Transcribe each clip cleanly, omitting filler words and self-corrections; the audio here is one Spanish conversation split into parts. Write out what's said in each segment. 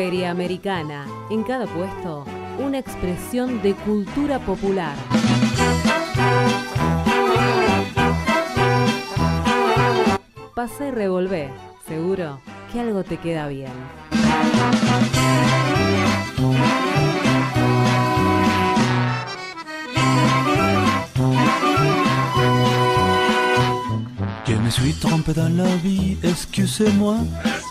Feria Americana. En cada puesto, una expresión de cultura popular. Pasa y revolvé. Seguro que algo te queda bien. Que me suis trompé dans la vie, excusez-moi.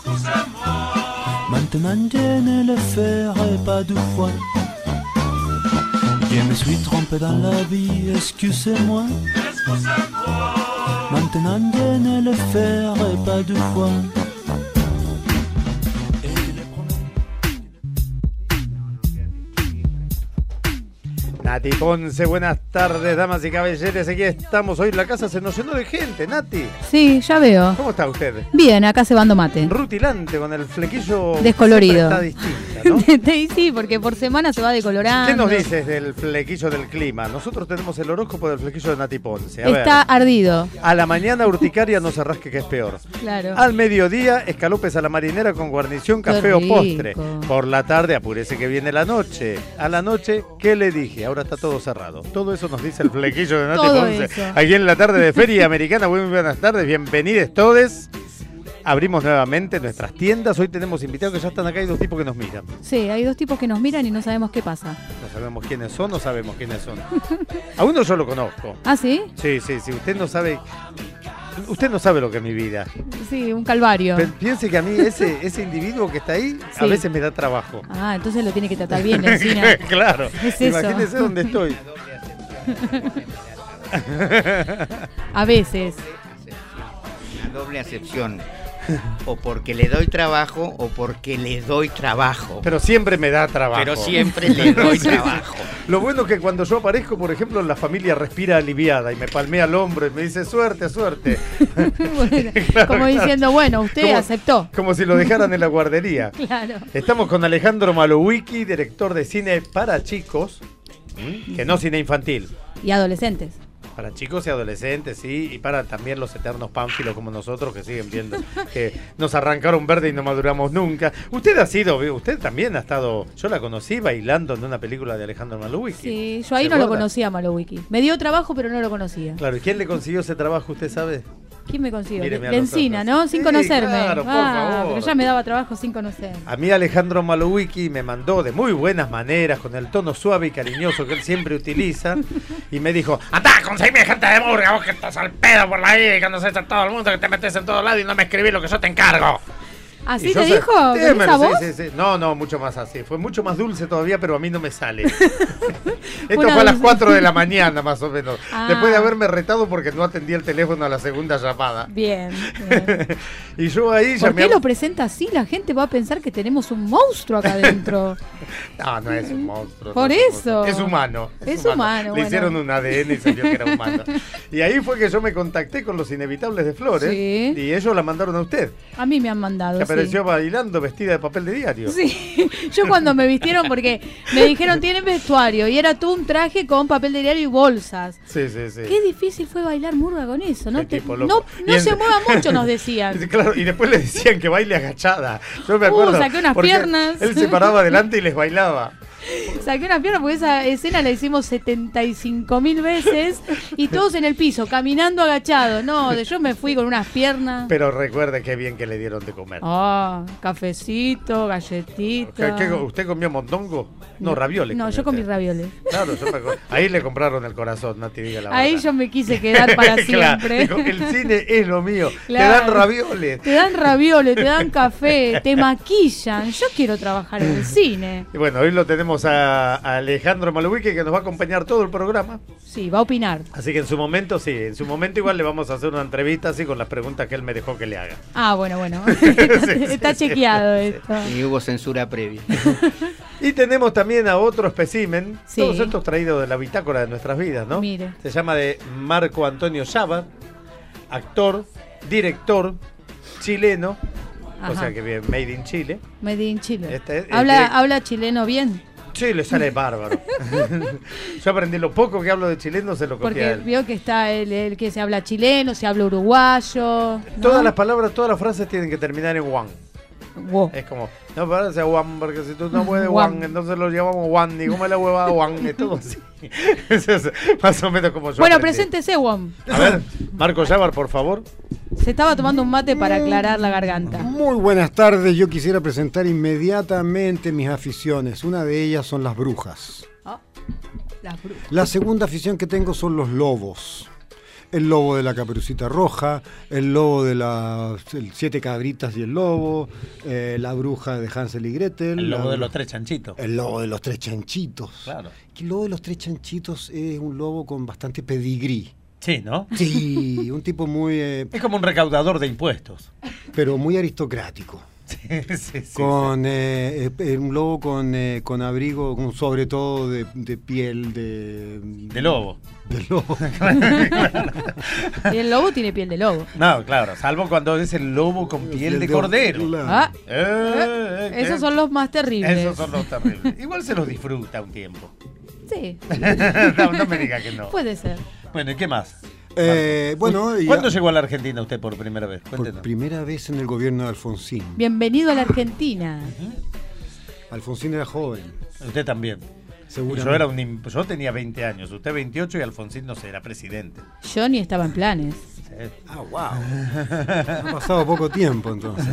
Maintenant je ne le ferai pas deux fois. Que me suis trompé dans la vie, excusez-moi. Maintenant je ne le ferai pas deux fois. Nati Ponce, buenas tardes, damas y caballeros. Aquí estamos. Hoy la casa se nos llenó de gente, Nati. Sí, ya veo. ¿Cómo está usted? Bien, acá cebando mate. Rutilante, con el flequillo descolorido. Está distinta, ¿no? Sí, porque por semana se va decolorando. ¿Qué nos dices del flequillo del clima? Nosotros tenemos el horóscopo del flequillo de Nati Ponce. A está ver. ardido. A la mañana urticaria, no se rasque que es peor. Claro. Al mediodía, escalopes a la marinera con guarnición, café o postre. Por la tarde, apúrese que viene la noche. A la noche, ¿qué le dije? Ahora está todo cerrado. Todo eso nos dice el flequillo de Nati Todo Ponce. eso. Aquí en la tarde de Feria Americana. Muy buenas tardes, bienvenidos todos. Abrimos nuevamente nuestras tiendas. Hoy tenemos invitados que ya están acá. Hay dos tipos que nos miran. Sí, hay dos tipos que nos miran y no sabemos qué pasa. No sabemos quiénes son, no sabemos quiénes son. A uno yo lo conozco. ¿Ah, sí? Sí. Usted no sabe lo que es mi vida. Sí, un calvario. Pero piense que a mí ese individuo que está ahí, a Sí. veces me da trabajo. Ah, entonces lo tiene que tratar bien, Encina. Claro. Es eso. Imagínese dónde estoy. A veces. Una doble acepción. O porque le doy trabajo o porque le doy trabajo. Pero siempre me da trabajo. Pero siempre le doy trabajo. Lo bueno es que cuando yo aparezco, por ejemplo, la familia respira aliviada y me palmea el hombro y me dice suerte, suerte. Bueno, Claro, como diciendo, bueno, usted aceptó. Como si lo dejaran en la guardería. Claro. Estamos con Alejandro Malowicki, director de cine para chicos, que no cine infantil. Y adolescentes. Para chicos y adolescentes, sí, y para también los eternos pánfilos como nosotros que siguen viendo que nos arrancaron verde y no maduramos nunca. Usted también ha estado, yo la conocí bailando en una película de Alejandro Malowicki. Sí, yo ahí no lo conocía a Malowicki. Me dio trabajo, pero no lo conocía. Claro, ¿y quién le consiguió ese trabajo, usted sabe? ¿Quién me consiguió? Míreme a De los Encina, ojos. ¿no? Sin Sí, conocerme. claro, por favor. Pero ya me daba trabajo sin conocerme. A mí Alejandro Malowicki me mandó de muy buenas maneras, con el tono suave y cariñoso que él siempre utiliza, y me dijo, andá, conseguime gente de murga, vos que estás al pedo por la vida y conoces a todo el mundo, que te metes en todos lados y no me escribís lo que yo te encargo. ¿Así Y yo te sé- dijo? ¿Con Dímelo, esa voz? sí. No, mucho más así. Fue mucho más dulce todavía, pero a mí no me sale. Esto Una fue a las dulce. 4 de la mañana, más o menos. Ah. Después de haberme retado porque no atendí el teléfono a la segunda llamada. Bien. Y yo ahí ya ¿Por qué lo presenta así? La gente va a pensar que tenemos un monstruo acá adentro. No es un monstruo. Por no es un eso. monstruo. Es humano. Es humano, Le bueno. hicieron un ADN y salió que era humano. Y ahí fue que yo me contacté con los Inevitables de Flores. Sí. Y ellos la mandaron a usted. A mí me han mandado. Que sí. apareció bailando vestida de papel de diario. Sí, yo cuando me vistieron, porque me dijeron tienen vestuario y era todo un traje con papel de diario y bolsas. Sí. Qué difícil fue bailar murga con eso, ¿no? Qué tipo loco. No Y se mueva mucho, nos decían. Claro, y después le decían que baile agachada. Yo me acuerdo. saqué unas porque piernas. Él se paraba adelante y les bailaba. Saqué una pierna porque esa escena la hicimos 75.000 veces y todos en el piso, caminando agachados. No, yo me fui con unas piernas. Pero recuerde qué bien que le dieron de comer. Cafecito, galletita. ¿Usted comió mondongo? No, ravioles. No, comió yo comí usted. ravioles. Claro, yo me acuerdo. Ahí le compraron el corazón, Nati, diga la Ahí verdad. yo me quise quedar para Claro, siempre. dijo, el cine es lo mío. Claro. Te dan ravioles. Te dan ravioles, te dan café, te maquillan. Yo quiero trabajar en el cine. Y bueno, hoy lo tenemos a Alejandro Malowicki, que nos va a acompañar todo el programa. Sí, va a opinar. Así que en su momento igual le vamos a hacer una entrevista así con las preguntas que él me dejó que le haga. Ah, bueno. Sí, Está chequeado esto. Y hubo censura previa. Y tenemos también a otro espécimen, Sí. todos estos traídos de la bitácora de nuestras vidas, ¿no? Mire. Se llama de Marco Antonio Chava, actor, director, chileno, Ajá. o sea que bien, made in Chile. Made in Chile. Este, ¿Habla chileno bien? Sí, le sale bárbaro. Yo aprendí lo poco que hablo de chileno, se lo copié a Porque él. vio que está el que se habla chileno, se habla uruguayo. ¿no? Todas las palabras, todas las frases tienen que terminar en one. Wow. Es como, no parece Juan, porque si tú no puedes Juan. Juan, entonces lo llamamos Juan. Y come la huevada Juan, es todo así. Eso es más o menos como yo Bueno, aprendí. preséntese, Juan. A ver, Marco Yabar, por favor. Se estaba tomando un mate para aclarar la garganta. Muy buenas tardes, yo quisiera presentar inmediatamente mis aficiones. Una de ellas son las brujas. Ah, las brujas. La segunda afición que tengo son los lobos. El lobo de la Caperucita Roja, el lobo de las 7 cabritas y el lobo, la bruja de Hansel y Gretel. El lobo de los 3 chanchitos. El lobo de los 3 chanchitos. Claro. El lobo de los 3 chanchitos es un lobo con bastante pedigrí. Sí, ¿no? Sí, un tipo muy... Es como un recaudador de impuestos. pero muy aristocrático. Sí, Con un lobo con abrigo, sobre todo de piel de lobo. De lobo. Y el lobo tiene piel de lobo. No, claro, salvo cuando es el lobo con piel de cordero. Claro. Ah, ¿Qué? esos son los más terribles. Esos son los terribles. Igual se los disfruta un tiempo. Sí, No me diga que no. puede ser. Bueno, ¿y qué más? Bueno, ¿Cuándo llegó a la Argentina usted por primera vez? por Cuéntenos. primera vez en el gobierno de Alfonsín. Bienvenido a la Argentina. Alfonsín era joven, Usted también. seguramente. Yo tenía 20 años, usted 28 y Alfonsín, no sé, era presidente. Yo ni estaba en planes. Sí. Ah, wow. Ha pasado poco tiempo entonces.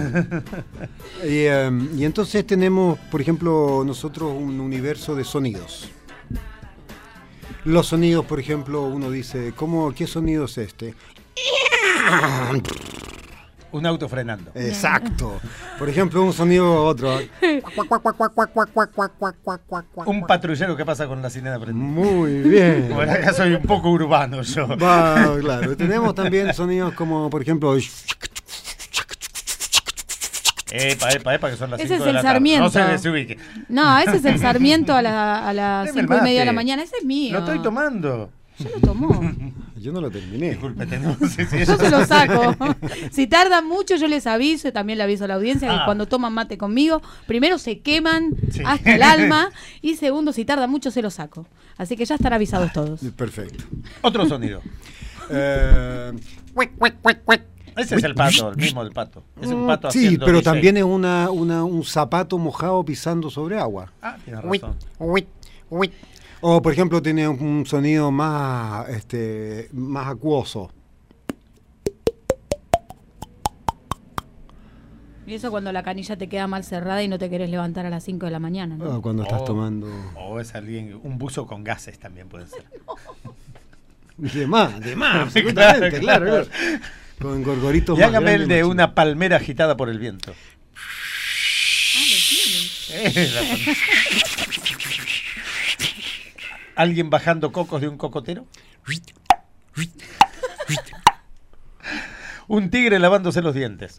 Y entonces tenemos, por ejemplo, nosotros un universo de sonidos. Los sonidos, por ejemplo, uno dice, ¿qué sonido es este? Un auto frenando. Exacto. Por ejemplo, un sonido otro. Un patrullero que pasa con la sirena prendida. Muy bien. Bueno, acá soy un poco urbano yo. Va, claro. Tenemos también sonidos como, por ejemplo, Epa, que son las 5 Ese es de el la tarde. Sarmiento. No se desubique. No, ese es el Sarmiento a las Deme el 5:30 de la mate. mañana. Ese es mío. Lo estoy tomando. Ya lo tomó. yo no lo terminé. Discúlpete, no sé si Yo se lo saco. Si tarda mucho, yo les aviso y también le aviso a la audiencia que Ah. cuando toman mate conmigo, primero se queman Sí. hasta el alma y segundo, si tarda mucho, se lo saco. Así que ya están avisados todos. Perfecto. Otro sonido. Ese es el pato, el mismo del pato. Es un pato Sí, haciendo pero DJ. también es un zapato mojado pisando sobre agua. Ah, tienes razón. O, por ejemplo, tiene un sonido más acuoso. Y eso cuando la canilla te queda mal cerrada y no te querés levantar a las 5 de la mañana, ¿no? Cuando estás tomando... O es alguien, un buzo con gases también puede ser. De más, absolutamente, claro. Con gorgoritos Y más hágame el grandes, de más una palmera agitada por el viento. ¿Alguien bajando cocos de un cocotero? Un tigre lavándose los dientes.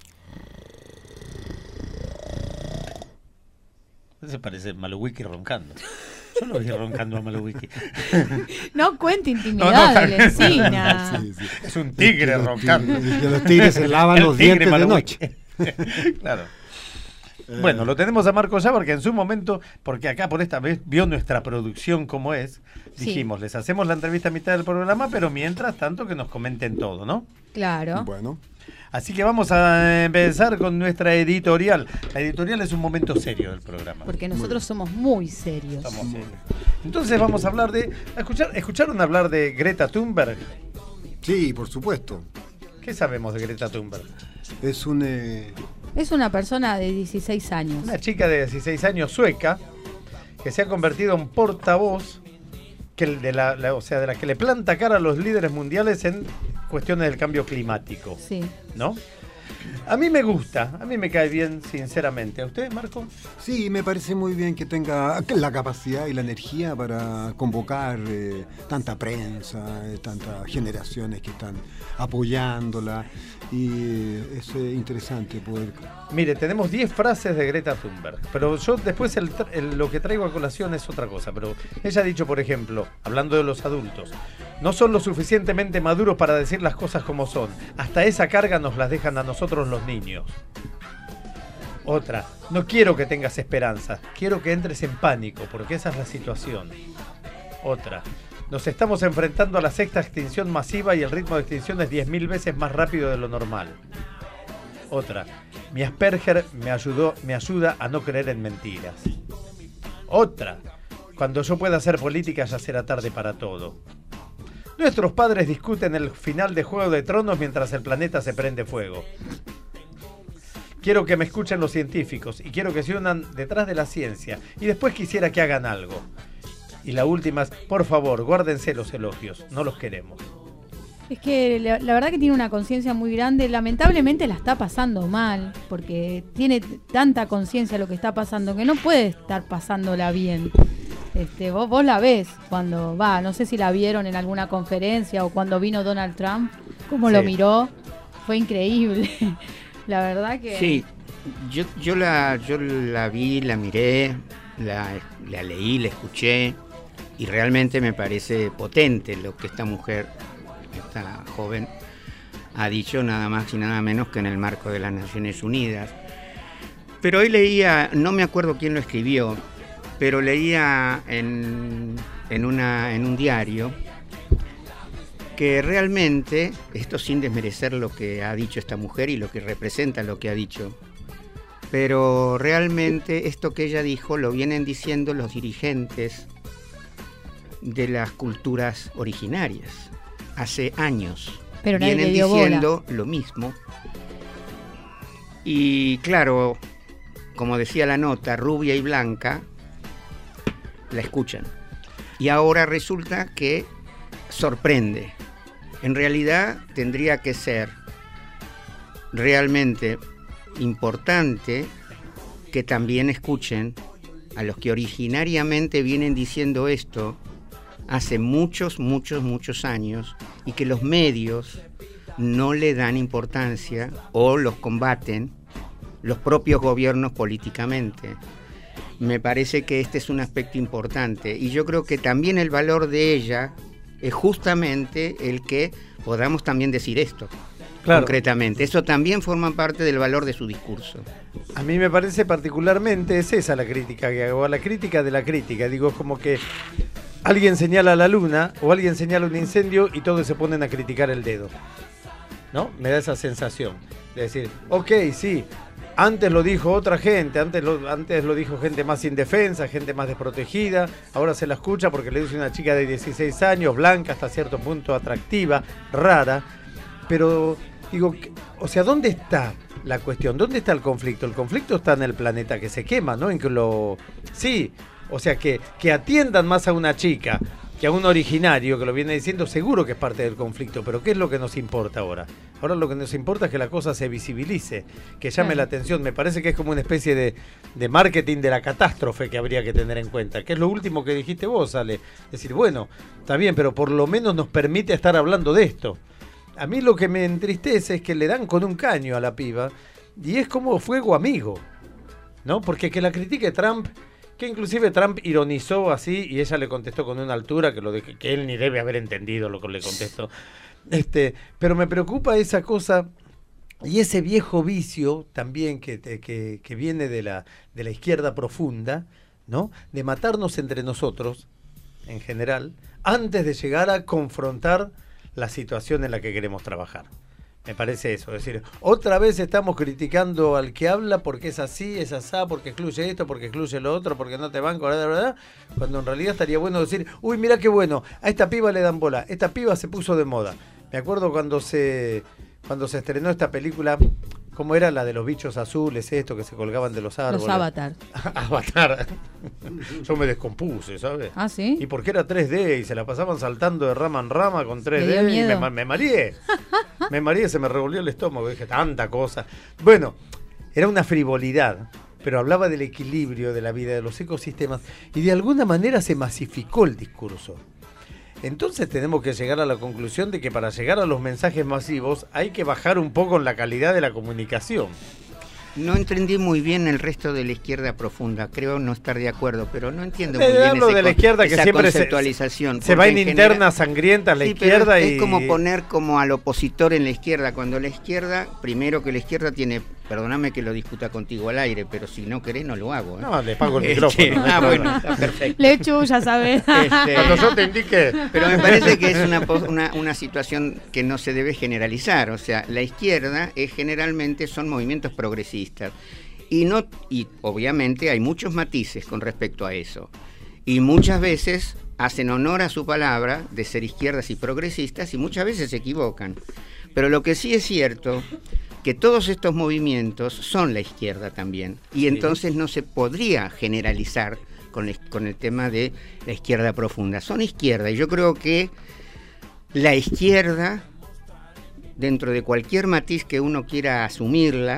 Se parece Maluwiki roncando. Yo lo vi roncando a Maluwiki. No cuente No, intimidades, no, Lencina. Sí, sí. Es un tigre roncando. Que los tigres se lavan El los tigre dientes de Maluwiki. noche. Claro. Bueno, lo tenemos a Marco ya porque en su momento, porque acá por esta vez vio nuestra producción como es, Sí. dijimos, les hacemos la entrevista a mitad del programa, pero mientras tanto que nos comenten todo, ¿no? Claro. Bueno, Así que vamos a empezar con nuestra editorial. La editorial es un momento serio del programa. Porque nosotros somos muy serios. Somos serios. Entonces vamos a hablar de... ¿Escucharon hablar de Greta Thunberg? sí, por supuesto. ¿Qué sabemos de Greta Thunberg? Es un... Es una persona de 16 años. Una chica de 16 años sueca que se ha convertido en portavoz de la que le planta cara a los líderes mundiales en cuestiones del cambio climático, Sí. ¿no? A mí me gusta, a mí me cae bien, sinceramente. ¿A usted, Marco? Sí, me parece muy bien que tenga la capacidad y la energía para convocar tanta prensa, tantas generaciones que están apoyándola. Y es interesante poder... Mire, tenemos 10 frases de Greta Thunberg, pero yo después lo que traigo a colación es otra cosa. Pero ella ha dicho, por ejemplo, hablando de los adultos, no son lo suficientemente maduros para decir las cosas como son. Hasta esa carga nos las dejan a nosotros los niños. Otra, no quiero que tengas esperanza, quiero que entres en pánico, porque esa es la situación. Otra, nos estamos enfrentando a la sexta extinción masiva y el ritmo de extinción es 10.000 veces más rápido de lo normal. Otra, Mi Asperger me ayuda a no creer en mentiras. Otra, cuando yo pueda hacer política ya será tarde para todo. Nuestros padres discuten el final de Juego de Tronos mientras el planeta se prende fuego. Quiero que me escuchen los científicos y quiero que se unan detrás de la ciencia y después quisiera que hagan algo. Y la última es, por favor, guárdense los elogios, no los queremos. Es que la verdad que tiene una conciencia muy grande, lamentablemente la está pasando mal, porque tiene tanta conciencia de lo que está pasando que no puede estar pasándola bien. Vos la ves cuando va, no sé si la vieron en alguna conferencia o cuando vino Donald Trump, cómo lo miró, fue increíble. La verdad que... Sí, yo la vi, la miré, la leí, la escuché y realmente me parece potente lo que esta mujer, esta joven, ha dicho nada más y nada menos que en el marco de las Naciones Unidas. Pero hoy leía, no me acuerdo quién lo escribió, pero leía en un diario que realmente, esto sin desmerecer lo que ha dicho esta mujer y lo que representa lo que ha dicho, pero realmente esto que ella dijo lo vienen diciendo los dirigentes de las culturas originarias hace años. Pero nadie vienen le dio diciendo bola. lo mismo. Y claro, como decía la nota, rubia y blanca la escuchan. Y ahora resulta que sorprende. En realidad tendría que ser realmente importante que también escuchen a los que originariamente vienen diciendo esto hace muchos años y que los medios no le dan importancia o los combaten los propios gobiernos políticamente. Me parece que este es un aspecto importante y yo creo que también el valor de ella es justamente el que podamos también decir esto, claro, concretamente. Eso también forma parte del valor de su discurso. A mí me parece particularmente, es esa la crítica que hago, la crítica de la crítica. Digo, como que alguien señala la luna o alguien señala un incendio y todos se ponen a criticar el dedo, ¿no? Me da esa sensación de decir, ok, sí, antes lo dijo otra gente, antes lo dijo gente más indefensa, gente más desprotegida, ahora se la escucha porque le dice una chica de 16 años, blanca, hasta cierto punto atractiva, rara, pero digo, o sea, ¿dónde está la cuestión? ¿Dónde está el conflicto? El conflicto está en el planeta que se quema, ¿no? En que sí, o sea, que atiendan más a una chica que a un originario que lo viene diciendo, seguro que es parte del conflicto, pero ¿qué es lo que nos importa ahora? Ahora lo que nos importa es que la cosa se visibilice, que llame la atención. Me parece que es como una especie de marketing de la catástrofe que habría que tener en cuenta, que es lo último que dijiste vos, Ale. Decir, bueno, está bien, pero por lo menos nos permite estar hablando de esto. A mí lo que me entristece es que le dan con un caño a la piba y es como fuego amigo, ¿no? Porque que la critique Trump, que inclusive Trump ironizó así y ella le contestó con una altura que él ni debe haber entendido lo que le contestó. Pero me preocupa esa cosa y ese viejo vicio también que viene de la izquierda profunda, ¿no? De matarnos entre nosotros, en general, antes de llegar a confrontar la situación en la que queremos trabajar. Me parece eso, es decir, otra vez estamos criticando al que habla porque es así, es asá, porque excluye esto, porque excluye lo otro, porque no te banco, ¿verdad? Cuando en realidad estaría bueno decir, uy, mira qué bueno, a esta piba le dan bola, esta piba se puso de moda. Me acuerdo cuando se estrenó esta película, ¿cómo era la de los bichos azules, esto que se colgaban de los árboles? Los Avatar. Avatar. Yo me descompuse, ¿sabes? ¿Ah, sí? Y porque era 3D y se la pasaban saltando de rama en rama con 3D y me mareé. Me mareé, se me revolvió el estómago, dije, tanta cosa. Bueno, era una frivolidad, pero hablaba del equilibrio de la vida, de los ecosistemas, y de alguna manera se masificó el discurso. Entonces tenemos que llegar a la conclusión de que para llegar a los mensajes masivos hay que bajar un poco en la calidad de la comunicación. No entendí muy bien el resto de la izquierda profunda, creo no estar de acuerdo, pero no entiendo muy bien de la izquierda que siempre conceptualización. Se va en internas sangrientas la izquierda y... Es como poner como al opositor en la izquierda, cuando la izquierda, primero que la izquierda tiene, perdóname que lo discuta contigo al aire, pero si no querés no lo hago. No, le pago el micrófono. Bueno, está perfecto. Le chulla, ¿sabes? Cuando yo te indique. Pero me parece que es una situación que no se debe generalizar, o sea, la izquierda generalmente son movimientos progresistas. progresistas. Y obviamente hay muchos matices con respecto a eso. Y muchas veces hacen honor a su palabra de ser izquierdas y progresistas y muchas veces se equivocan. Pero lo que sí es cierto, que todos estos movimientos son la izquierda también. Y entonces no se podría generalizar con el tema de la izquierda profunda. Son izquierda y yo creo que la izquierda, dentro de cualquier matiz que uno quiera asumirla,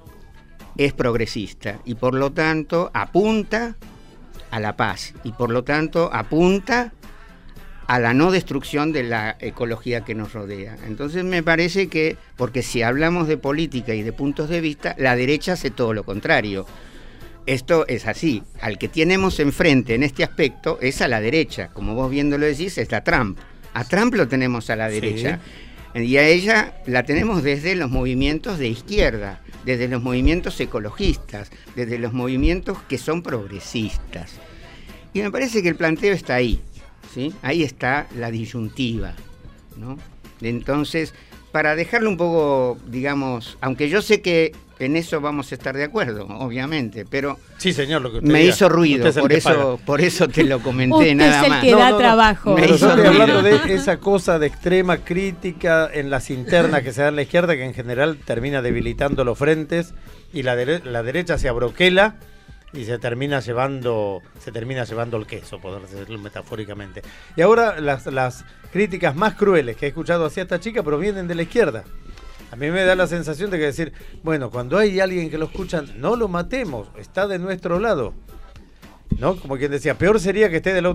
es progresista y por lo tanto apunta a la paz y por lo tanto apunta a la no destrucción de la ecología que nos rodea. Entonces me parece que, porque si hablamos de política y de puntos de vista, la derecha hace todo lo contrario. Esto es así. Al que tenemos enfrente en este aspecto es a la derecha. Como vos bien lo decís, está Trump. A Trump lo tenemos a la derecha. Sí. Y a ella la tenemos desde los movimientos de izquierda, desde los movimientos ecologistas, desde los movimientos que son progresistas. Y me parece que el planteo está ahí, ¿sí? Ahí está la disyuntiva, ¿no? Entonces, para dejarlo un poco, digamos, aunque yo sé que en eso vamos a estar de acuerdo, obviamente, pero sí, señor, lo que usted me diga. Hizo ruido, por eso te lo comenté, nada más. Usted es el que da trabajo. Pero yo estoy ruido. hablando de esa cosa de extrema crítica en las internas que se da en la izquierda, que en general termina debilitando los frentes, y la derecha se abroquela y se termina llevando el queso, por decirlo metafóricamente. Y ahora las críticas más crueles que he escuchado hacia esta chica provienen de la izquierda. A mí me da la sensación de que decir, bueno, cuando hay alguien que lo escucha, no lo matemos, está de nuestro lado. ¿No? Como quien decía, peor sería que esté en la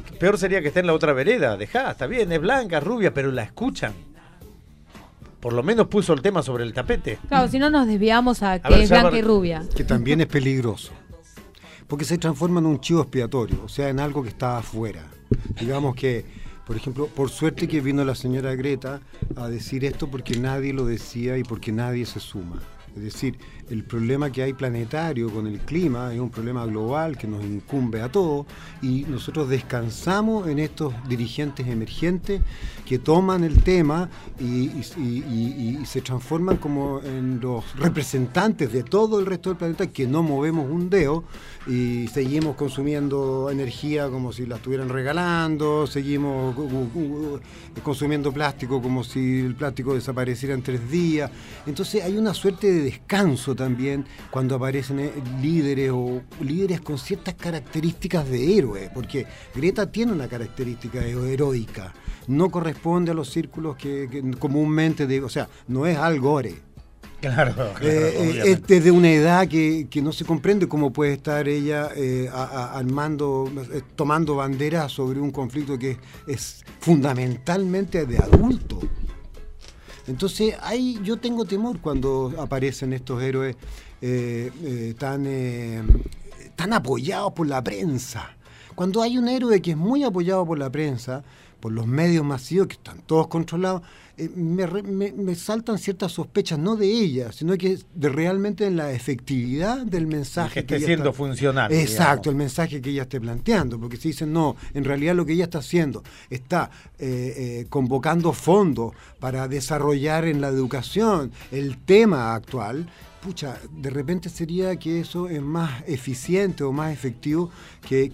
otra vereda. Dejá, está bien, es blanca, rubia, pero la escuchan. Por lo menos puso el tema sobre el tapete. Claro, si no nos desviamos a que es blanca y rubia. Que también es peligroso. Porque se transforma en un chivo expiatorio, o sea, en algo que está afuera. Digamos que, por ejemplo, por suerte que vino la señora Greta a decir esto porque nadie lo decía y porque nadie se suma. Es decir, el problema que hay planetario con el clima es un problema global que nos incumbe a todos y nosotros descansamos en estos dirigentes emergentes que toman el tema y se transforman como en los representantes de todo el resto del planeta, que no movemos un dedo y seguimos consumiendo energía como si la estuvieran regalando, seguimos consumiendo plástico como si el plástico desapareciera en 3 días. Entonces hay una suerte de descanso también cuando aparecen líderes con ciertas características de héroe, porque Greta tiene una característica heroica, no corresponde a los círculos que comúnmente digo, o sea, no es Al Gore. Claro, es de una edad que no se comprende cómo puede estar ella tomando bandera sobre un conflicto que es fundamentalmente de adulto. Entonces yo tengo temor cuando aparecen estos héroes tan apoyados por la prensa. Cuando hay un héroe que es muy apoyado por la prensa, por los medios masivos que están todos controlados, me saltan ciertas sospechas, no de ella, sino que realmente en la efectividad del mensaje que esté siendo funcional. Exacto, digamos. El mensaje que ella esté planteando, porque si dicen no, en realidad lo que ella está haciendo está convocando fondos para desarrollar en la educación el tema actual. Pucha, de repente sería que eso es más eficiente o más efectivo que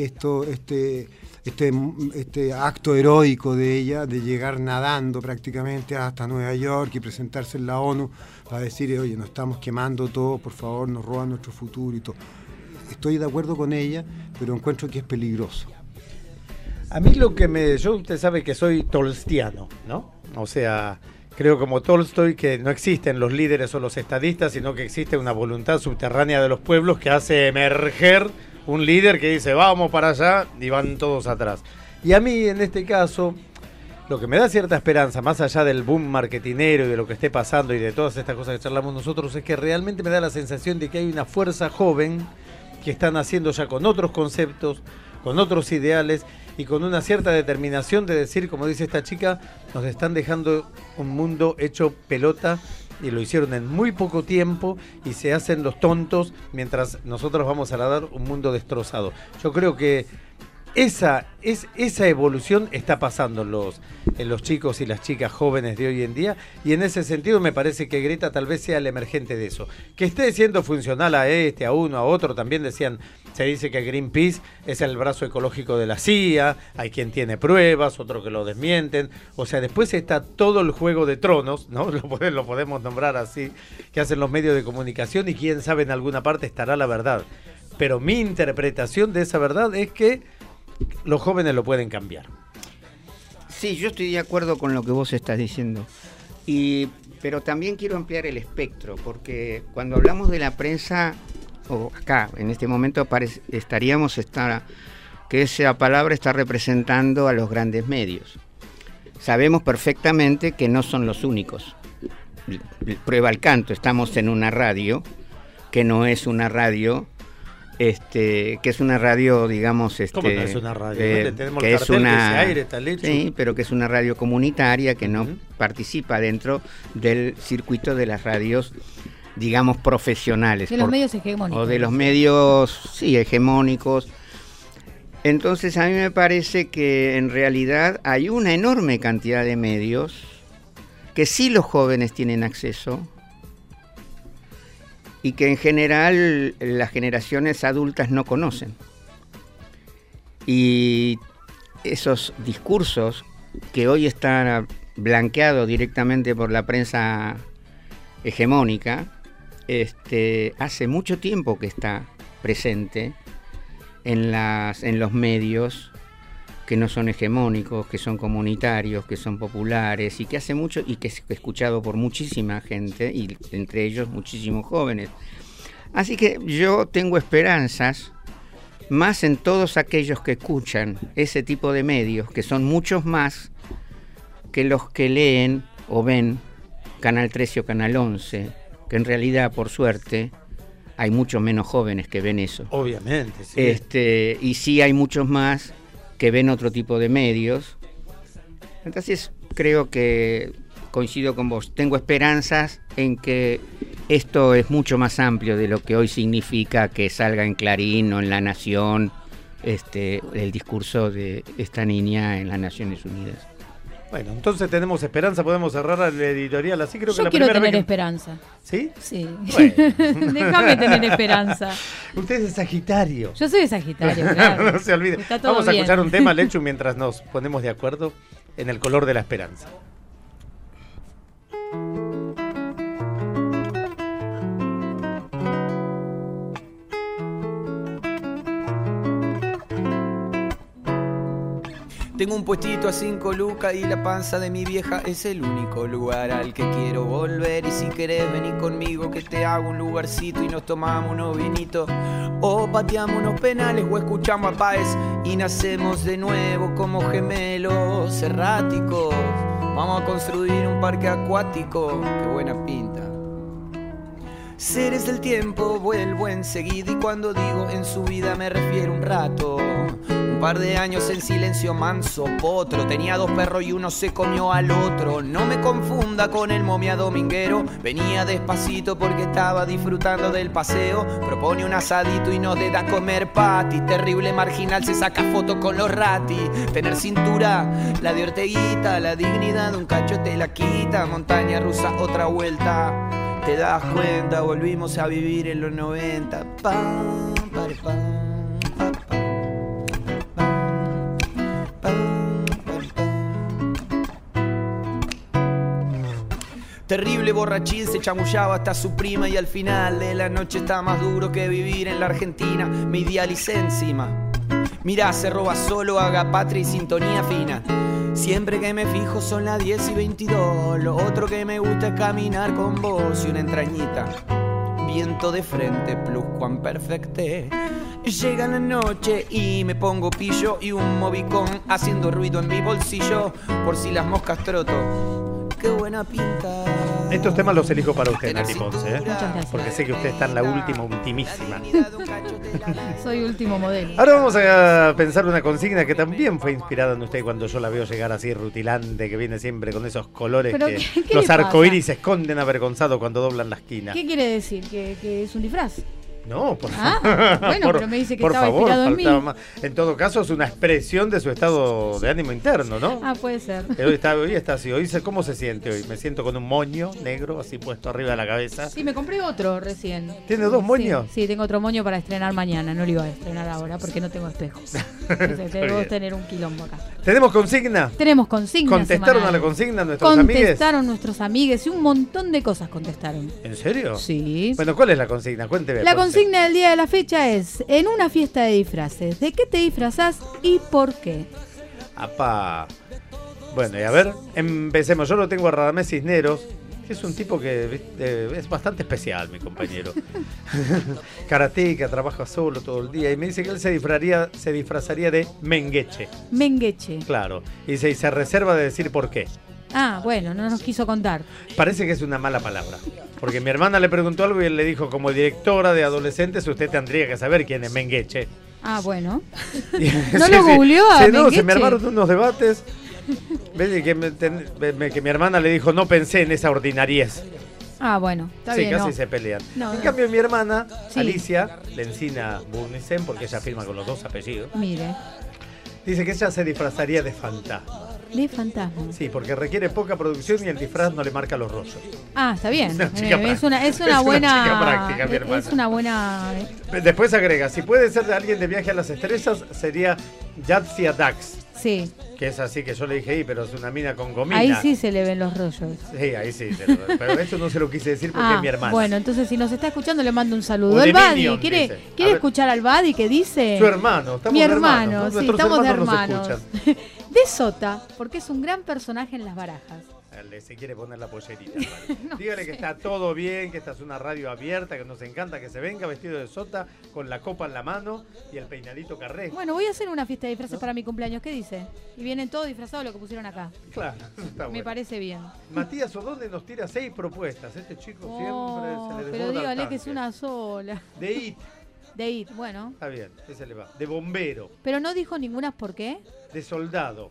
este acto heroico de ella, de llegar nadando prácticamente hasta Nueva York y presentarse en la ONU para decir, oye, nos estamos quemando todo, por favor, nos roban nuestro futuro y todo. Estoy de acuerdo con ella, pero encuentro que es peligroso. A mí usted sabe que soy tolstiano, ¿no? O sea, creo como Tolstoy que no existen los líderes o los estadistas, sino que existe una voluntad subterránea de los pueblos que hace emerger un líder que dice vamos para allá y van todos atrás. Y a mí en este caso lo que me da cierta esperanza, más allá del boom marketinero y de lo que esté pasando y de todas estas cosas que charlamos nosotros, es que realmente me da la sensación de que hay una fuerza joven que están haciendo ya con otros conceptos, con otros ideales y con una cierta determinación de decir, como dice esta chica, nos están dejando un mundo hecho pelota y lo hicieron en muy poco tiempo y se hacen los tontos mientras nosotros vamos a dar un mundo destrozado. Yo creo que esa evolución está pasando en los chicos y las chicas jóvenes de hoy en día, y en ese sentido me parece que Greta tal vez sea el emergente de eso. Que esté siendo funcional a uno, a otro, también se dice que Greenpeace es el brazo ecológico de la CIA, hay quien tiene pruebas, otro que lo desmienten, o sea, después está todo el juego de tronos, ¿no? Lo podemos nombrar así, que hacen los medios de comunicación, y quién sabe en alguna parte estará la verdad. Pero mi interpretación de esa verdad es que los jóvenes lo pueden cambiar. Sí, yo estoy de acuerdo con lo que vos estás diciendo. Pero también quiero ampliar el espectro, porque cuando hablamos de la prensa, o acá, en este momento, que esa palabra está representando a los grandes medios. Sabemos perfectamente que no son los únicos. Prueba al canto, estamos en una radio que no es una radio... que es una radio, digamos, ¿Cómo no es una radio? Tenemos que el cartel es una, que ese aire está hecho. Sí, pero que es una radio comunitaria que no participa dentro del circuito de las radios, digamos, profesionales. De los medios hegemónicos. O de los medios, sí, hegemónicos. Entonces a mí me parece que en realidad hay una enorme cantidad de medios que sí los jóvenes tienen acceso, y que en general las generaciones adultas no conocen. Y esos discursos que hoy están blanqueados directamente por la prensa hegemónica, hace mucho tiempo que está presente en los medios que no son hegemónicos, que son comunitarios, que son populares, y que hace mucho, y que es escuchado por muchísima gente, y entre ellos muchísimos jóvenes. Así que yo tengo esperanzas más en todos aquellos que escuchan ese tipo de medios, que son muchos más que los que leen o ven Canal 13 o Canal 11, que en realidad, por suerte, hay muchos menos jóvenes que ven eso. Obviamente, sí. Y sí hay muchos más que ven otro tipo de medios. Entonces creo que coincido con vos, tengo esperanzas en que esto es mucho más amplio de lo que hoy significa que salga en Clarín o en La Nación el discurso de esta niña en las Naciones Unidas. Bueno, entonces tenemos esperanza, podemos cerrar el editorial así. Creo que yo quiero tener esperanza. ¿Sí? Sí. Bueno. Déjame tener esperanza. Usted es Sagitario. Yo soy de Sagitario, claro. No se olvide. Vamos a escuchar un tema, Lechu, mientras nos ponemos de acuerdo en el color de la esperanza. Tengo un puestito a 5 lucas y la panza de mi vieja es el único lugar al que quiero volver. Y si querés venir conmigo que te hago un lugarcito y nos tomamos unos vinitos, o pateamos unos penales o escuchamos a Páez y nacemos de nuevo como gemelos erráticos. Vamos a construir un parque acuático, qué buena pinta. Seres del tiempo, vuelvo enseguida, y cuando digo en su vida me refiero un rato. Un par de años en silencio manso, potro. Tenía 2 perros y uno se comió al otro. No me confunda con el momia dominguero. Venía despacito porque estaba disfrutando del paseo. Propone un asadito y nos da a comer pati. Terrible marginal, se saca fotos con los ratis. Tener cintura, la de Orteguita. La dignidad de un cacho te la quita. Montaña rusa, otra vuelta. Te das cuenta, volvimos a vivir en los 90. Pam, pare, pam. Terrible borrachín, se chamullaba hasta su prima y al final de la noche está más duro que vivir en la Argentina. Me idealicé encima. Mirá, se roba solo, haga patria y sintonía fina. Siempre que me fijo son las 10 y 22. Lo otro que me gusta es caminar con vos y una entrañita. Viento de frente, plus cuan perfecte. Llega la noche y me pongo pillo y un movicón haciendo ruido en mi bolsillo por si las moscas troto. Qué buena pinta. Estos temas los elijo para usted, Nati Ponce, ¿eh? Muchas gracias. Porque sé que usted está en la ultimísima. Soy último modelo. Ahora vamos a pensar una consigna que también fue inspirada en usted cuando yo la veo llegar así rutilante, que viene siempre con esos colores. Pero, que ¿qué los le arcoíris se esconden avergonzados cuando doblan la esquina. ¿Qué quiere decir? ¿Que es un disfraz? No, por bueno, pero me dice que por estaba favor, inspirado en mí. faltaba más. En todo caso, es una expresión de su estado de ánimo interno, ¿no? Puede ser. Hoy está así. ¿Cómo se siente hoy? Me siento con un moño negro así puesto arriba de la cabeza. Sí, me compré otro recién. ¿Tiene 2 moños? Sí, tengo otro moño para estrenar mañana. No lo iba a estrenar ahora porque no tengo espejo. Entonces, debo tener un quilombo acá. ¿Tenemos consigna? Tenemos consigna. ¿Contestaron semanal. a la consigna nuestros amigues? Contestaron nuestros amigues y un montón de cosas contestaron. ¿En serio? Sí. Bueno, ¿cuál es la consigna? Cuénteme. La consigna del día de la fecha es: en una fiesta de disfraces, ¿de qué te disfrazás y por qué? Apá. Bueno, y a ver, empecemos. Yo lo tengo a Radamés Cisneros, que es un tipo que es bastante especial, mi compañero. Karateca, trabaja solo todo el día y me dice que él se disfrazaría de Mengueche. Mengueche. Claro. Y se reserva de decir por qué. Bueno, no nos quiso contar. Parece que es una mala palabra. Porque mi hermana le preguntó algo y él le dijo, como directora de adolescentes, usted tendría que saber quién es Mengueche. Bueno. ¿No lo googleó a No, Mengueche? se me armaron unos debates. ¿Ves? Que mi hermana le dijo, no pensé en esa ordinariez. Bueno, está sí, bien. casi no. se pelean. No, en no. cambio, mi hermana, Sí. Alicia Lencina Burnisen, porque ella firma con los 2 apellidos, Mire, dice que ella se disfrazaría de fantasma. de fantasma. Sí, porque requiere poca producción y el disfraz no le marca los rollos. Está bien. Una chica Es práctica. una Es una buena. chica práctica, mi hermana. Es una buena. Después agrega, si puede ser de alguien de Viaje a las Estrellas, sería Yatsia Dax. Sí. Que es así que yo le dije, pero es una mina con gomina. Ahí sí se le ven los rollos. Sí, ahí sí. Pero eso no se lo quise decir porque es mi hermana. Bueno, entonces si nos está escuchando le mando un saludo. O de El Badi, Minion, ¿quiere dice. A quiere ver. escuchar al Badi que dice? Su hermano, estamos Mi de hermano, hermanos, ¿no? sí, Nuestros estamos de hermanos hermanos. nos escuchan. De Sota, porque es un gran personaje en las barajas. Se quiere poner la pollerita. Vale. Dígale que está todo bien, que esta es una radio abierta, que nos encanta que se venga vestido de sota, con la copa en la mano y el peinadito carré. Bueno, voy a hacer una fiesta de disfraces para mi cumpleaños. ¿Qué dice? Y vienen todos disfrazados de lo que pusieron acá. Claro, eso está Me bueno. parece bien. Matías O'Donnell nos tira 6 propuestas. Este chico siempre se le desborda Pero el dígale que es tanque. una sola. De IT, De IT, bueno. está bien, ese le va. De bombero, Pero no dijo ninguna por qué. de soldado.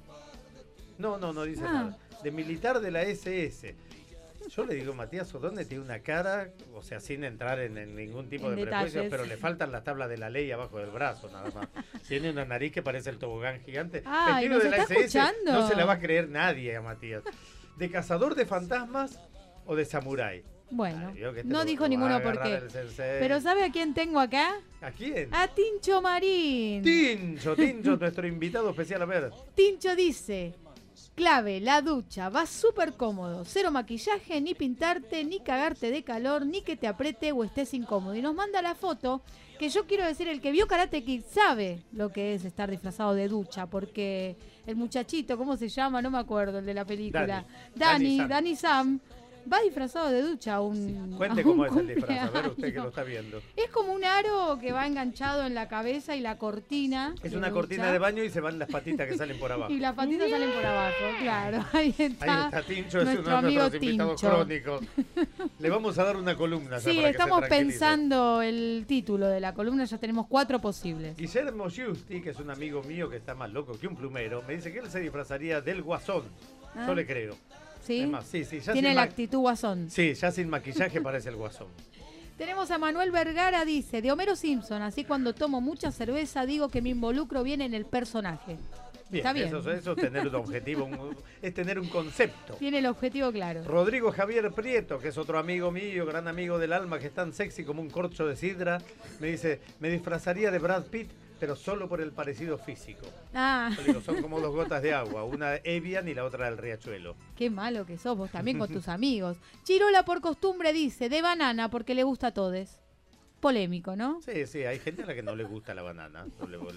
No dice nada. De militar de la SS. Yo le digo, Matías O'Donnell tiene una cara, o sea, sin entrar en ningún tipo En de prejuicio, detalles. pero le faltan las tablas de la ley abajo del brazo, nada más. Tiene una nariz que parece el tobogán gigante. Ay, Vestido ¿nos de la está SS, escuchando? no se la va a creer nadie a Matías. ¿De cazador de fantasmas o de samurái? Bueno, Ay, vio que este no lo- dijo lo va a ninguno por agarrar qué. el sensei. Pero ¿sabe a quién tengo acá? ¿A quién? A Tincho Marín. Tincho, nuestro invitado especial. A ver, Tincho dice: clave, la ducha, va súper cómodo, cero maquillaje, ni pintarte, ni cagarte de calor, ni que te apriete o estés incómodo. Y nos manda la foto, que yo quiero decir, el que vio Karate Kid sabe lo que es estar disfrazado de ducha, porque el muchachito, ¿cómo se llama? No me acuerdo, el de la película. Dani Sam. Va disfrazado de ducha a un cuente a un cómo es el disfraz. A ver, cumpleaños. usted que lo está viendo. Es como un aro que va enganchado en la cabeza y la cortina. Es de una ducha. cortina de baño y se van las patitas que salen por abajo. Y las patitas salen por abajo, claro. Ahí Ahí está. está Tincho, es nuestro uno de amigo nuestros invitados Tincho. crónicos. Le vamos a dar una columna. ya Sí, para que estamos se tranquilice. pensando el título de la columna, ya tenemos 4 posibles. Guillermo Giusti, que es un amigo mío que está más loco que un plumero, me dice que él se disfrazaría del Guasón. Ah. Yo le creo. ¿Sí? Es más, sí, ya Tiene sin la actitud guasón. Sí, ya sin maquillaje parece el Guasón. Tenemos a Manuel Vergara, dice, de Homero Simpson, así cuando tomo mucha cerveza digo que me involucro bien en el personaje. Bien, Está bien. Eso es tener un objetivo, es tener un concepto. Tiene el objetivo claro. Rodrigo Javier Prieto, que es otro amigo mío, gran amigo del alma, que es tan sexy como un corcho de sidra, me dice, me disfrazaría de Brad Pitt, pero solo por el parecido físico. Yo le digo, son como 2 gotas de agua, una Evian y la otra del riachuelo. Qué malo que sos vos también con tus amigos. Chirola por costumbre dice, de banana porque le gusta a todes. Polémico, ¿no? Sí, hay gente a la que no le gusta la banana.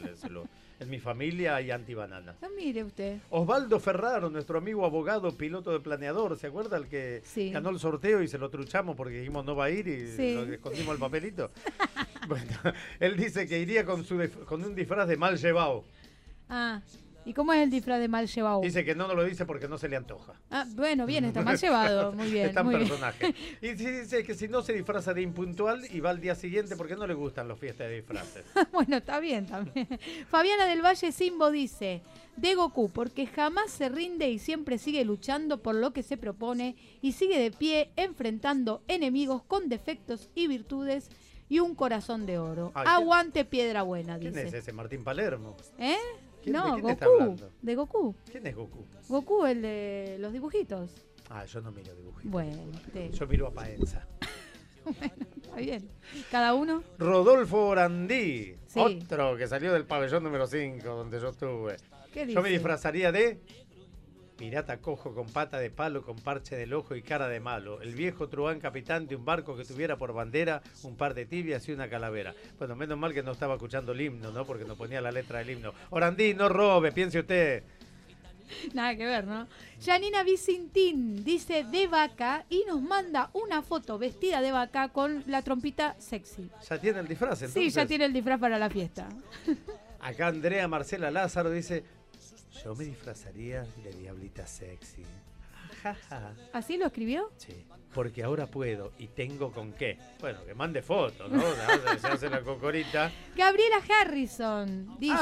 En mi familia hay anti-banana. Mire usted. Osvaldo Ferraro, nuestro amigo abogado, piloto de planeador, ¿se acuerda? El que Sí. ganó el sorteo y se lo truchamos porque dijimos no va a ir y Sí. lo escondimos el papelito. Bueno, él dice que iría con un disfraz de mal llevado. ¿Y cómo es el disfraz de mal llevado? Dice que no lo dice porque no se le antoja. Bueno, bien, está mal llevado. Muy bien. Está en muy bien. personaje. Y sí dice que si no se disfraza de impuntual y va al día siguiente porque no le gustan las fiestas de disfraces. Bueno, está bien también. Fabiana del Valle Simbo dice, de Goku, porque jamás se rinde y siempre sigue luchando por lo que se propone y sigue de pie enfrentando enemigos con defectos y virtudes y un corazón de oro. Ay, Aguante Piedra Buena, ¿Quién dice. es ese? ¿Martín Palermo? ¿Eh? ¿De No, quién está Goku. hablando? De Goku. ¿Quién es Goku? Goku, el de los dibujitos. Ah, yo no miro dibujitos. Bueno, Yo miro a Paenza. está bien. Cada uno. Rodolfo Orandí, Sí. otro que salió del pabellón número 5, donde yo estuve. ¿Qué dice? Yo me disfrazaría de pirata cojo con pata de palo, con parche del ojo y cara de malo. El viejo truán capitán de un barco que tuviera por bandera un par de tibias y una calavera. Bueno, menos mal que no estaba escuchando el himno, ¿no? Porque no ponía la letra del himno. Orandí, no robe, piense usted. Nada que ver, ¿no? Janina Vicintín dice de vaca y nos manda una foto vestida de vaca con la trompita sexy. ¿Ya tiene el disfraz entonces? Sí, ya tiene el disfraz para la fiesta. Acá Andrea Marcela Lázaro dice, yo me disfrazaría de diablita sexy. Jaja. ¿Así lo escribió? Sí, porque ahora puedo y tengo con qué. Bueno, que mande fotos, ¿no? Se hace la cocorita. Gabriela Harrison dice...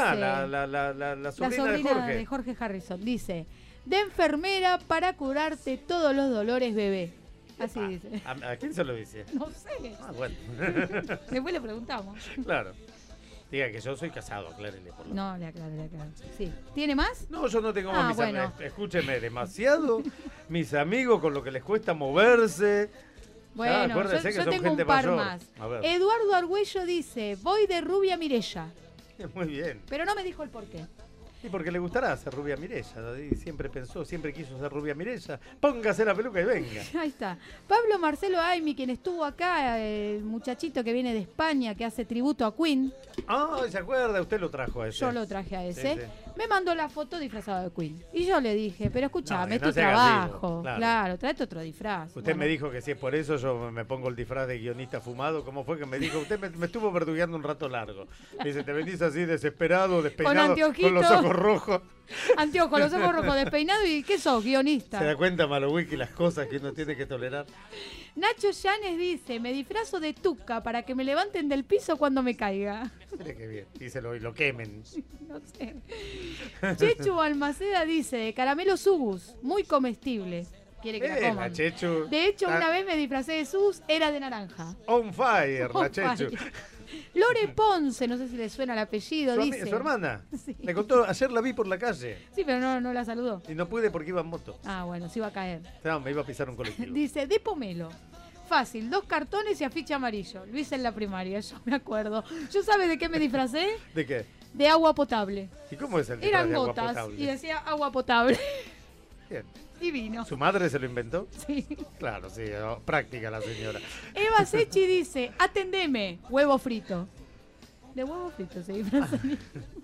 La sobrina de Jorge Harrison dice, de enfermera para curarte todos los dolores, bebé. Así dice. ¿A quién se lo dice? No sé. Ah, bueno. Después le preguntamos. Claro. Diga que yo soy casado, aclárele por lo No, le aclaro. Sí. ¿Tiene más? No, yo no tengo Ah, mis bueno. amigos. Escúcheme, demasiado. Mis amigos con lo que les cuesta moverse. Bueno, acuérdese que yo son tengo gente un par mayor. más. A ver. Eduardo Argüello dice, voy de rubia Mirella. Muy bien. Pero no me dijo el porqué. Y porque le gustará ser rubia Mirella. Y siempre pensó, siempre quiso ser rubia Mirella. Póngase la peluca y venga. Ahí está. Pablo Marcelo Aimi, quien estuvo acá, el muchachito que viene de España, que hace tributo a Queen. Ah, ¿se acuerda? Usted lo trajo a ese. Yo lo traje a ese. Sí, sí. Me mandó la foto disfrazado de Queen. Y yo le dije, pero escúchame, No, es que no tu se haga trabajo. vivo, Claro, tráete otro disfraz. Usted Bueno, me dijo que si es por eso yo me pongo el disfraz de guionista fumado. ¿Cómo fue que me dijo? Usted me estuvo verdugueando un rato largo. Dice, te venís así desesperado, despeinado, anteojitos. con los ojos rojos. anteojos, los ojos rojos despeinado y ¿qué sos? Guionista. ¿Se da cuenta, Malowiki, las cosas que uno tiene que tolerar? Nacho Llanes dice, me disfrazo de tuca para que me levanten del piso cuando me caiga. Mire qué bien. Y lo quemen. No sé. Chechu Almaceda dice, de caramelo Subus, muy comestible. Quiere que la La coman. Chechu. De hecho, está una vez me disfracé de Subus, era de naranja. On fire, la On Chechu. fire. Lore Ponce, no sé si le suena el apellido, dice. ¿Su hermana? Sí. Le contó, ayer la vi por la calle. Sí, pero no la saludó. Y no pude porque iba en moto. Ah, bueno, se iba a caer. No, me iba a pisar un colectivo. Dice, de pomelo. Fácil, 2 cartones y afiche amarillo. Lo hice en la primaria, yo me acuerdo. ¿Yo sabe de qué me disfracé? ¿De qué? De agua potable. ¿Y cómo es el disfraz Eran de agua gotas potable? y decía agua potable. Bien. Divino. ¿Su madre se lo inventó? Sí. Claro, sí, práctica la señora. Eva Sechi dice, atendeme, huevo frito. De huevo frito se disfrazan.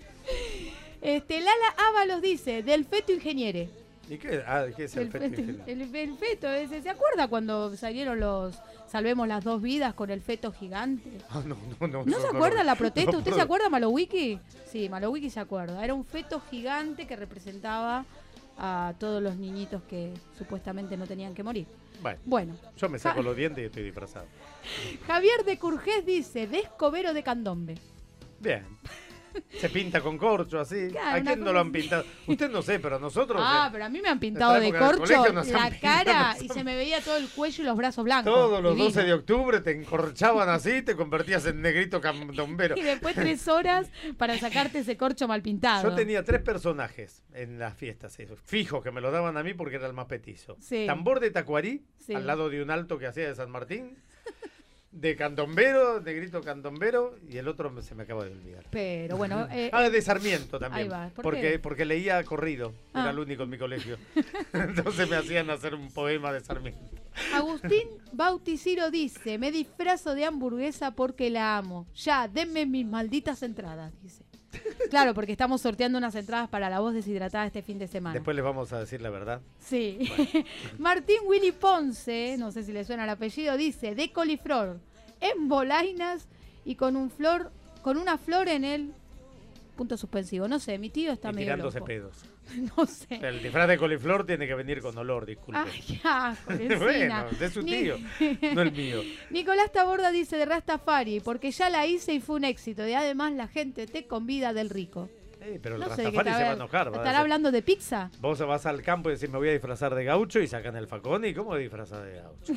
Lala Ábalos dice, del feto ingeniere. ¿Y qué? ¿Qué es el feto ingeniero? El feto ese. ¿Se acuerda cuando salieron los Salvemos las 2 vidas con el feto gigante? Ah, no. ¿No se acuerda la protesta? no, ¿Usted se acuerda, Malowiki? Sí, Malowiki se acuerda. Era un feto gigante que representaba a todos los niñitos que supuestamente no tenían que morir. Bueno. Yo me saco los dientes y estoy disfrazado. Javier de Curgés dice, de escobero de candombe. Bien. Se pinta con corcho así. Claro, ¿A quién una no lo cosa han pintado? Usted no sé, pero nosotros. Pero a mí me han pintado en de esta época del corcho colegio nos han la pintado, cara nos y han- se me veía todo el cuello y los brazos blancos. Todos los Divino. 12 de octubre te encorchaban así, te convertías en negrito candombero. Y después 3 horas para sacarte ese corcho mal pintado. Yo tenía 3 personajes en las fiestas, fijos, que me lo daban a mí porque era el más petizo. Sí. Tambor de Tacuarí, Sí. al lado de un alto que hacía de San Martín. De candombero, negrito candombero, y el otro se me acaba de olvidar. Pero bueno. De Sarmiento también. Ahí va. ¿Por porque, qué? porque leía corrido. Ah. Era el único en mi colegio. Entonces me hacían hacer un poema de Sarmiento. Agustín Bauticiro dice, me disfrazo de hamburguesa porque la amo. Ya, denme mis malditas entradas, dice. Claro, porque estamos sorteando unas entradas para La Voz Deshidratada este fin de semana. Después les vamos a decir la verdad. Sí. Martín Willy Ponce, no sé si le suena el apellido, dice, de coliflor, en bolainas y con una flor en el punto suspensivo. No sé, mi tío está Y medio tirándose loco. pedos. No sé. El disfraz de coliflor tiene que venir con olor, disculpe. Ay, qué asco, vecina. Bueno, de su tío, no el mío. Nicolás Taborda dice de Rastafari, porque ya la hice y fue un éxito. Y además la gente te convida del rico. Pero el No sé de qué Rastafari se va a está- enojar. va a ¿Estará decir, hablando de pizza? Vos vas al campo y decís, me voy a disfrazar de gaucho y sacan el facón. ¿Y cómo disfrazar de gaucho?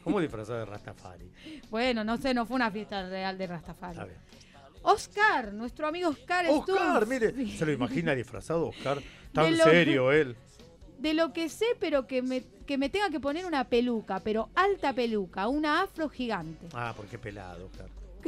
¿Cómo disfrazado de Rastafari? Bueno, no sé, no fue una fiesta real de Rastafari. A ver. Oscar, nuestro amigo Oscar Oscar, Stumpf. mire, se lo imagina disfrazado Oscar, tan De lo- serio él. De lo que sé, pero que me tenga que poner una peluca, pero alta peluca, una afro gigante. Ah, porque pelado, Oscar.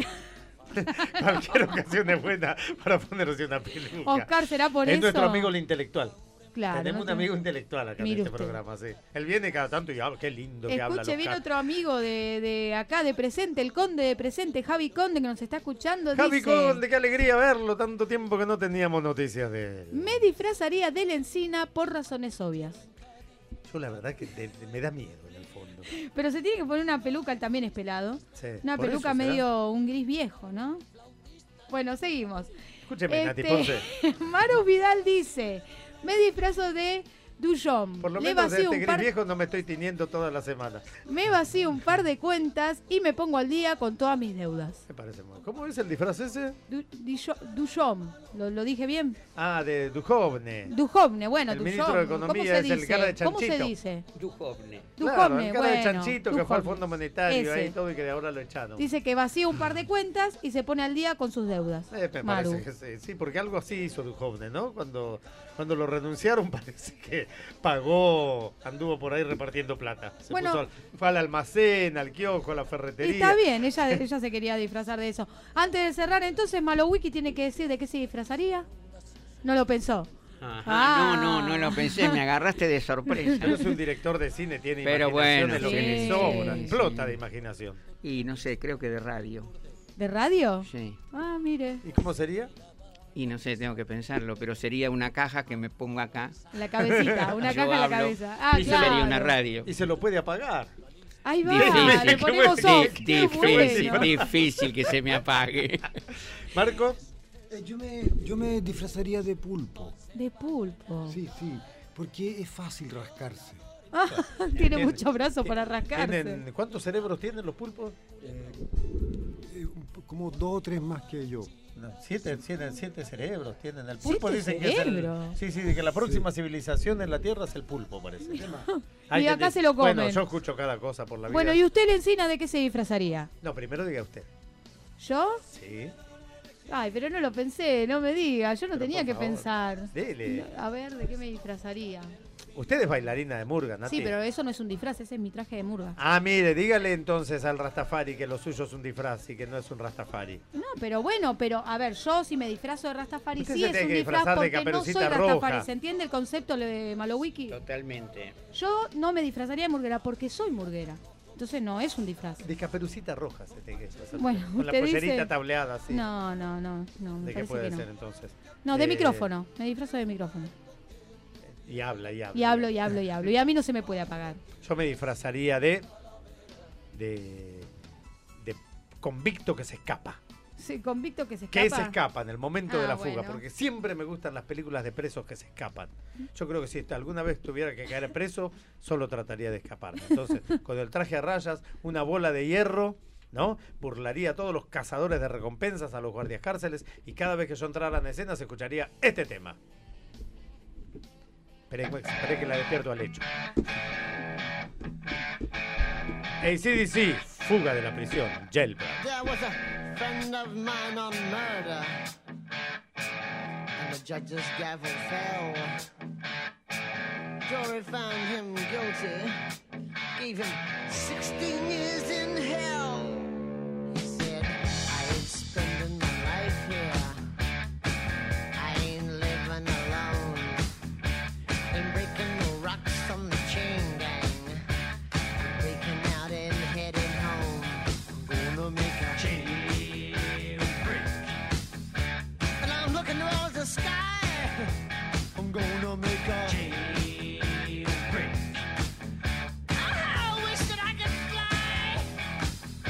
Cualquier ocasión es buena para ponerse una peluca. Oscar, ¿será por es eso? nuestro amigo el intelectual. Claro. Tenemos no un te- amigo intelectual acá Mire en este usted. programa, sí. Él viene cada tanto y habla, qué lindo que habla. Escuche bien Oscar. otro amigo de acá, de Presente, el Conde de Presente, Javi Conde, que nos está escuchando. Javi dice, Conde, qué alegría verlo, tanto tiempo que no teníamos noticias de él. me disfrazaría de la encina por razones obvias. Yo la verdad que me da miedo en el fondo. Pero se tiene que poner una peluca, él también es pelado. Sí, Una por peluca eso será. medio un gris viejo, ¿no? Bueno, seguimos. Escúcheme, Nati Ponce. Maru Vidal dice, me disfrazo de Dujon. Por lo Le menos de vacío este un gris par- viejo no me estoy tiniendo toda la semana. Me vacío un par de cuentas y me pongo al día con todas mis deudas. Me parece muy... ¿Cómo es el disfraz ese? Dujon, ¿lo dije bien? Ah, de Duhovne. Dujovne, bueno, El Dujon. ministro de Economía es el cara de ¿Cómo se chanchito. dice? Duhovne. Claro, Duhovne, el cara de bueno, chanchito que fue al Duhovne. Fondo Monetario Ese. ahí todo y que de ahora lo echaron. Dice que vacía un par de cuentas y se pone al día con sus deudas. Me Maru. parece que sí, porque algo así hizo Duhovne, ¿no? Cuando lo renunciaron parece que pagó, anduvo por ahí repartiendo plata. Bueno. Fue al almacén, al kiosco, a la Y ferretería. está bien, ella se quería disfrazar de eso. Antes de cerrar, entonces, Malowiki tiene que decir de qué se disfrazaría. No lo pensó. Ajá, Ah. no lo pensé, me agarraste de sorpresa. Pero es un director de cine, tiene Pero imaginación bueno, de lo que sí. le sobra, Sí, explota de imaginación. Y no sé, creo que de radio. ¿De radio? Sí. Ah, mire, ¿Y cómo sería? Y no sé, tengo que pensarlo, pero sería una caja que me pongo acá. la cabecita, una Yo caja en la hablo, cabeza. Ah, y claro. sería una radio. Y se lo puede apagar. Ahí va, Difícil. le ponemos Qué off. Qué Difícil, bueno. difícil que se me apague. Marco, Yo me disfrazaría de pulpo. De pulpo. Sí, porque es fácil rascarse. Ah, tiene Tiene- muchos brazos para rascarse. ¿Cuántos cerebros tienen los pulpos? Como 2 o 3 más que yo. No, siete cerebros tienen. El 7 pulpo dicen que es cerebros. Sí, de que la próxima civilización en la Tierra es el pulpo, parece. Y acá se lo comen. Bueno, yo escucho cada cosa por la vida. Bueno, ¿y usted, Lencina, de qué se disfrazaría? No, primero diga usted. ¿Yo? Sí. Ay, pero no lo pensé, no me diga. Yo no Pero tenía por que favor, pensar. dele. A ver, ¿de qué me disfrazaría? Usted es bailarina de murga, Nati. Sí, pero eso no es un disfraz, ese es mi traje de murga. Ah, mire, dígale entonces al Rastafari que lo suyo es un disfraz y que no es un Rastafari. No, pero bueno, a ver, yo si me disfrazo de Rastafari, Usted sí se es tiene un que disfraz disfrazar de porque no Caperucita soy Rastafari. Roja. ¿Se entiende el concepto de Malowiki? Totalmente. Yo no me disfrazaría de murguera porque soy murguera. Entonces no es un disfraz. De Caperucita Roja se tiene que disfrazar. Bueno, con la usted pollerita dice- tableada, así. No, me ¿De qué parece puede que no. ser entonces? No, de micrófono. Me disfrazo de micrófono. Y habla. Y hablo. Y a mí no se me puede apagar. Yo me disfrazaría de convicto que se escapa. Sí, convicto que se Que escapa. se escapa en el momento de Ah, la fuga, bueno. porque siempre me gustan las películas de presos que se escapan. Yo creo que si alguna vez tuviera que caer preso, solo trataría de escaparme. Entonces, con el traje a rayas, una bola de hierro, ¿no? Burlaría a todos los cazadores de recompensas, a los guardias cárceles, y cada vez que yo entrara en escena se escucharía este tema. Esperé que la despierto al hecho. AC/DC, fuga de la prisión, Jailbreak. There was a friend of mine on murder, and the judge's gavel fell. Jury found him guilty, gave him 16 years in hell. He said, I ain't spending my life here, I ain't living alone, ain't breaking no rocks on the chain gang, I'm breaking out and heading home. I'm gonna make a jailbreak, and I'm looking towards the sky. I'm gonna make a jailbreak. I wish that I could fly.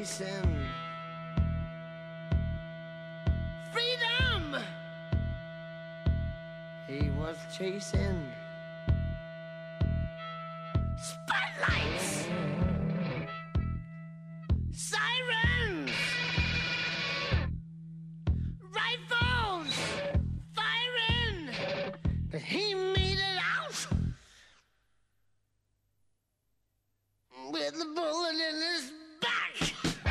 chasing freedom. He was chasing spotlights, sirens, rifles firing, but he made it out with a bullet in his back.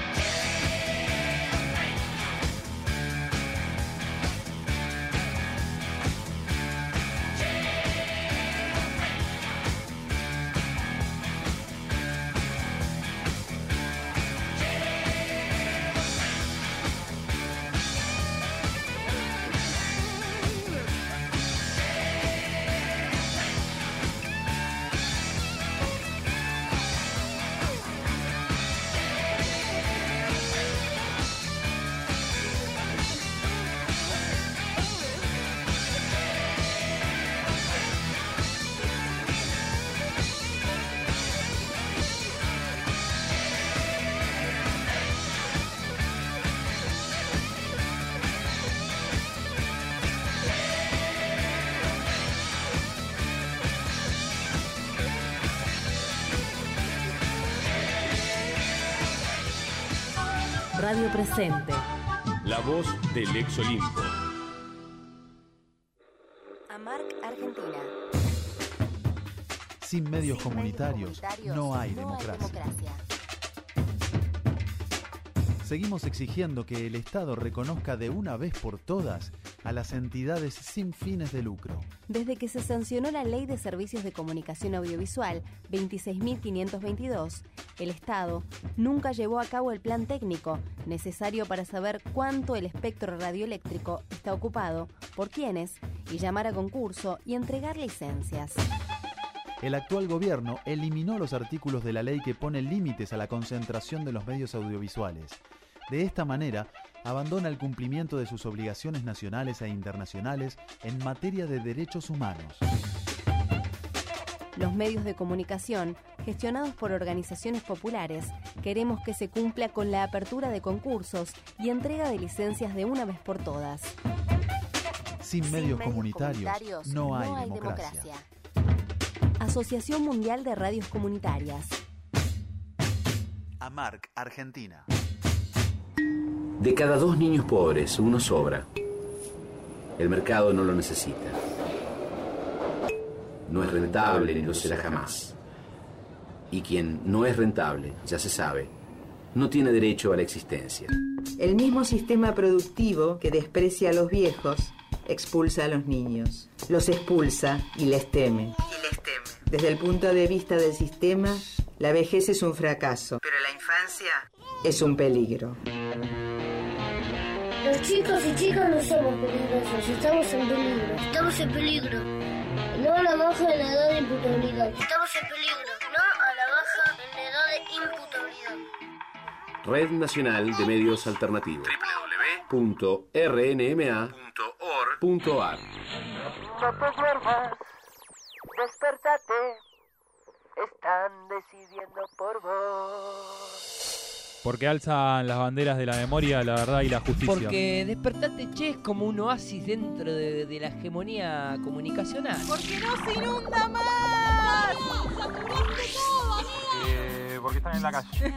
Radio Presente. La voz del ex Olimpo. AMARC Argentina. Sin medios comunitarios no hay democracia. Seguimos exigiendo que el Estado reconozca de una vez por todas a las entidades sin fines de lucro. Desde que se sancionó la Ley de Servicios de Comunicación Audiovisual 26.522, el Estado nunca llevó a cabo el plan técnico necesario para saber cuánto el espectro radioeléctrico está ocupado, por quiénes, y llamar a concurso y entregar licencias. El actual gobierno eliminó los artículos de la ley que ponen límites a la concentración de los medios audiovisuales. De esta manera, abandona el cumplimiento de sus obligaciones nacionales e internacionales en materia de derechos humanos. Los medios de comunicación, gestionados por organizaciones populares, queremos que se cumpla con la apertura de concursos y entrega de licencias de una vez por todas. Sin medios comunitarios no hay democracia. Asociación Mundial de Radios Comunitarias. AMARC Argentina. De cada 2 niños pobres, uno sobra. El mercado no lo necesita. No es rentable ni lo será jamás. Y quien no es rentable, ya se sabe, no tiene derecho a la existencia. El mismo sistema productivo que desprecia a los viejos, expulsa a los niños. Los expulsa y les teme. Desde el punto de vista del sistema, la vejez es un fracaso. Pero la infancia es un peligro. Los chicos y chicas no somos peligrosos, estamos en peligro. Estamos en peligro. No a la baja en la edad de imputabilidad. Estamos en peligro. No a la baja en la edad de imputabilidad. Red Nacional de Medios Alternativos. www.rnma.org.ar. No te duermas, despertate, están decidiendo por vos. Porque alzan las banderas de la memoria, la verdad y la justicia. Porque Despertate Che es como un oasis dentro de la hegemonía comunicacional. Porque no se inunda más. Porque están en la calle.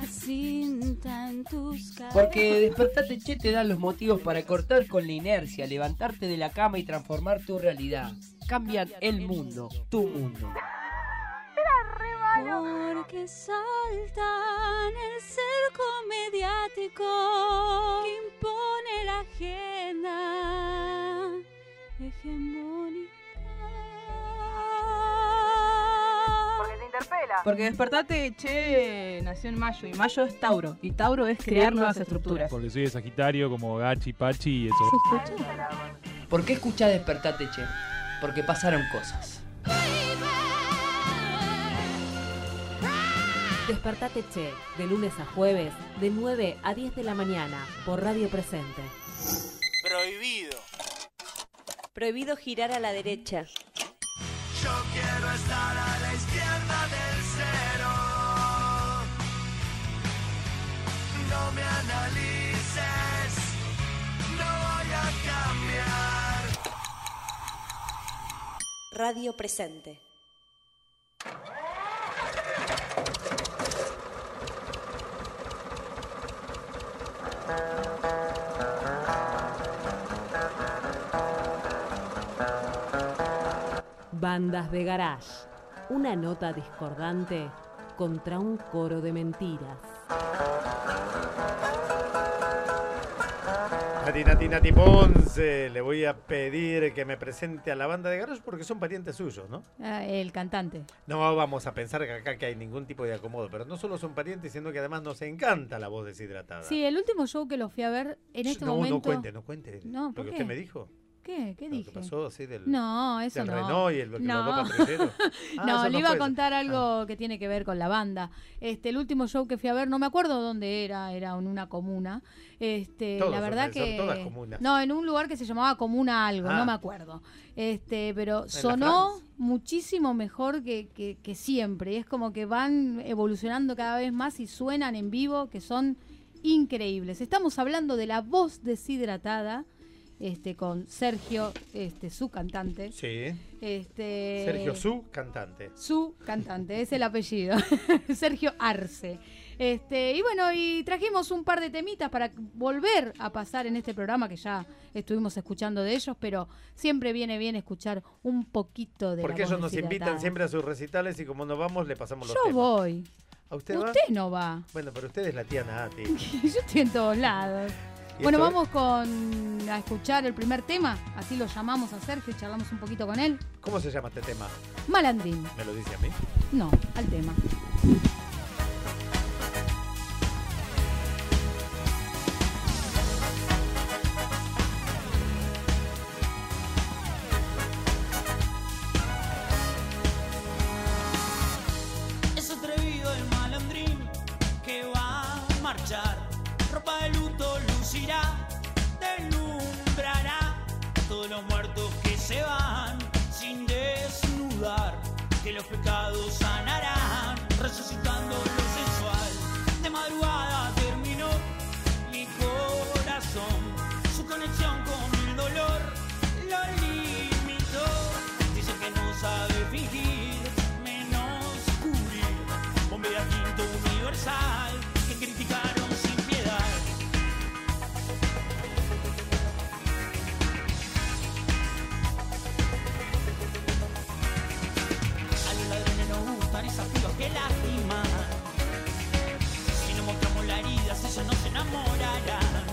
Porque Despertate Che te da los motivos para cortar con la inercia, levantarte de la cama y transformar tu realidad. Cambian el mundo, tu mundo. Porque saltan el cerco mediático que impone la agenda hegemónica. Porque te interpela. Porque Despertate Che nació en Mayo y Mayo es Tauro y Tauro es crear nuevas estructuras. Porque soy de Sagitario como Gachi, Pachi y eso. ¿Por qué escuchás Despertate Che? Porque pasaron cosas. Despertate Che, de lunes a jueves, de 9 a 10 de la mañana, por Radio Presente. Prohibido. Prohibido girar a la derecha. Yo quiero estar a la izquierda del cero. No Radio Presente. Bandas de garage. Una nota discordante contra un coro de mentiras. Nati Ponce, le voy a pedir que me presente a la banda de garage porque son parientes suyos, ¿no? El cantante. No vamos a pensar que acá que hay ningún tipo de acomodo, pero no solo son parientes, sino que además nos encanta la voz deshidratada. Sí, el último show que lo fui a ver en este momento... No cuente. No, lo ¿por que qué? usted me dijo. ¿Qué dije? Lo que pasó así del No, eso del no. Renault y los No. dos patrulleros. No, eso le iba a fue. contar algo que tiene que ver con la banda. El último show que fui a ver, no me acuerdo dónde era en una comuna. Todos La verdad son que todas comunas. no, en un lugar que se llamaba Comuna algo, no me acuerdo. Pero sonó muchísimo mejor que siempre. Y es como que van evolucionando cada vez más y suenan en vivo, que son increíbles. Estamos hablando de La Voz Deshidratada. Con Sergio, su cantante. Sí. Sergio, su cantante. Su cantante, es el apellido. Sergio Arce. Y bueno, y trajimos un par de temitas para volver a pasar en este programa que ya estuvimos escuchando de ellos, pero siempre viene bien escuchar un poquito de Porque La Voz ellos nos Deshidratada. invitan siempre a sus recitales y como nos vamos le pasamos los Yo temas. voy. ¿A usted va? Usted no va. Bueno, pero usted es la tía Nati. Yo estoy en todos lados. ¿Y Bueno, esto vamos a escuchar el primer tema, así lo llamamos a Sergio y charlamos un poquito con él. ¿Cómo se llama este tema? Malandrín. ¿Me lo dice a mí? No, al tema. Es atrevido el malandrín que va a marchar. Ropa de luto lucirá, deslumbrará todos los muertos que se van sin desnudar, que los pecados sanarán, resucitando lo sensual. De madrugada terminó mi corazón, su conexión con el dolor lo limitó. Dice que no sabe fingir, menos cubrir, bombea quinto universal, que criticaron sin piedad. A los ladrones nos gustan esas pibas que lastiman. Si no mostramos la herida, ellos no se enamorarán.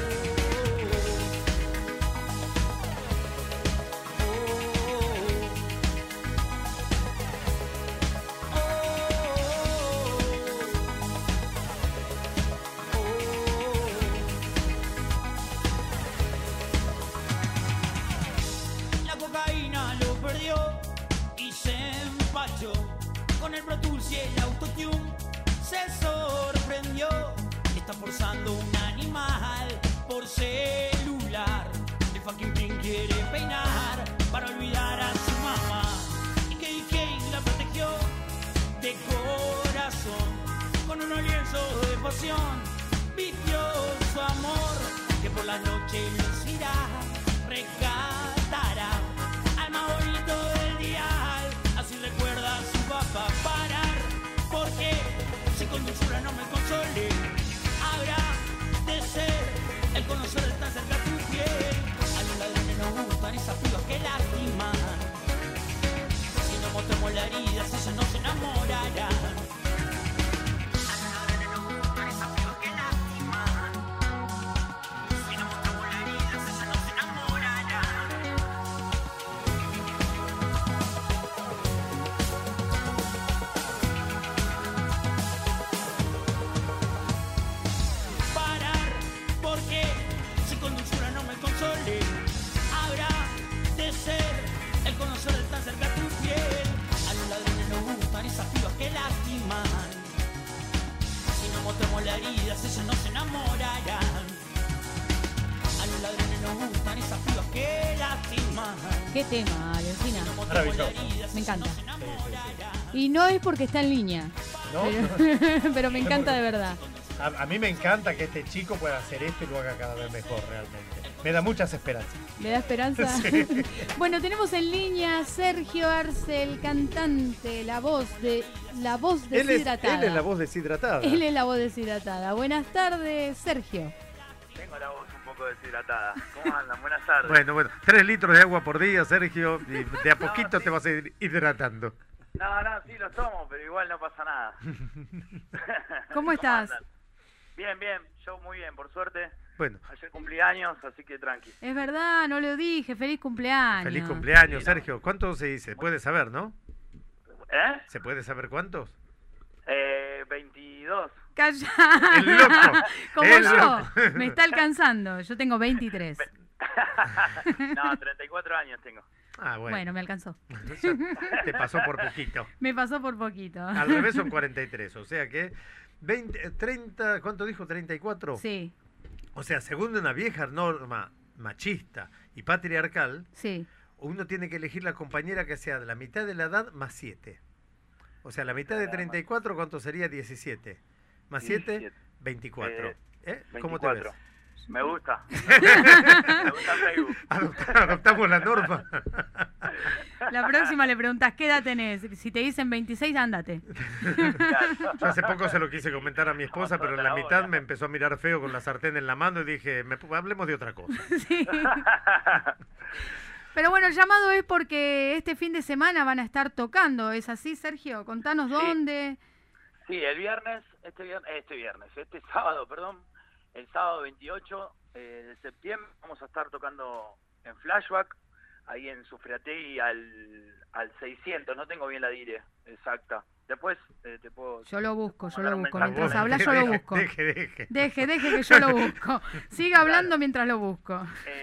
La cocaína lo perdió y se empachó. Con el Pro Tools y el autotune se sorprendió. Está forzando un animal por celular. El fucking Pink quiere peinar para olvidar a su mamá. Y que DJ la protegió de corazón. Con unos lienzos de pasión vistió su amor, que por la noche lucirá, rescatará al más bonito del dial. Así recuerda a su papá. Parar, porque si con dulzura no me consolé, habrá de ser el conocer de tan cerca tu piel. A los ladrones nos gustan esas pibas que lastiman. Si no mostramos la herida, ellos no se enamorarán. Parar, porque si con dulzura no me consolé, habrá de ser el conocer de tan cerca tu piel. A los ladrones nos gustan esas pibas que lastiman. Si no mostramos la herida, ellos no se enamorarán. A los ladrones nos gustan esas pibas que lastiman. Qué tema, Alcina. Maravilloso. Me encanta. Y no es porque está en línea. ¿No? Pero me encanta de verdad. A mí me encanta que este chico pueda hacer esto y lo haga cada vez mejor, realmente. Me da muchas esperanzas. ¿Le da esperanza? Sí. Bueno, tenemos en línea Sergio Arce, el cantante, la voz deshidratada. Él es la voz deshidratada. Él es la voz deshidratada. Buenas tardes, Sergio. Tengo la voz un poco deshidratada. ¿Cómo andan? Buenas tardes. Bueno, 3 litros de agua por día, Sergio, y de a poquito te vas a ir hidratando. No, sí los tomo, pero igual no pasa nada. ¿Cómo estás? andan? Bien, yo muy bien, por suerte. Bueno. Ayer cumplí años, así que tranqui. Es verdad, no lo dije. Feliz cumpleaños. Feliz cumpleaños, Sergio. ¿Cuántos se dice? ¿Puede saber, no? ¿Eh? ¿Se puede saber cuántos? 22. Calla. El loco. Como El yo. loco. Me está alcanzando. Yo tengo 23. No, 34 años tengo. Ah, Bueno, me alcanzó. Te pasó por poquito. Me pasó por poquito. Al revés son 43, o sea que 30, ¿cuánto dijo? 34. Sí. O sea, según una vieja norma machista y patriarcal, sí, uno tiene que elegir la compañera que sea de la mitad de la edad más 7. O sea, la mitad de 34, ¿cuánto sería? 17. Más 7, 24. ¿Cómo te ves? Me gusta. Me gusta Facebook. Adoptamos la norma. La próxima le preguntas, ¿qué edad tenés? Si te dicen 26, ándate. Yo hace poco se lo quise comentar a mi esposa, pero en la mitad me empezó a mirar feo con la sartén en la mano y dije, hablemos de otra cosa. Sí. Pero bueno, el llamado es porque este fin de semana van a estar tocando. ¿Es así, Sergio? Contanos dónde. Sí, este sábado, el sábado 28 de septiembre vamos a estar tocando en Flashback, ahí en Sufriategui al 600, no tengo bien la dire exacta. Después te puedo... Yo lo busco. mensaje. Mientras hablas yo lo busco. Deje que yo lo busco. Siga hablando mientras lo busco.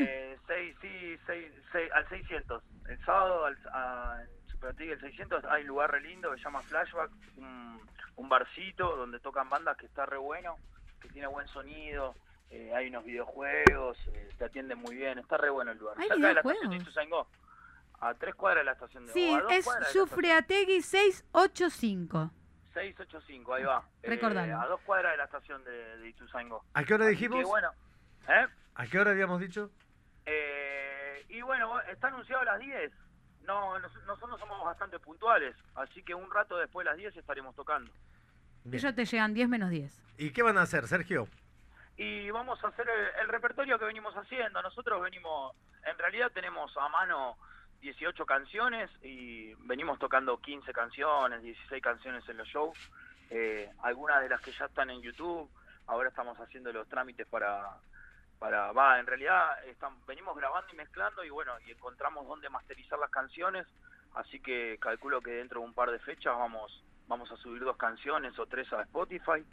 Al 600. El sábado en Sufriategui el 600 hay un lugar re lindo que se llama Flashback, un barcito donde tocan bandas que está re bueno, que tiene buen sonido, hay unos videojuegos, te atienden muy bien, está re bueno el lugar. ¿Hay cerca de la videojuegos? estación de Ituzaingó, a 3 cuadras de la estación de Sí, o a 2 es cuadras de la Sufriategui 685. 685, ahí va. Recordalo. A 2 cuadras de la estación de Ituzaingó. ¿A qué hora Así dijimos? que, bueno, ¿A qué hora habíamos dicho? y bueno, está anunciado a las 10. No, nosotros somos bastante puntuales, así que un rato después de las 10 estaremos tocando. Ellos te llegan 10 menos 10. ¿Y qué van a hacer, Sergio? Y vamos a hacer el repertorio que venimos haciendo. Nosotros en realidad tenemos a mano 18 canciones y venimos tocando 15 canciones, 16 canciones en los shows. Algunas de las que ya están en YouTube. Ahora estamos haciendo los trámites en realidad venimos grabando y mezclando y bueno, y encontramos dónde masterizar las canciones. Así que calculo que dentro de un par de fechas vamos a subir 2 canciones o 3 a Spotify.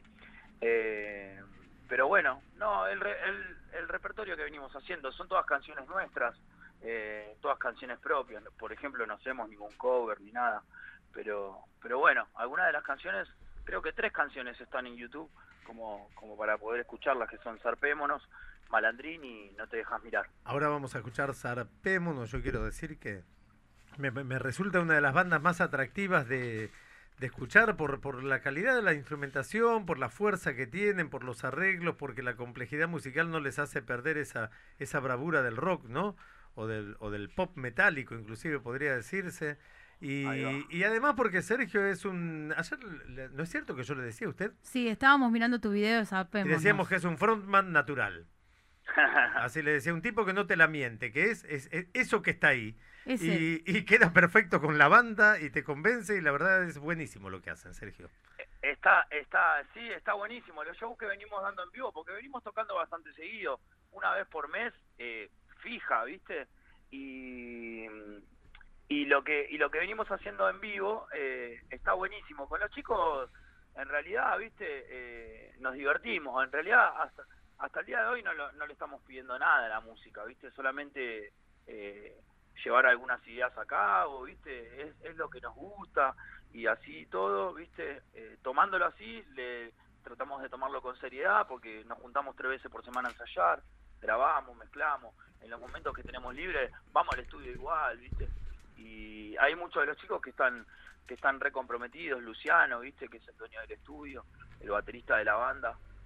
Pero bueno, no, el repertorio que venimos haciendo son todas canciones nuestras, todas canciones propias. Por ejemplo, no hacemos ningún cover ni nada, pero bueno, algunas de las canciones, creo que 3 canciones están en YouTube como para poder escucharlas, que son Zarpémonos, Malandrín y No te dejas mirar. Ahora vamos a escuchar Zarpémonos. Yo quiero decir que me resulta una de las bandas más atractivas de escuchar por la calidad de la instrumentación, por la fuerza que tienen, por los arreglos, porque la complejidad musical no les hace perder esa bravura del rock, ¿no? O del pop metálico, inclusive podría decirse. Y además porque Sergio es ayer, ¿no es cierto que yo le decía a usted? Sí, estábamos mirando tu video de Y Zarpémonos. decíamos que es un frontman natural. Así le decía, un tipo que no te la miente, que es eso que está ahí. Y queda perfecto con la banda y te convence, y la verdad es buenísimo lo que hacen, Sergio. Está buenísimo. Los shows que venimos dando en vivo, porque venimos tocando bastante seguido, una vez por mes, fija, ¿viste? Y lo que venimos haciendo en vivo está buenísimo. Con los chicos, en realidad, ¿viste? Nos divertimos. En realidad, hasta el día de hoy no le estamos pidiendo nada a la música, ¿viste? Solamente llevar algunas ideas a cabo, ¿viste? Es lo que nos gusta, y así todo, ¿viste? Tomándolo así, tratamos de tomarlo con seriedad, porque nos juntamos 3 veces por semana a ensayar, grabamos, mezclamos. En los momentos que tenemos libre, vamos al estudio igual, ¿viste? Y hay muchos de los chicos que están re comprometidos. Luciano, ¿viste? Que es el dueño del estudio, el baterista de la banda.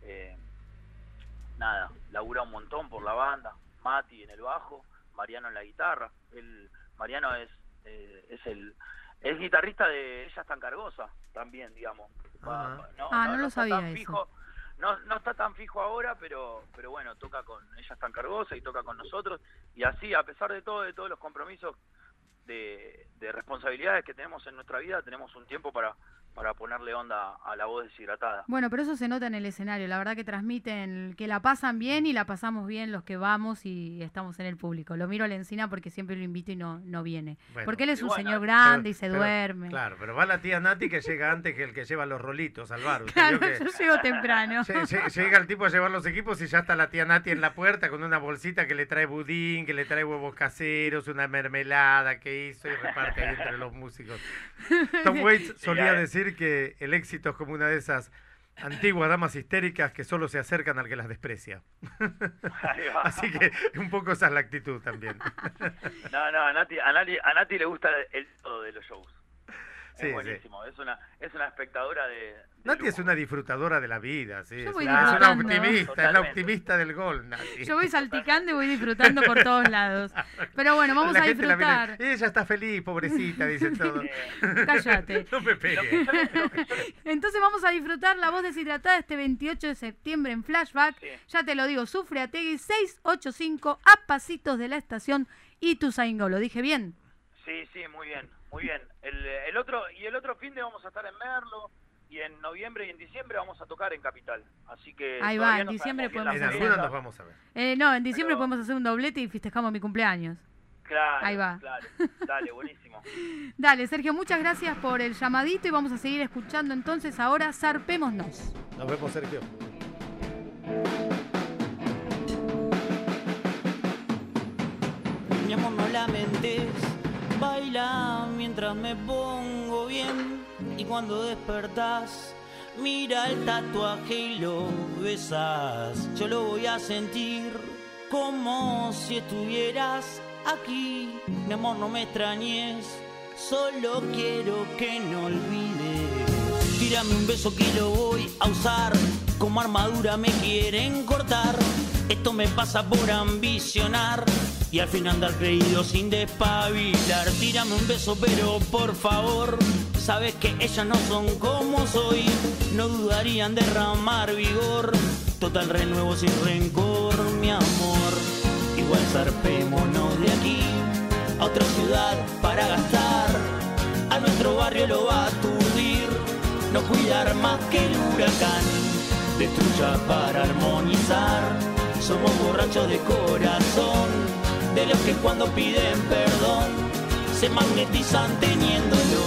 nada, labura un montón por la banda, Mati en el bajo, Mariano en la guitarra. Mariano es guitarrista de Ella es tan cargosa también, digamos. No lo sabía tan eso. Fijo, no está tan fijo ahora, pero bueno, toca con Ella es tan cargosa y toca con nosotros, y así, a pesar de todos los compromisos de responsabilidades que tenemos en nuestra vida, tenemos un tiempo para ponerle onda a la voz deshidratada. Bueno, pero eso se nota en el escenario, la verdad que transmiten, que la pasan bien y la pasamos bien los que vamos y estamos en el público. Lo miro a Lencina porque siempre lo invito y no viene. Bueno, porque él es un señor grande y se duerme. Claro, pero va la tía Nati que llega antes que el que lleva los rolitos al bar. Claro, yo llego temprano. Llega el tipo a llevar los equipos y ya está la tía Nati en la puerta con una bolsita que le trae budín, que le trae huevos caseros, una mermelada que hizo y reparte ahí entre los músicos. Tom Waits solía decir que el éxito es como una de esas antiguas damas histéricas que solo se acercan al que las desprecia. Así que un poco esa es la actitud también. No, a Nati le gusta el todo de los shows. Sí, es buenísimo, sí. Es una espectadora de Nati es una disfrutadora de la vida, sí. Yo voy Es una disfrutando. optimista, es la optimista del gol, Nati. Yo voy salticando y voy disfrutando por todos lados. Pero bueno, vamos a gente la disfrutar. mira, ella está feliz, pobrecita, dice todo. Cállate. No me pegues. Entonces vamos a disfrutar La Voz Deshidratada este 28 de septiembre en Flashback. Ya te lo digo, Sufriategui 685 a pasitos de la estación Ituzaingó. ¿Lo dije bien? Sí, muy bien, muy bien. El otro fin de vamos a estar en Merlo, y en noviembre y en diciembre vamos a tocar en Capital. Así que ahí va, en diciembre podemos hacer. En algunos nos vamos a ver. No, en diciembre podemos hacer un doblete y festejamos mi cumpleaños. Claro, ahí va. Claro. Dale, buenísimo. Dale, Sergio, muchas gracias por el llamadito y vamos a seguir escuchando entonces ahora Zarpémonos. Nos vemos, Sergio. Mi amor, no lamentes, baila mientras me pongo bien. Y cuando despertás, mira el tatuaje y lo besas. Yo lo voy a sentir como si estuvieras aquí. Mi amor, no me extrañes, solo quiero que no olvides. Tírame un beso que lo voy a usar, como armadura me quieren cortar. Esto me pasa por ambicionar y al fin andar creído sin despabilar. Tírame un beso pero por favor, sabes que ellas no son como soy. No dudarían derramar vigor, total renuevo sin rencor, mi amor. Igual zarpémonos de aquí a otra ciudad para gastar. A nuestro barrio lo va a aturdir, no cuidar más que el huracán. Destruya para armonizar, somos borrachos de corazón, de los que cuando piden perdón se magnetizan teniéndolo.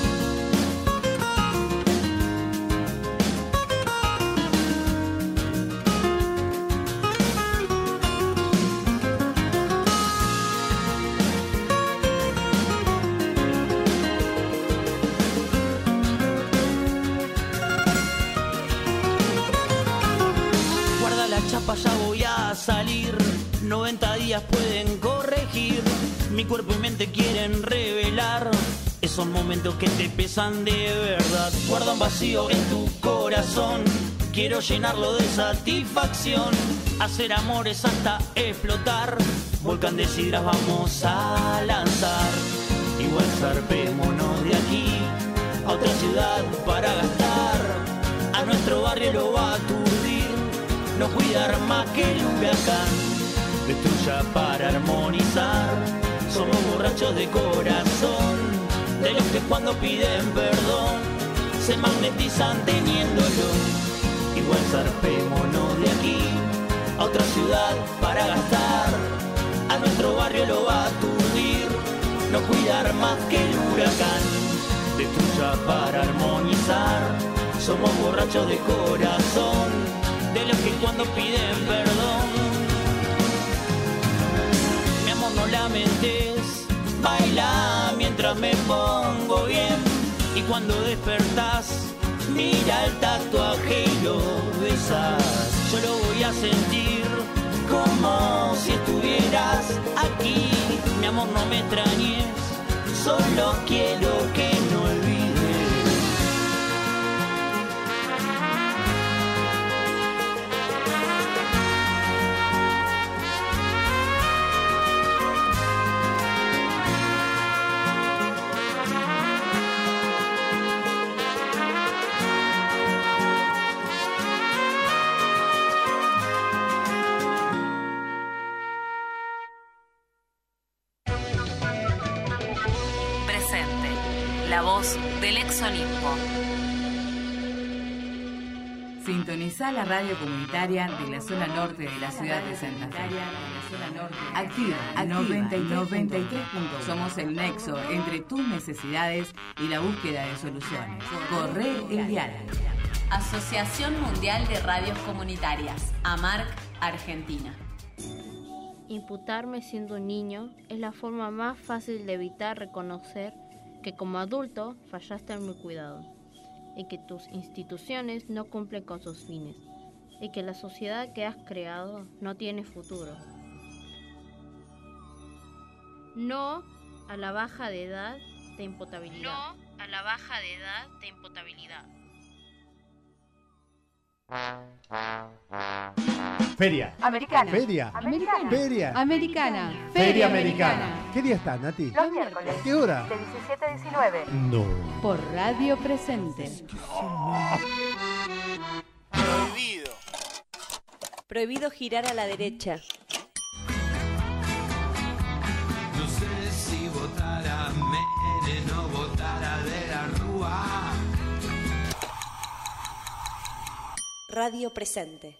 Ya voy a salir, 90 días pueden corregir, mi cuerpo y mente quieren revelar esos momentos que te pesan de verdad. Guarda un vacío en tu corazón, quiero llenarlo de satisfacción, hacer amores hasta explotar, volcán de sidras vamos a lanzar. Igual zarpémonos de aquí a otra ciudad para gastar, a nuestro barrio lo va a aturdir, no cuidar más que el huracán. Destruya para armonizar, somos borrachos de corazón, de los que cuando piden perdón se magnetizan teniéndolo. Igual zarpémonos de aquí a otra ciudad para gastar, a nuestro barrio lo va a aturdir, no cuidar más que el huracán. Destruya para armonizar, somos borrachos de corazón, de los que cuando piden perdón. Mi amor, no lamentes, baila mientras me pongo bien. Y cuando despertás, mira el tatuaje y lo besas. Yo lo voy a sentir como si estuvieras aquí. Mi amor, no me extrañes, solo quiero que no olvides. voz del ex Olimpo. Sintoniza la radio comunitaria de la zona norte de la ciudad de Santa Fe. Activa 93. Somos el nexo entre tus necesidades y la búsqueda de soluciones. Corre el diálogo. Asociación Mundial de Radios Comunitarias, AMARC, Argentina. Imputarme siendo un niño es la forma más fácil de evitar reconocer que como adulto fallaste en mi cuidado y que tus instituciones no cumplen con sus fines y que la sociedad que has creado no tiene futuro. No a la baja de edad de imputabilidad. No a la baja de edad de imputabilidad. Feria. Americana. Feria. Americana. Feria. Americana. Feria Americana. ¿Qué día está, Nati? Los miércoles. ¿Qué hora? De 17 a 19. No. Por Radio Presente. Prohibido. Prohibido girar a la derecha. No sé si votar a Menem o votar a De la Rúa. Radio Presente.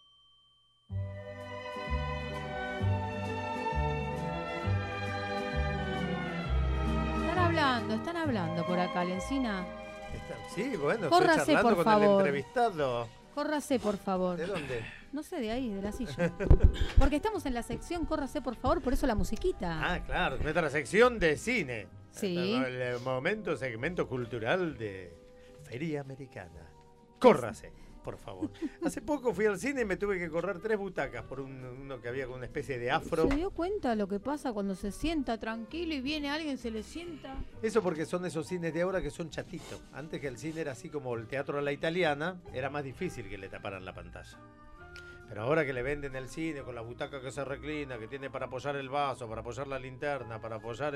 Están hablando por acá, Lencina. Sí, bueno, estoy Córrase, charlando por con el favor. entrevistado. Córrase, por favor. ¿De dónde? No sé, de ahí, de la silla. Porque estamos en la sección Córrase, por favor, por eso la musiquita. Ah, claro, nuestra sección de cine. Sí. El segmento cultural de Feria Americana. Córrase, por favor. Hace poco fui al cine y me tuve que correr 3 butacas por uno que había con una especie de afro. ¿Se dio cuenta lo que pasa cuando se sienta tranquilo y viene alguien, se le sienta? Eso porque son esos cines de ahora que son chatitos. Antes que el cine era así como el teatro a la italiana, era más difícil que le taparan la pantalla. Pero ahora que le venden el cine con la butaca que se reclina, que tiene para apoyar el vaso, para apoyar la linterna, para apoyar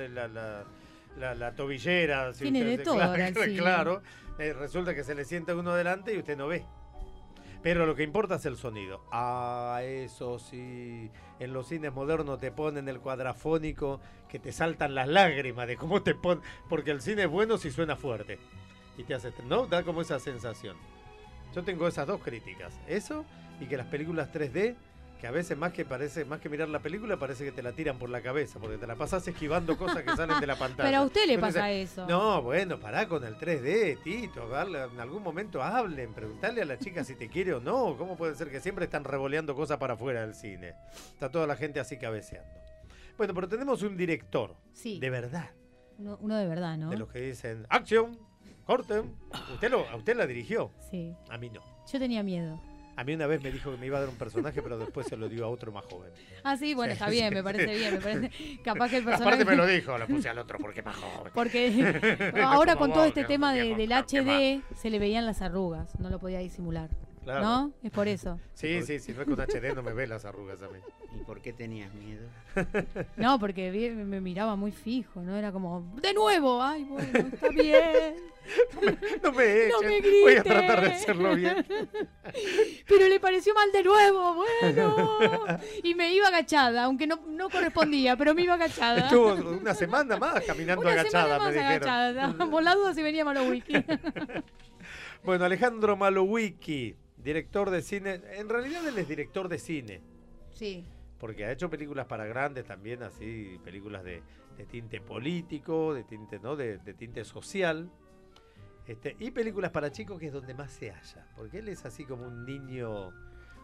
la tobillera. Si Tiene usted, de todo ahora el cine. Claro, resulta que se le sienta uno delante y usted no ve. Pero lo que importa es el sonido. Ah, eso sí. En los cines modernos te ponen el cuadrafónico que te saltan las lágrimas de cómo te ponen. Porque el cine es bueno si suena fuerte. Y te hace, ¿no? Da como esa sensación. Yo tengo esas dos críticas. Eso y que las películas 3D, que a veces más que mirar la película, parece que te la tiran por la cabeza, porque te la pasás esquivando cosas que salen de la pantalla. Pero a usted le Entonces, pasa eso. No, bueno, pará con el 3D, Tito, en algún momento hablen, preguntarle a la chica si te quiere o no. ¿Cómo puede ser que siempre están revoleando cosas para afuera del cine? Está toda la gente así cabeceando. Bueno, pero tenemos un director, sí, de verdad. Uno de verdad, ¿no? De los que dicen, acción, corten. A usted la dirigió. Sí. A mí no. Yo tenía miedo. A mí una vez me dijo que me iba a dar un personaje, pero después se lo dio a otro más joven. Ah, sí, bueno, Sí, está bien, sí, me parece sí. bien, me parece. Capaz que el personaje... Aparte me lo dijo, lo puse al otro porque es más joven. Porque ahora con Como todo vos, este que tema viejo, del ¿qué HD se le veían las arrugas, no lo podía disimular. Claro. ¿No? Es por eso. Sí, si no es con HD no me ve las arrugas a mí. ¿Y por qué tenías miedo? No, porque me miraba muy fijo, ¿no? Era como, ¡de nuevo! ¡Ay, bueno, está bien! No me echen, grite. voy a tratar de hacerlo bien. Pero le pareció mal de nuevo, bueno. Y me iba agachada, aunque no correspondía, pero me iba agachada. Estuvo una semana más caminando Una agachada, semana más me dijeron. agachada. Por la duda si venía Malowiki. Bueno, Alejandro Malowicki, director de cine. En realidad él es director de cine. Sí. Porque ha hecho películas para grandes también, así, películas de tinte político, de tinte, ¿no? de tinte social. Y películas para chicos, que es donde más se halla. Porque él es así como un niño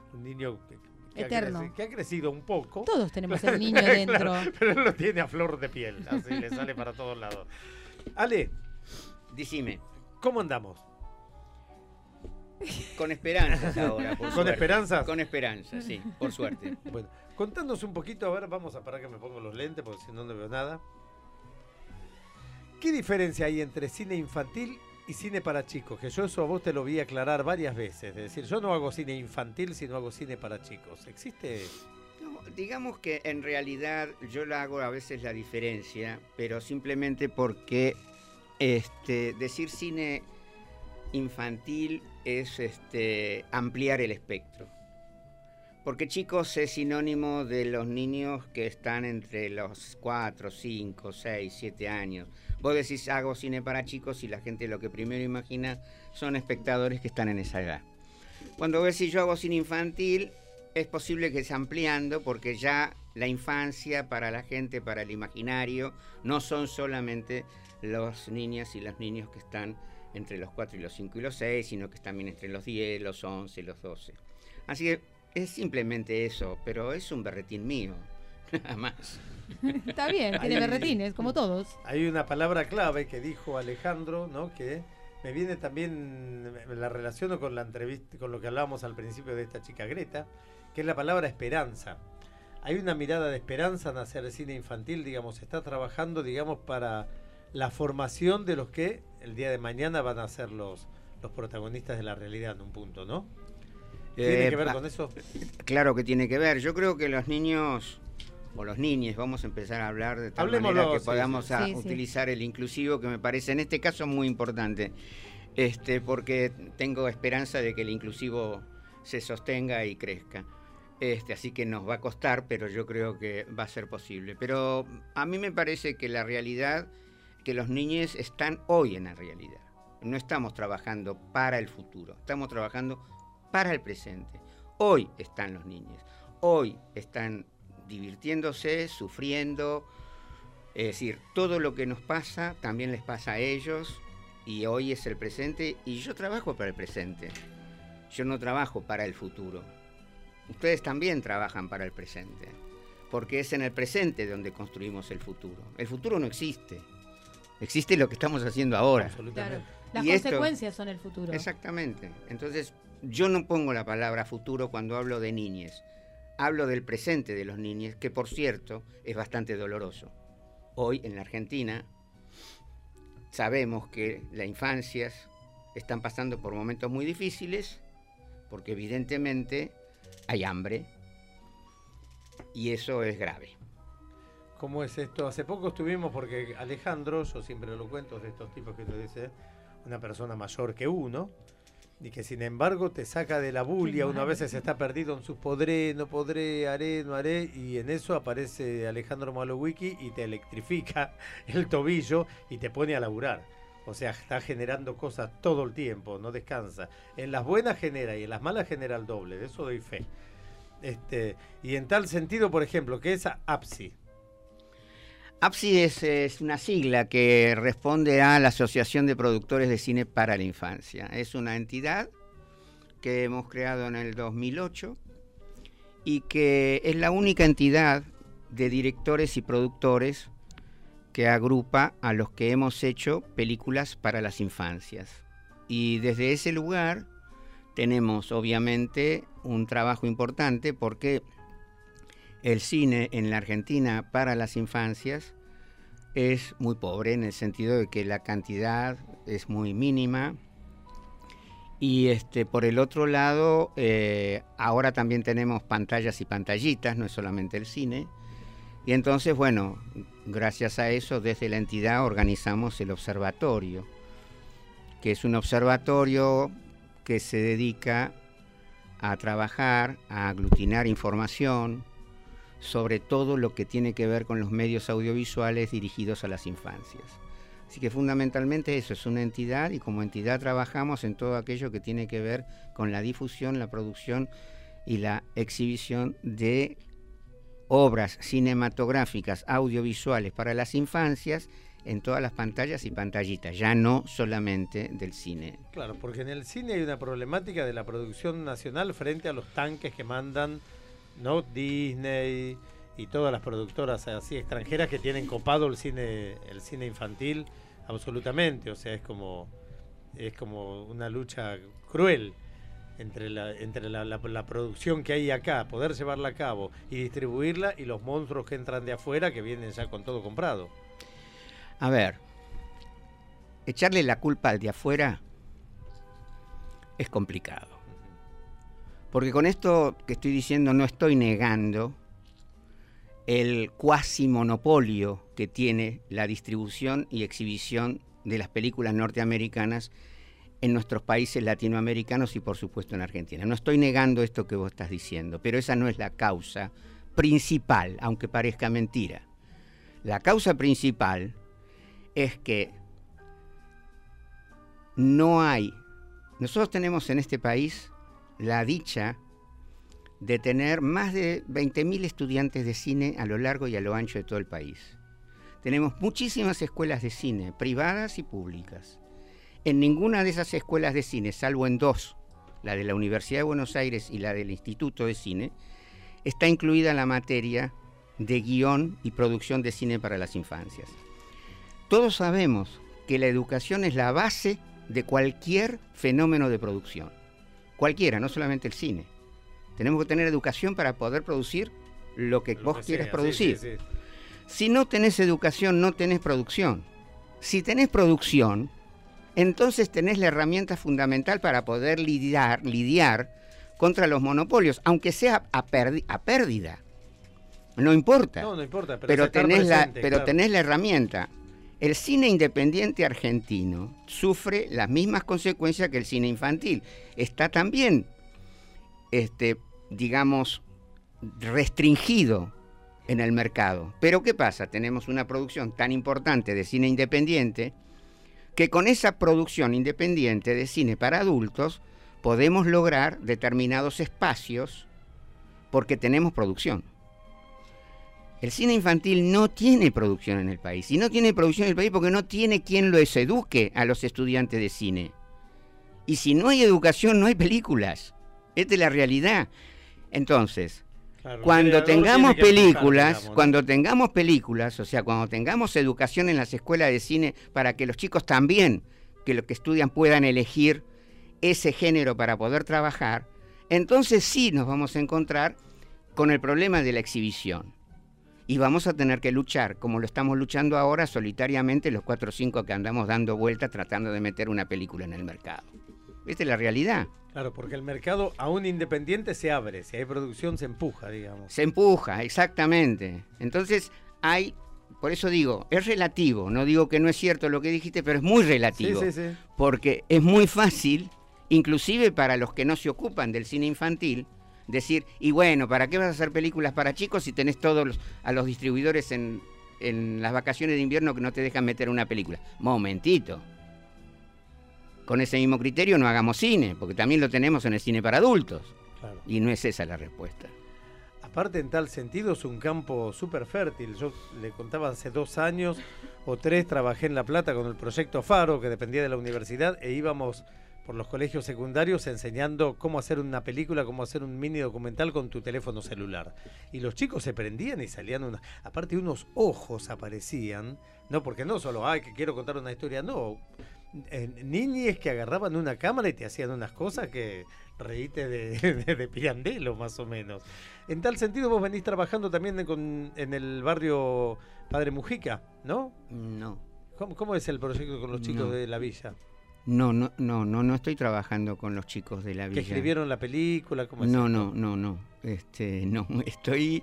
que eterno. Que ha crecido un poco. Todos tenemos el niño dentro. Claro, pero él lo tiene a flor de piel, así le sale para todos lados. Ale, decime, ¿cómo andamos? Con esperanzas ahora, por ¿Con suerte. esperanzas? Con esperanzas, sí, por suerte. Bueno, contanos un poquito, a ver, vamos a parar que me pongo los lentes porque si no, no veo nada. ¿Qué diferencia hay entre cine infantil y cine para chicos? Que yo eso a vos te lo vi aclarar varias veces. Es decir, yo no hago cine infantil, sino hago cine para chicos. ¿Existe? No, digamos que en realidad yo la hago a veces la diferencia, pero simplemente porque decir cine infantil es ampliar el espectro. Porque chicos es sinónimo de los niños que están entre los 4, 5, 6, 7 años. Vos decís, hago cine para chicos y la gente lo que primero imagina son espectadores que están en esa edad. Cuando ves si yo hago cine infantil, es posible que sea ampliando, porque ya la infancia para la gente, para el imaginario, no son solamente las niñas y los niños que están entre los 4 y los 5 y los 6, sino que están también entre los 10, los 11, los 12. Así que es simplemente eso, pero es un berretín mío, nada más. Está bien, tiene berretines, como todos. Hay una palabra clave que dijo Alejandro, ¿no? Que me viene también, la relaciono con la entrevista, con lo que hablábamos al principio de esta chica Greta, que es la palabra esperanza. Hay una mirada de esperanza en hacer cine infantil, digamos, se está trabajando, digamos, para la formación de los que el día de mañana van a ser los protagonistas de la realidad en un punto, ¿no? ¿Tiene que ver con eso? Claro que tiene que ver. Yo creo que los niños o los niñes, vamos a empezar a hablar de tal manera que podamos utilizar el inclusivo, que me parece en este caso muy importante, porque tengo esperanza de que el inclusivo se sostenga y crezca. Así que nos va a costar, pero yo creo que va a ser posible. Pero a mí me parece que la realidad, que los niños están hoy en la realidad. No estamos trabajando para el futuro, estamos trabajando para el presente. Hoy están los niños, hoy están divirtiéndose, sufriendo, es decir, todo lo que nos pasa también les pasa a ellos, y hoy es el presente, y yo trabajo para el presente, yo no trabajo para el futuro. Ustedes también trabajan para el presente, porque es en el presente donde construimos el futuro. El futuro no existe, existe lo que estamos haciendo ahora. Absolutamente. Claro. Las consecuencias son el futuro. Exactamente. Entonces, yo no pongo la palabra futuro cuando hablo de niñes. Hablo del presente de los niños, que por cierto es bastante doloroso. Hoy en la Argentina sabemos que las infancias están pasando por momentos muy difíciles, porque evidentemente hay hambre y eso es grave. ¿Cómo es esto? Hace poco estuvimos, porque Alejandro, yo siempre lo cuento, es de estos tipos que te dice una persona mayor que uno, y que sin embargo te saca de la bulia, uno a veces está perdido en sus podré, no podré, haré, no haré, y en eso aparece Alejandro Malowicki y te electrifica el tobillo y te pone a laburar. O sea, está generando cosas todo el tiempo, no descansa. En las buenas genera y en las malas genera el doble, de eso doy fe. Y en tal sentido, por ejemplo, ¿qué es APSI? APSI es una sigla que responde a la Asociación de Productores de Cine para la Infancia. Es una entidad que hemos creado en el 2008 y que es la única entidad de directores y productores que agrupa a los que hemos hecho películas para las infancias. Y desde ese lugar tenemos obviamente un trabajo importante, porque el cine en la Argentina para las infancias es muy pobre, en el sentido de que la cantidad es muy mínima. Y por el otro lado, ahora también tenemos pantallas y pantallitas, no es solamente el cine. Y entonces, bueno, gracias a eso, desde la entidad organizamos el observatorio, que es un observatorio que se dedica a trabajar, a aglutinar información sobre todo lo que tiene que ver con los medios audiovisuales dirigidos a las infancias. Así que fundamentalmente eso, es una entidad, y como entidad trabajamos en todo aquello que tiene que ver con la difusión, la producción y la exhibición de obras cinematográficas, audiovisuales para las infancias en todas las pantallas y pantallitas, ya no solamente del cine. Claro, porque en el cine hay una problemática de la producción nacional frente a los tanques que mandan, ¿no? Disney y todas las productoras así extranjeras que tienen copado el cine infantil absolutamente. O sea, es como una lucha cruel entre la producción que hay acá, poder llevarla a cabo y distribuirla, y los monstruos que entran de afuera, que vienen ya con todo comprado. A ver, echarle la culpa al de afuera es complicado. Porque con esto que estoy diciendo no estoy negando el cuasi monopolio que tiene la distribución y exhibición de las películas norteamericanas en nuestros países latinoamericanos y por supuesto en Argentina. No estoy negando esto que vos estás diciendo, pero esa no es la causa principal, aunque parezca mentira. La causa principal es que nosotros tenemos en este país la dicha de tener más de 20.000 estudiantes de cine a lo largo y a lo ancho de todo el país. Tenemos muchísimas escuelas de cine, privadas y públicas. En ninguna de esas escuelas de cine, salvo en dos, la de la Universidad de Buenos Aires y la del Instituto de Cine, está incluida la materia de guión y producción de cine para las infancias. Todos sabemos que la educación es la base de cualquier fenómeno de producción. Cualquiera, no solamente el cine. Tenemos que tener educación para poder producir lo que vos quieras producir. Sí. Si no tenés educación, no tenés producción. Si tenés producción, entonces tenés la herramienta fundamental para poder lidiar contra los monopolios, aunque sea a pérdida. No importa. No importa, pero tenés la herramienta. El cine independiente argentino sufre las mismas consecuencias que el cine infantil. Está también, digamos, restringido en el mercado. Pero ¿qué pasa? Tenemos una producción tan importante de cine independiente que con esa producción independiente de cine para adultos podemos lograr determinados espacios porque tenemos producción. El cine infantil no tiene producción en el país. Y no tiene producción en el país porque no tiene quien los eduque a los estudiantes de cine. Y si no hay educación, no hay películas. Esta es la realidad. Entonces, claro, cuando tengamos películas, o sea, cuando tengamos educación en las escuelas de cine para que los chicos también, que los que estudian puedan elegir ese género para poder trabajar, entonces sí nos vamos a encontrar con el problema de la exhibición. Y vamos a tener que luchar, como lo estamos luchando ahora solitariamente los 4 o 5 que andamos dando vueltas tratando de meter una película en el mercado. Esta es la realidad. Claro, porque el mercado aún independiente se abre, si hay producción se empuja, digamos. Se empuja, exactamente. Entonces por eso digo, es relativo, no digo que no es cierto lo que dijiste, pero es muy relativo. Sí. Porque es muy fácil, inclusive para los que no se ocupan del cine infantil, decir, y bueno, ¿para qué vas a hacer películas para chicos si tenés todos a los distribuidores en las vacaciones de invierno que no te dejan meter una película? Momentito. Con ese mismo criterio no hagamos cine, porque también lo tenemos en el cine para adultos. Claro. Y no es esa la respuesta. Aparte, en tal sentido, es un campo súper fértil. Yo le contaba hace 2 años o 3, trabajé en La Plata con el proyecto Faro, que dependía de la universidad, e íbamos por los colegios secundarios enseñando cómo hacer una película, cómo hacer un mini documental con tu teléfono celular. Y los chicos se prendían y salían aparte unos ojos aparecían, no porque no solo, que quiero contar una historia, no. Niñes que agarraban una cámara y te hacían unas cosas que reíte de Pirandello, más o menos. En tal sentido, vos venís trabajando también en el barrio Padre Mujica, ¿no? No. ¿Cómo es el proyecto con los chicos de la villa? No estoy trabajando con los chicos de la villa. ¿Que escribieron la película? ¿Cómo es no. No, estoy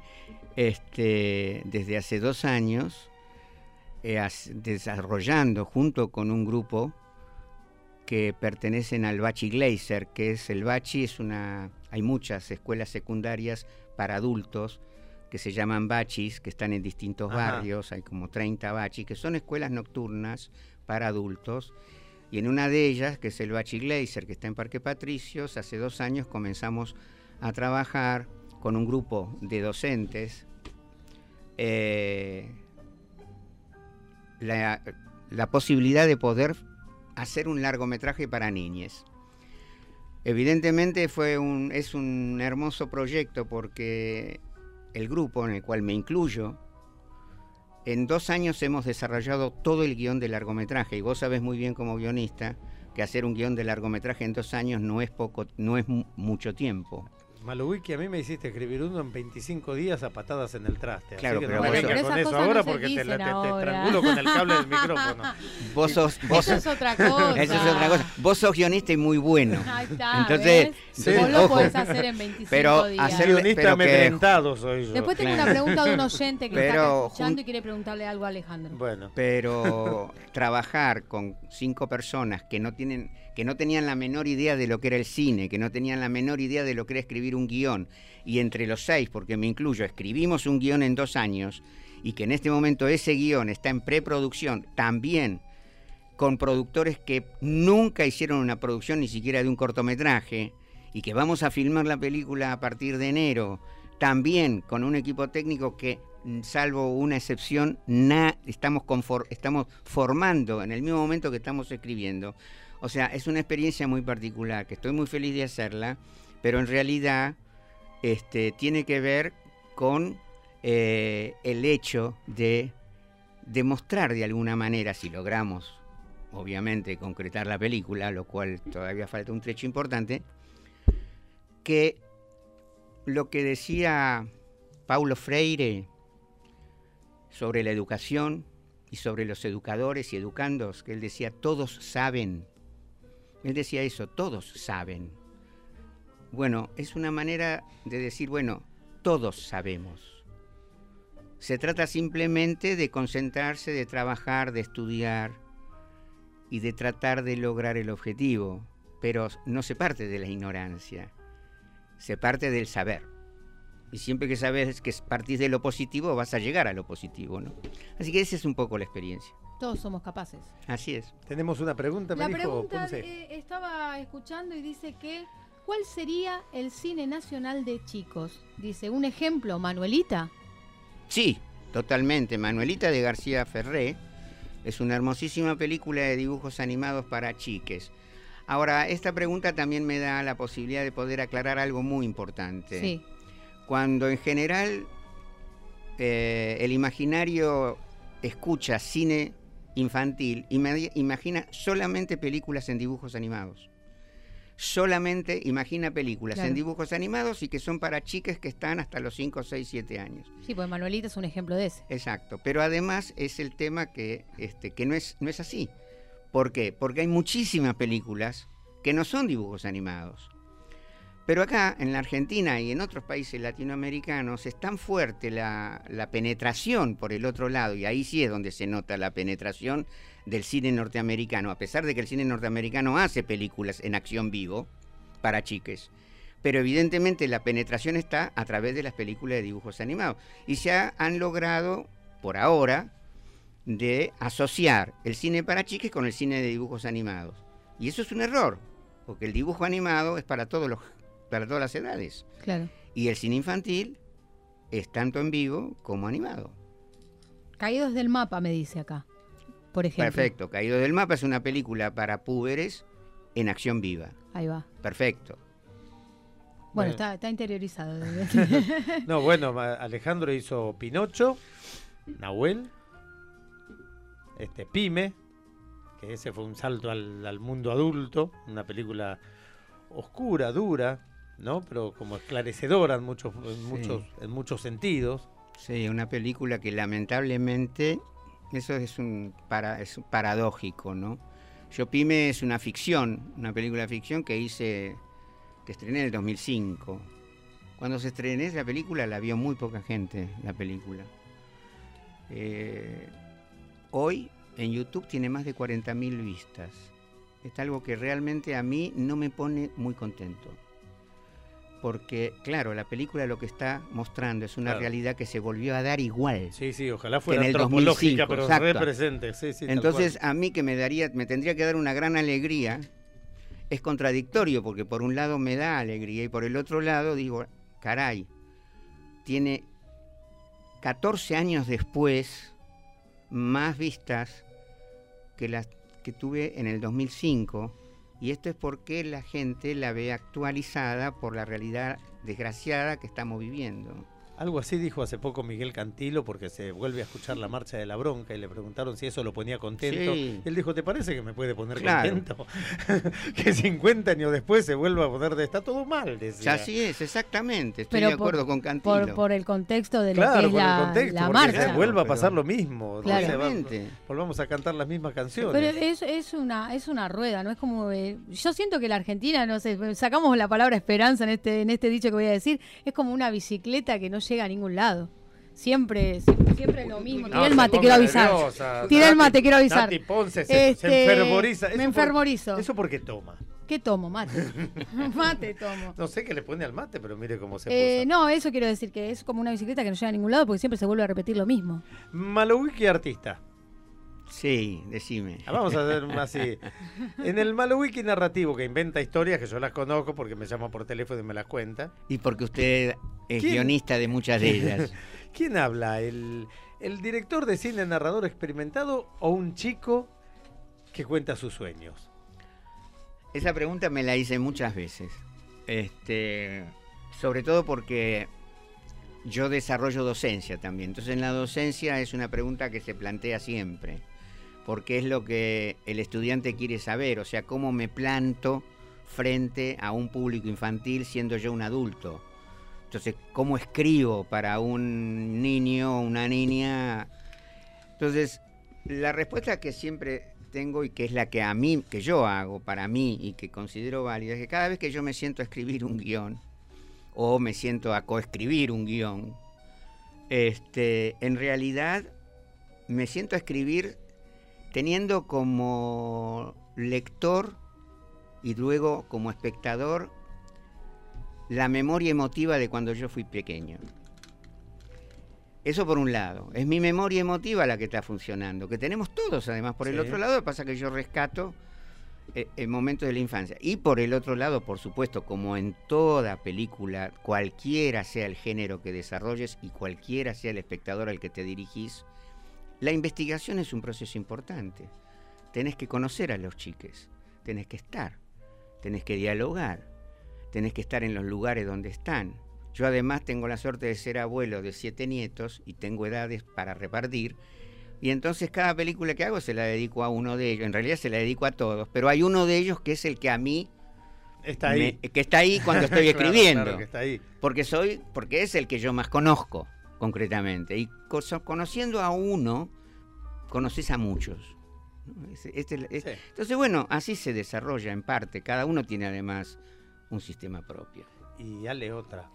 desde hace 2 años desarrollando junto con un grupo que pertenecen al Bachi Glaser, que es el Bachi, hay muchas escuelas secundarias para adultos que se llaman Bachis, que están en distintos barrios, hay como 30 Bachis, que son escuelas nocturnas para adultos. Y en una de ellas, que es el Bachi Glaser, que está en Parque Patricios, hace 2 años comenzamos a trabajar con un grupo de docentes la posibilidad de poder hacer un largometraje para niñes. Evidentemente es un hermoso proyecto porque el grupo en el cual me incluyo, en 2 años hemos desarrollado todo el guión de largometraje, y vos sabés muy bien como guionista que hacer un guión de largometraje en 2 años no es mucho tiempo. Maluiki, a mí me hiciste escribir uno en 25 días a patadas en el traste. Claro, así que pero no venga con eso ahora porque te estrangulo con el cable del micrófono. Eso es otra cosa. Eso es otra cosa. Vos sos guionista y muy bueno. Ahí está, entonces vos lo podés hacer en 25 días. Guionista amedrentado soy yo. Después tengo una pregunta de un oyente que está escuchando y quiere preguntarle algo a Alejandro. Bueno. Pero trabajar con 5 personas que no tienen, que no tenían la menor idea de lo que era el cine, que no tenían la menor idea de lo que era escribir un guión. Y entre los 6, porque me incluyo, escribimos un guión en 2 años, y que en este momento ese guión está en preproducción, también con productores que nunca hicieron una producción ni siquiera de un cortometraje, y que vamos a filmar la película a partir de enero, también con un equipo técnico que, salvo una excepción, estamos formando en el mismo momento que estamos escribiendo. O sea, es una experiencia muy particular, que estoy muy feliz de hacerla, pero en realidad tiene que ver con el hecho de demostrar de alguna manera, si logramos, obviamente, concretar la película, lo cual todavía falta un trecho importante, que lo que decía Paulo Freire sobre la educación y sobre los educadores y educandos, que él decía, todos saben. Él decía eso, todos saben. Bueno, es una manera de decir, bueno, todos sabemos. Se trata simplemente de concentrarse, de trabajar, de estudiar y de tratar de lograr el objetivo, pero no se parte de la ignorancia, se parte del saber. Y siempre que sabes que partís de lo positivo, vas a llegar a lo positivo, ¿no? Así que esa es un poco la experiencia. Todos somos capaces. Así es. Tenemos una pregunta, me La dijo pregunta Ponce. estaba escuchando y dice que ¿cuál sería el cine nacional de chicos? Dice, un ejemplo, Manuelita. Sí, totalmente. Manuelita de García Ferré es una hermosísima película de dibujos animados para chiques. Ahora, esta pregunta también me da la posibilidad de poder aclarar algo muy importante. Sí. Cuando en general el imaginario escucha cine infantil, imagina solamente películas en dibujos animados. Solamente imagina películas en dibujos animados y que son para chiques que están hasta los 5, 6, 7 años. Sí, pues Manuelita es un ejemplo de ese. Exacto, pero además es el tema que no es así. ¿Por qué? Porque hay muchísimas películas que no son dibujos animados. Pero acá, en la Argentina y en otros países latinoamericanos, es tan fuerte la penetración por el otro lado, y ahí sí es donde se nota la penetración del cine norteamericano, a pesar de que el cine norteamericano hace películas en acción vivo para chiques. Pero evidentemente la penetración está a través de las películas de dibujos animados. Y se han logrado, por ahora, de asociar el cine para chiques con el cine de dibujos animados. Y eso es un error, porque el dibujo animado es para todas las edades. Claro. Y el cine infantil es tanto en vivo como animado. Caídos del mapa, me dice acá, por ejemplo. Perfecto. Caídos del mapa es una película para púberes en acción viva. Ahí va. Perfecto. Bueno, está interiorizado. No, bueno, Alejandro hizo Pinocho, Nahuel, Pyme, que ese fue un salto al mundo adulto, una película oscura, dura, ¿no? Pero como esclarecedora en muchos sentidos. Sí, una película que lamentablemente, eso es paradójico, ¿no? Yo Pyme es una ficción, una película de ficción que estrené en el 2005. Cuando se estrenó la película la vio muy poca gente, la película. Hoy en YouTube tiene más de 40.000 vistas. Es algo que realmente a mí no me pone muy contento. Porque, claro, la película lo que está mostrando es una realidad que se volvió a dar igual. Sí, ojalá fuera antropológica, pero represente. Sí, entonces, a mí que me tendría que dar una gran alegría, es contradictorio, porque por un lado me da alegría y por el otro lado digo, caray, tiene 14 años después más vistas que las que tuve en el 2005, y esto es porque la gente la ve actualizada por la realidad desgraciada que estamos viviendo. Algo así dijo hace poco Miguel Cantilo, porque se vuelve a escuchar La Marcha de la Bronca y le preguntaron si eso lo ponía contento. Sí. Él dijo, ¿te parece que me puede poner contento? Que 50 años después se vuelva a poner está todo mal, decía. Así es, exactamente, estoy de acuerdo con Cantilo. Por el contexto de lo que es la marcha. Que vuelva a pasar lo mismo. Claramente. Volvamos a cantar las mismas canciones. Pero es una rueda, ¿no? Es como... yo siento que la Argentina, no sé, sacamos la palabra esperanza en este dicho que voy a decir, es como una bicicleta que no llega a ningún lado. Siempre lo mismo. No, Tiré el se mate, ponga quiero avisar. nerviosa. Tiré el mate, quiero avisar. Nati Ponce se enfervoriza. Me enfervorizo. ¿Eso por qué toma? ¿Qué tomo? Mate. Mate tomo. No sé qué le pone al mate, pero mire cómo se posa. No, eso quiero decir, que es como una bicicleta que no llega a ningún lado porque siempre se vuelve a repetir lo mismo. Malowiki artista. Sí, decime. Vamos a hacer así. En el Malowiki narrativo que inventa historias, que yo las conozco porque me llama por teléfono y me las cuenta. Y porque usted es guionista de muchas de ellas. ¿Quién habla? ¿El director de cine narrador experimentado o un chico que cuenta sus sueños? Esa pregunta me la hice muchas veces. Sobre todo porque yo desarrollo docencia también. Entonces en la docencia es una pregunta que se plantea siempre. Porque es lo que el estudiante quiere saber. O sea, cómo me planto frente a un público infantil siendo yo un adulto. Entonces, ¿cómo escribo para un niño o una niña? Entonces, la respuesta que siempre tengo y que es la que yo hago para mí y que considero válida, es que cada vez que yo me siento a escribir un guión o me siento a coescribir un guión, en realidad me siento a escribir teniendo como lector y luego como espectador la memoria emotiva de cuando yo fui pequeño. Eso por un lado. Es mi memoria emotiva la que está funcionando, que tenemos todos además. Por el otro lado, pasa que yo rescato momentos de la infancia. Y por el otro lado, por supuesto, como en toda película, cualquiera sea el género que desarrolles y cualquiera sea el espectador al que te dirigís, la investigación es un proceso importante. Tenés que conocer a los chiques, tenés que estar, tenés que dialogar, tenés que estar en los lugares donde están. Yo además tengo la suerte de ser abuelo de 7 nietos y tengo edades para repartir. Y entonces cada película que hago se la dedico a uno de ellos. En realidad se la dedico a todos, pero hay uno de ellos que es el que a mí está ahí, que está ahí cuando estoy escribiendo. Claro que está ahí. Porque es el que yo más conozco concretamente. Y conociendo a uno, conoces a muchos. Entonces, bueno, así se desarrolla en parte. Cada uno tiene además un sistema propio. Y Ale, otra.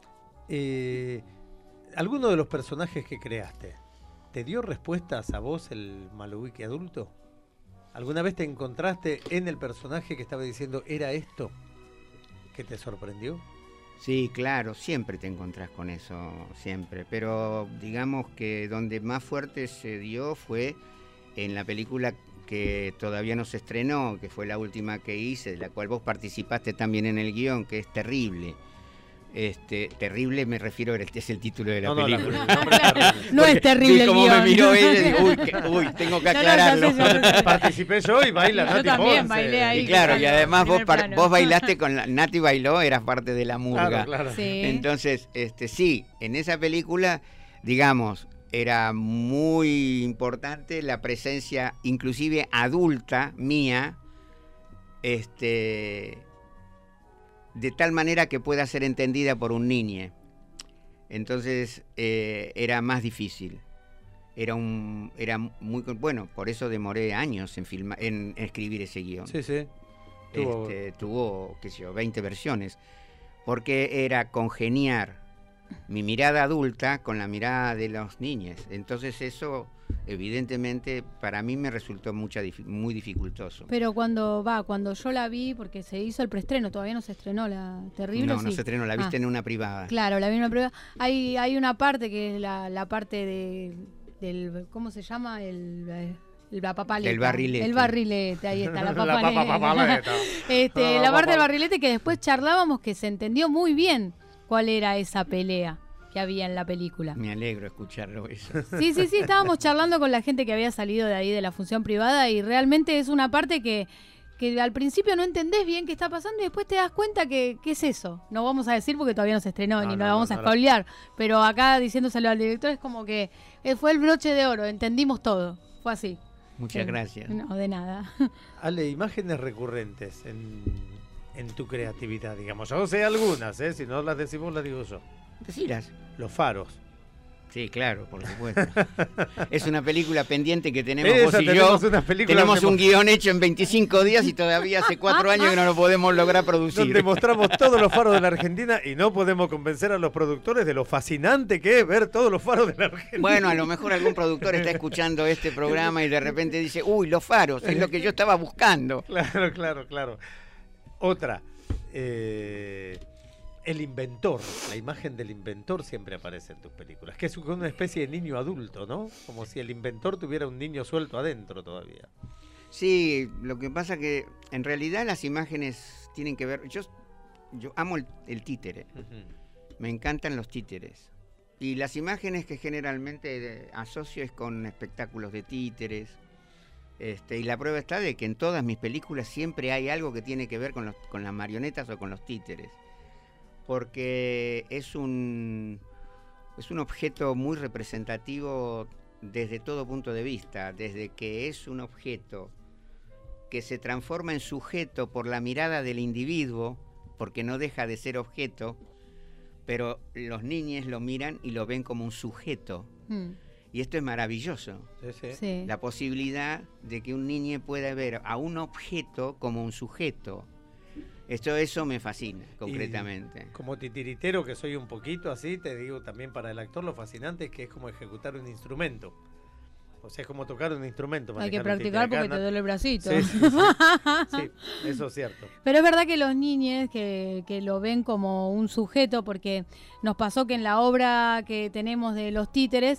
¿Alguno de los personajes que creaste te dio respuestas a vos, el Malowiki adulto? ¿Alguna vez te encontraste en el personaje que estaba diciendo era esto que te sorprendió? Sí, claro, siempre te encontrás con eso, siempre. Pero digamos que donde más fuerte se dio fue en la película que todavía no se estrenó, que fue la última que hice, de la cual vos participaste también en el guión, que es Terrible. Terrible me refiero, es el título de la película. No es terrible el como guión. me miró ella, digo, uy, tengo que aclararlo. Participé yo y baila Nati Ponce. Yo también bailé ahí. Y claro, y además vos bailaste con Nati bailó, eras parte de la murga. Claro. Sí. Entonces, sí, en esa película, digamos, era muy importante la presencia, inclusive adulta, mía, de tal manera que pueda ser entendida por un niño. Entonces era más difícil. Era muy bueno, por eso demoré años en escribir ese guión. Sí. Tuvo, qué sé yo, 20 versiones. Porque era congeniar mi mirada adulta con la mirada de los niños. Entonces eso, evidentemente, para mí me resultó muy dificultoso. Pero cuando yo la vi, porque se hizo el preestreno, todavía no se estrenó la Terrible. No se estrenó, la viste en una privada. Claro, la vi en una privada. Hay una parte que es la parte del, ¿cómo se llama? La papaleta. El barrilete. El barrilete, ahí está, la papaleta. La parte del barrilete que después charlábamos, que se entendió muy bien cuál era esa pelea que había en la película. Me alegro escucharlo eso. Sí, estábamos charlando con la gente que había salido de ahí de la función privada y realmente es una parte que al principio no entendés bien qué está pasando y después te das cuenta que ¿qué es eso? No vamos a decir porque todavía no se estrenó ni lo vamos a spoilear, pero acá diciéndoselo al director es como que fue el broche de oro, entendimos todo, fue así. Muchas gracias. No, de nada. Ale, imágenes recurrentes en tu creatividad, digamos. Yo sé algunas, si no las decimos las digo yo. Decilas. Los faros. Sí, claro, por supuesto. Es una película pendiente que tenemos Esa, vos y tenemos yo. una película Tenemos donde un guión hecho en 25 días y todavía hace 4 años que no lo podemos lograr producir. Donde mostramos todos los faros de la Argentina y no podemos convencer a los productores de lo fascinante que es ver todos los faros de la Argentina. Bueno, a lo mejor algún productor está escuchando este programa y de repente dice, uy, los faros, es lo que yo estaba buscando. Claro. Otra. El inventor, la imagen del inventor siempre aparece en tus películas, que es una especie de niño adulto, ¿no? Como si el inventor tuviera un niño suelto adentro todavía. Sí, lo que pasa que en realidad las imágenes tienen que ver... Yo amo el títere, me encantan los títeres. Y las imágenes que generalmente asocio es con espectáculos de títeres. Y la prueba está de que en todas mis películas siempre hay algo que tiene que ver con las marionetas o con los títeres. Porque es un objeto muy representativo desde todo punto de vista, desde que es un objeto que se transforma en sujeto por la mirada del individuo, porque no deja de ser objeto, pero los niños lo miran y lo ven como un sujeto. Y esto es maravilloso. Sí. La posibilidad de que un niño pueda ver a un objeto como un sujeto. Eso me fascina, concretamente. Y como titiritero que soy un poquito así, te digo también para el actor lo fascinante es que es como ejecutar un instrumento. O sea, es como tocar un instrumento. Hay que practicar porque te duele el bracito. Sí, eso es cierto. Pero es verdad que los niños que lo ven como un sujeto, porque nos pasó que en la obra que tenemos de los títeres,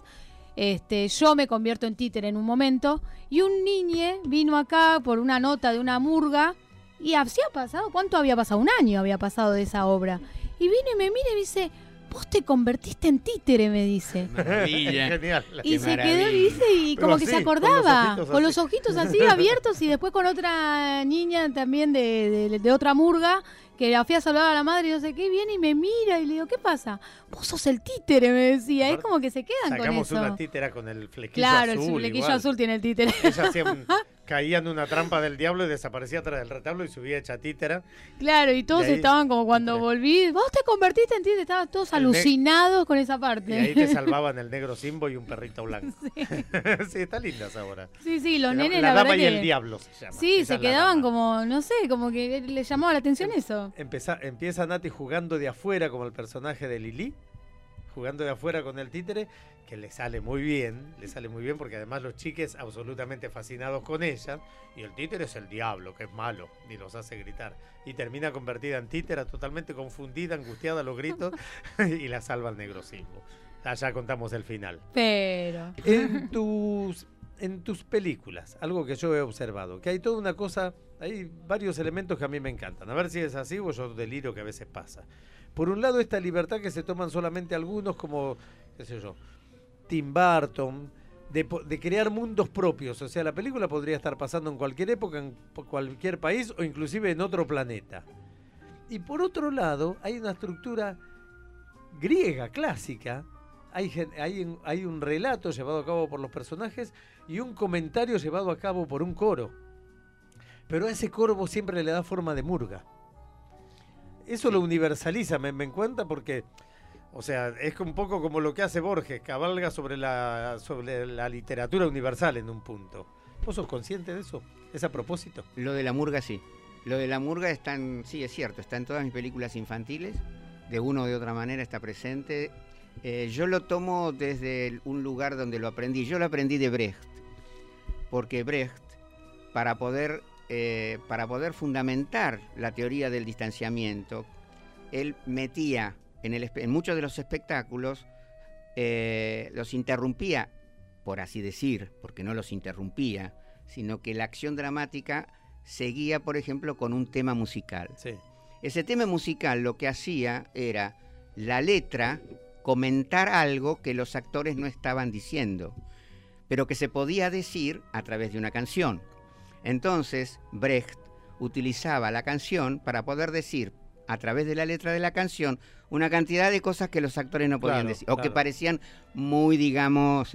yo me convierto en títere en un momento, y un niño vino acá por una nota de una murga. Y había pasado, ¿cuánto había pasado? 1 año había pasado de esa obra. Y viene y me mira y me dice, vos te convertiste en títere, me dice. Maravilla. Genial. Y se quedó, ¿viste? Y Pero como que así, se acordaba, con los ojitos así abiertos, y después con otra niña también de otra murga, que la fui a saludar a la madre y no sé qué, viene y me mira y le digo, ¿qué pasa? Vos sos el títere, me decía. Es como que se quedan con eso. Sacamos una títera con el flequillo claro, azul. Claro, el flequillo igual. azul tiene el títere. Ella caía en una trampa del diablo y desaparecía atrás del retablo y subía hecha títera. Claro, y todos estaban como cuando volví, vos te convertiste en títere, estaban todos alucinados con esa parte. Y ahí te salvaban el negro Simbo y un perrito blanco. Sí, está linda esa obra. Sí, los nenes la la dama verdad y que... el diablo se llama. Sí, Esa se quedaban como, no sé, como que les llamaba la atención eso. Empieza Nati jugando de afuera como el personaje de Lili, jugando de afuera con el títere, que le sale muy bien porque además los chiques absolutamente fascinados con ella, y el títere es el diablo, que es malo, y los hace gritar, y termina convertida en títera, totalmente confundida, angustiada a los gritos, y la salva el negro Simbo. Ya contamos el final. Pero... En tus películas, algo que yo he observado, que hay toda una cosa, hay varios elementos que a mí me encantan, a ver si es así o yo deliro que a veces pasa. Por un lado, esta libertad que se toman solamente algunos, como, qué sé yo, Tim Burton, de crear mundos propios. O sea, la película podría estar pasando en cualquier época, en cualquier país o inclusive en otro planeta. Y por otro lado, hay una estructura griega, clásica. Hay un relato llevado a cabo por los personajes y un comentario llevado a cabo por un coro. Pero a ese coro vos siempre le da forma de murga. Eso lo universaliza, me encuentra, porque, o sea, es un poco como lo que hace Borges, cabalga sobre la literatura universal en un punto. ¿Vos sos consciente de eso? ¿Es a propósito? Lo de la murga sí. Lo de la murga sí, es cierto, está en todas mis películas infantiles, de una o de otra manera está presente. Yo lo tomo desde un lugar donde lo aprendí. Yo lo aprendí de Brecht, porque Brecht, para poder fundamentar la teoría del distanciamiento, él metía en muchos de los espectáculos, los interrumpía, por así decir, porque no los interrumpía, sino que la acción dramática seguía, por ejemplo, con un tema musical. Sí. Ese tema musical lo que hacía era la letra comentar algo que los actores no estaban diciendo, pero que se podía decir a través de una canción. Entonces, Brecht utilizaba la canción para poder decir, a través de la letra de la canción, una cantidad de cosas que los actores no podían decir, o que parecían muy, digamos,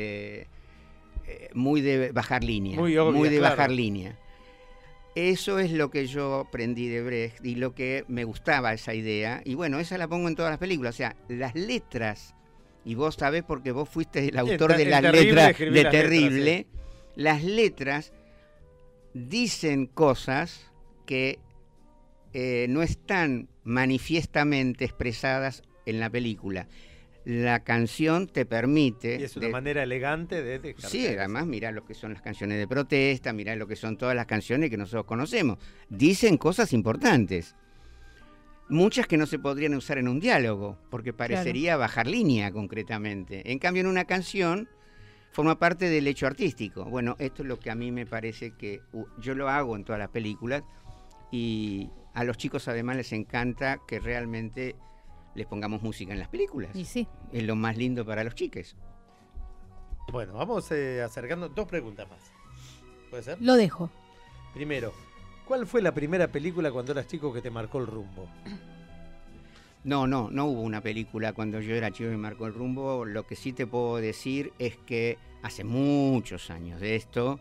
muy de bajar línea. Muy obvia, muy de bajar línea. Eso es lo que yo aprendí de Brecht y lo que me gustaba esa idea. Y bueno, esa la pongo en todas las películas. O sea, las letras y vos sabés porque vos fuiste el autor de En las Terrible letras escribí de las Terrible, letras, las letras dicen cosas que no están manifiestamente expresadas en la película. La canción te permite... Y es una manera elegante de dejar. Sí, además mirá lo que son las canciones de protesta, mirá lo que son todas las canciones que nosotros conocemos. Dicen cosas importantes. Muchas que no se podrían usar en un diálogo, porque parecería bajar línea concretamente. En cambio, en una canción forma parte del hecho artístico. Bueno, esto es lo que a mí me parece que yo lo hago en todas las películas, y a los chicos además les encanta que realmente les pongamos música en las películas. Y sí. Es lo más lindo para los chiques. Bueno, vamos acercando 2 preguntas más. ¿Puede ser? Lo dejo. Primero, ¿cuál fue la primera película cuando eras chico que te marcó el rumbo? No hubo una película cuando yo era chico que me marcó el rumbo. Lo que sí te puedo decir es que hace muchos años de esto,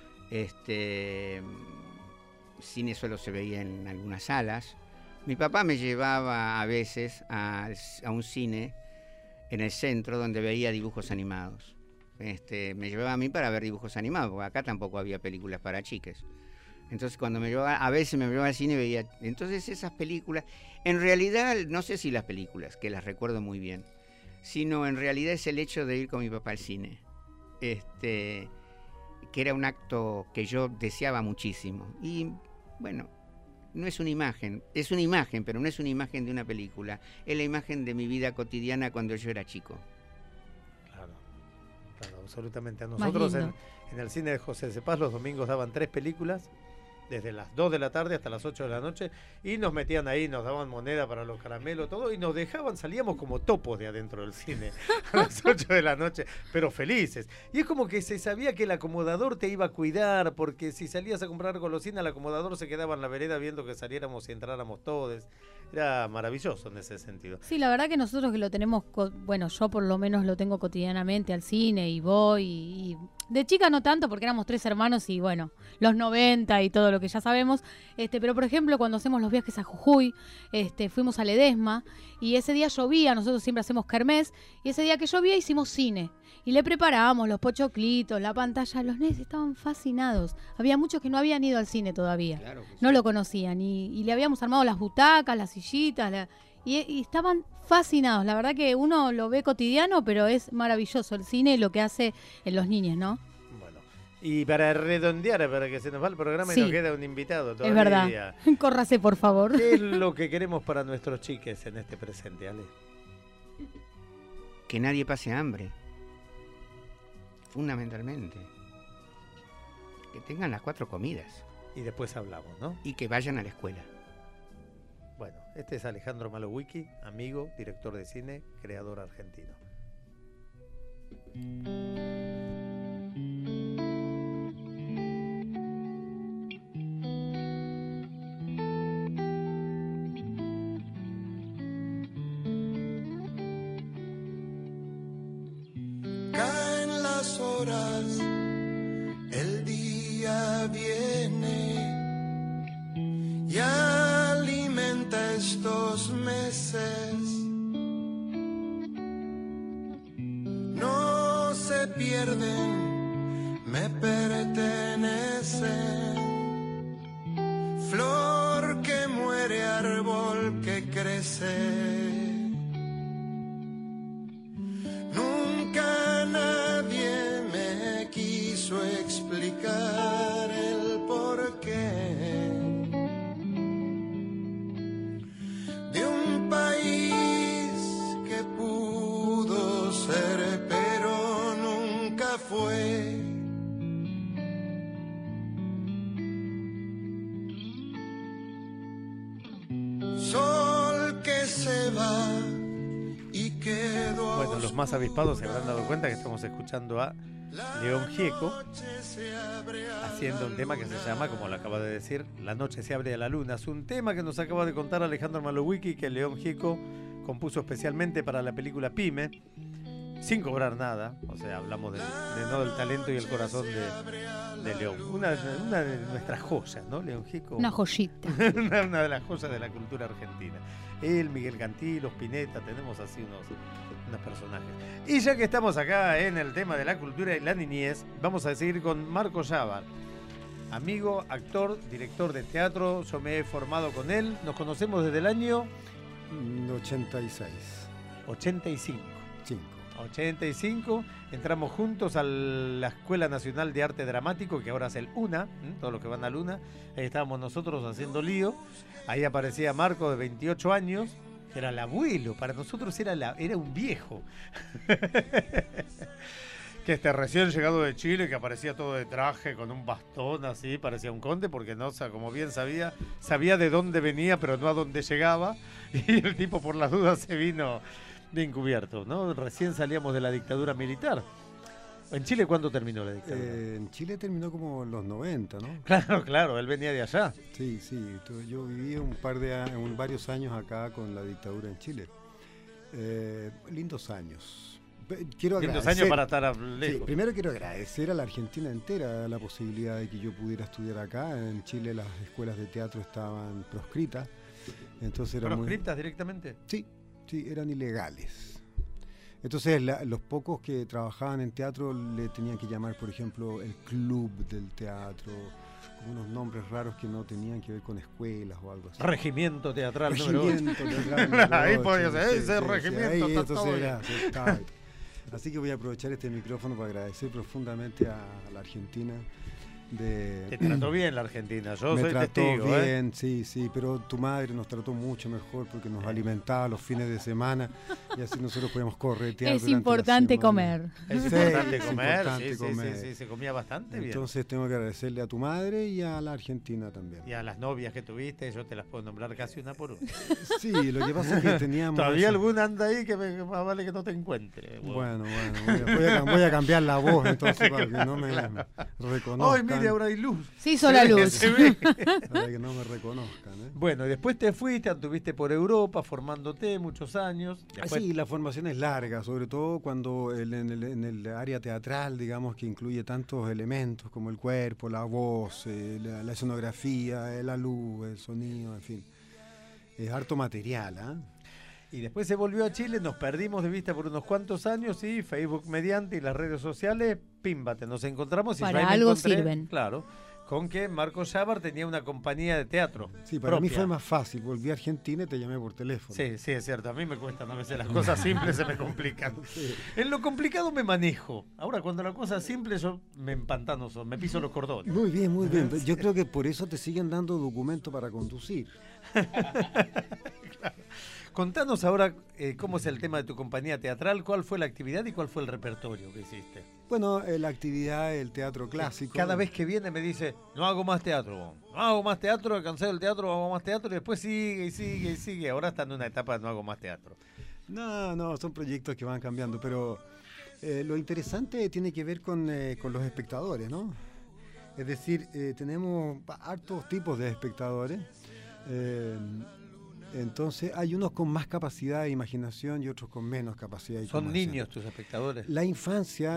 cine solo se veía en algunas salas. Mi papá me llevaba a veces a un cine en el centro donde veía dibujos animados. Me llevaba a mí para ver dibujos animados, porque acá tampoco había películas para chiques. Entonces cuando a veces me llevaba al cine veía... Entonces esas películas, en realidad, no sé si las películas, que las recuerdo muy bien, sino en realidad es el hecho de ir con mi papá al cine. Que era un acto que yo deseaba muchísimo. Y bueno, no es una imagen, pero no es una imagen de una película, es la imagen de mi vida cotidiana cuando yo era chico. Claro, absolutamente. A nosotros en el cine de José Cepaz los domingos daban 3 películas, desde las 2 de la tarde hasta las 8 de la noche, y nos metían ahí, nos daban moneda para los caramelos, todo, y nos dejaban, salíamos como topos de adentro del cine a las 8 de la noche, pero felices. Y es como que se sabía que el acomodador te iba a cuidar, porque si salías a comprar golosina, el acomodador se quedaba en la vereda viendo que saliéramos y entráramos todos. Era maravilloso en ese sentido. Sí, la verdad que nosotros que lo tenemos, bueno, yo por lo menos lo tengo cotidianamente al cine y voy, y de chica no tanto porque éramos 3 hermanos y bueno, los 90 y todo lo que ya sabemos, pero por ejemplo cuando hacemos los viajes a Jujuy, fuimos a Ledesma y ese día llovía, nosotros siempre hacemos kermés, y ese día que llovía hicimos cine y le preparábamos los pochoclitos, la pantalla, los nenes estaban fascinados, había muchos que no habían ido al cine todavía, claro que sí. No lo conocían y le habíamos armado las butacas, las sillitas, y estaban fascinados. La verdad que uno lo ve cotidiano, pero es maravilloso el cine, lo que hace en los niños, ¿no? Bueno, y para redondear, para que se nos va el programa, sí, y nos queda un invitado todavía. Es verdad. Córrase, por favor. ¿Qué es lo que queremos para nuestros chiques en este presente, Ale? Que nadie pase hambre. Fundamentalmente. Que tengan las 4 comidas. Y después hablamos, ¿no? Y que vayan a la escuela. Bueno, este es Alejandro Malowicki, amigo, director de cine, creador argentino. Caen las horas, el día viene y alimenta estos meses. No se pierden, me pertenecen. Flor que muere, árbol que crece. Nunca nadie me quiso explicar el porqué de un país que pudo ser pero nunca fue. Sol que se va y quedó. Bueno, los más avispados se habrán dado cuenta que estamos escuchando a León Gieco haciendo un tema que se llama, como lo acaba de decir, La noche se abre a la luna. Es un tema que nos acaba de contar Alejandro Malowicki, que León Gieco compuso especialmente para la película Pyme, sin cobrar nada. O sea, hablamos del talento y el corazón de León. Una de nuestras joyas, ¿no? León Gieco. Una joyita. una de las joyas de la cultura argentina. Él, Miguel Cantilo, Spinetta, tenemos así unos personajes. Y ya que estamos acá en el tema de la cultura y la niñez, vamos a seguir con Marco Jávar. Amigo, actor, director de teatro, yo me he formado con él. Nos conocemos desde el año 86. 85. 85. Entramos juntos a la Escuela Nacional de Arte Dramático, que ahora es el UNA, todos los que van al UNA. Ahí estábamos nosotros haciendo lío. Ahí aparecía Marco, de 28 años, que era el abuelo. Para nosotros era un viejo. Que recién llegado de Chile, que aparecía todo de traje, con un bastón así, parecía un conde, porque no, o sea, como bien sabía de dónde venía, pero no a dónde llegaba. Y el tipo, por las dudas, se vino bien cubierto, ¿no? Recién salíamos de la dictadura militar. ¿En Chile cuándo terminó la dictadura? En Chile terminó como en los 90, ¿no? Claro, él venía de allá. Sí, yo viví varios años acá con la dictadura en Chile. Lindos años. Lindos años para estar lejos. Sí, primero quiero agradecer a la Argentina entera la posibilidad de que yo pudiera estudiar acá. En Chile las escuelas de teatro estaban proscritas. Entonces era ¿proscritas directamente? Sí, eran ilegales. Entonces los pocos que trabajaban en teatro le tenían que llamar, por ejemplo, el club del teatro, como unos nombres raros que no tenían que ver con escuelas o algo así. Regimiento teatral Regimiento teatral número 8. Ahí podía ser, ese regimiento. Ahí, entonces estaba. Así que voy a aprovechar este micrófono para agradecer profundamente a la Argentina. Te trató bien la Argentina, yo soy trató testigo. Bien, sí, pero tu madre nos trató mucho mejor porque nos alimentaba los fines de semana y así nosotros podíamos corretear. Es importante comer. Es importante comer, sí, se comía bastante bien. Entonces tengo que agradecerle a tu madre y a la Argentina también. Y a las novias que tuviste, yo te las puedo nombrar casi una por una. Sí, lo que pasa es que teníamos... Todavía alguna anda ahí que más vale que no te encuentre. Bueno, voy a cambiar la voz entonces para que no me reconozcan. Ahora hay luz. Se hizo la luz. Para que no me reconozcan. Bueno, y después te fuiste, anduviste por Europa formándote muchos años. Después... Sí, la formación es larga, sobre todo cuando en el área teatral, digamos, que incluye tantos elementos como el cuerpo, la voz, la escenografía, la luz, el sonido, en fin. Es harto material, ¿ah? Y después se volvió a Chile, nos perdimos de vista por unos cuantos años y Facebook mediante y las redes sociales, pímbate, nos encontramos y para algo sirven. Claro, con que Marco Jávar tenía una compañía de teatro. Sí, para mí fue más fácil, volví a Argentina y te llamé por teléfono. Sí, es cierto, a mí me cuesta, a veces las cosas simples se me complican. Sí. En lo complicado me manejo, ahora cuando la cosa es simple yo me empantano, me piso los cordones. Muy bien, yo creo que por eso te siguen dando documento para conducir. Claro. Contanos ahora cómo es el tema de tu compañía teatral, cuál fue la actividad y cuál fue el repertorio que hiciste. Bueno, la actividad del teatro clásico. Cada vez que viene me dice, no hago más teatro, cansé del teatro, hago más teatro y después sigue. Ahora está en una etapa de no hago más teatro. No, son proyectos que van cambiando, pero lo interesante tiene que ver con los espectadores, ¿no? Es decir, tenemos hartos tipos de espectadores. Entonces hay unos con más capacidad de imaginación y otros con menos capacidad de imaginación. ¿Son niños tus espectadores? La infancia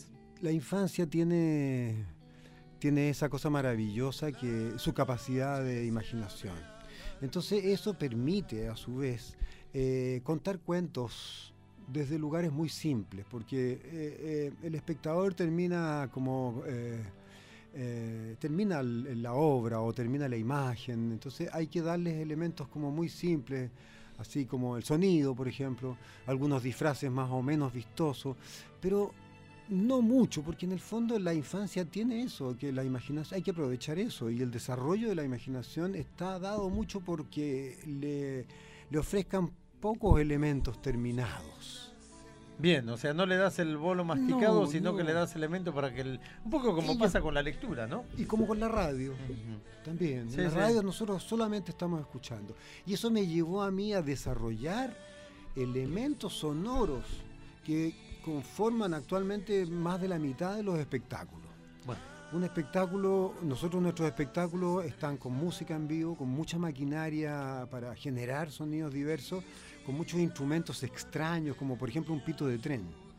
tiene esa cosa maravillosa que su capacidad de imaginación. Entonces eso permite a su vez contar cuentos desde lugares muy simples, porque el espectador termina como... termina la obra o termina la imagen, entonces hay que darles elementos como muy simples, así como el sonido, por ejemplo, algunos disfraces más o menos vistosos, pero no mucho, porque en el fondo la infancia tiene eso, que la imaginación, hay que aprovechar eso, y el desarrollo de la imaginación está dado mucho porque le ofrezcan pocos elementos terminados. Bien, o sea, no le das el bolo masticado, sino que le das elementos para que un poco como pasa con la lectura, ¿no? Y como con la radio, también. En la radio nosotros solamente estamos escuchando. Y eso me llevó a mí a desarrollar elementos sonoros que conforman actualmente más de la mitad de los espectáculos. Bueno. Nuestros espectáculos están con música en vivo, con mucha maquinaria para generar sonidos diversos, con muchos instrumentos extraños, como por ejemplo un pito de tren.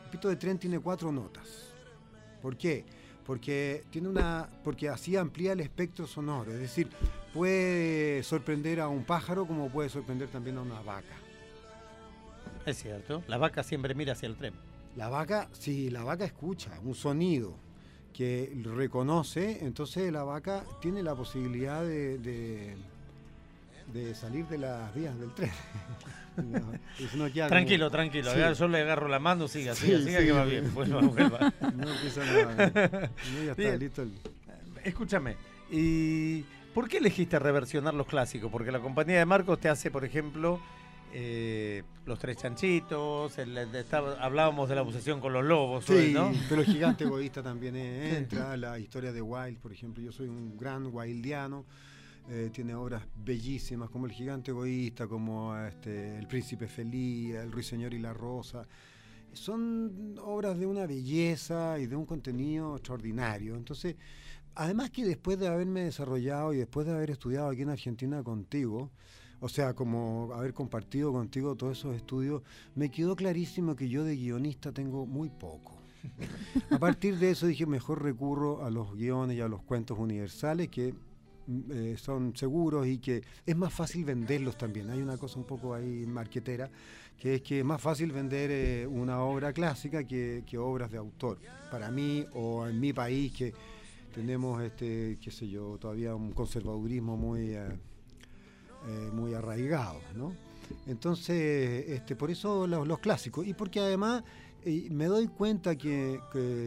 pito de tren tiene 4 notas. ¿Por qué? Porque así amplía el espectro sonoro, es decir, puede sorprender a un pájaro como puede sorprender también a una vaca. Es cierto, la vaca siempre mira hacia el tren. La vaca escucha un sonido que reconoce, entonces la vaca tiene la posibilidad de salir de las vías del tren. Tranquilo, Sí. yo le agarro la mano, siga Sí, que va bien. Vuelva. No empieza nada. No, ya está Bien. listo. Escúchame, ¿y por qué elegiste reversionar los clásicos? Porque la compañía de Marcos te hace, por ejemplo, Los Tres Chanchitos, hablábamos de la obsesión con los lobos, Sí, hoy, ¿no? pero el gigante egoísta también entra, la historia de Wilde, por ejemplo. Yo soy un gran wildiano. Tiene obras bellísimas como El gigante egoísta, como El príncipe feliz, El ruiseñor y la rosa. Son obras de una belleza y de un contenido extraordinario. Entonces, además que después de haberme desarrollado y después de haber estudiado aquí en Argentina contigo, o sea, como haber compartido contigo todos esos estudios, me quedó clarísimo que yo de guionista tengo muy poco. A partir de eso dije, mejor recurro a los guiones y a los cuentos universales que son seguros y que es más fácil venderlos también. Hay una cosa un poco ahí marquetera, que es que es más fácil vender una obra clásica que obras de autor. Para mí, o en mi país, que tenemos, qué sé yo, todavía un conservadurismo muy arraigado, ¿no? Entonces, por eso los clásicos, y porque además me doy cuenta que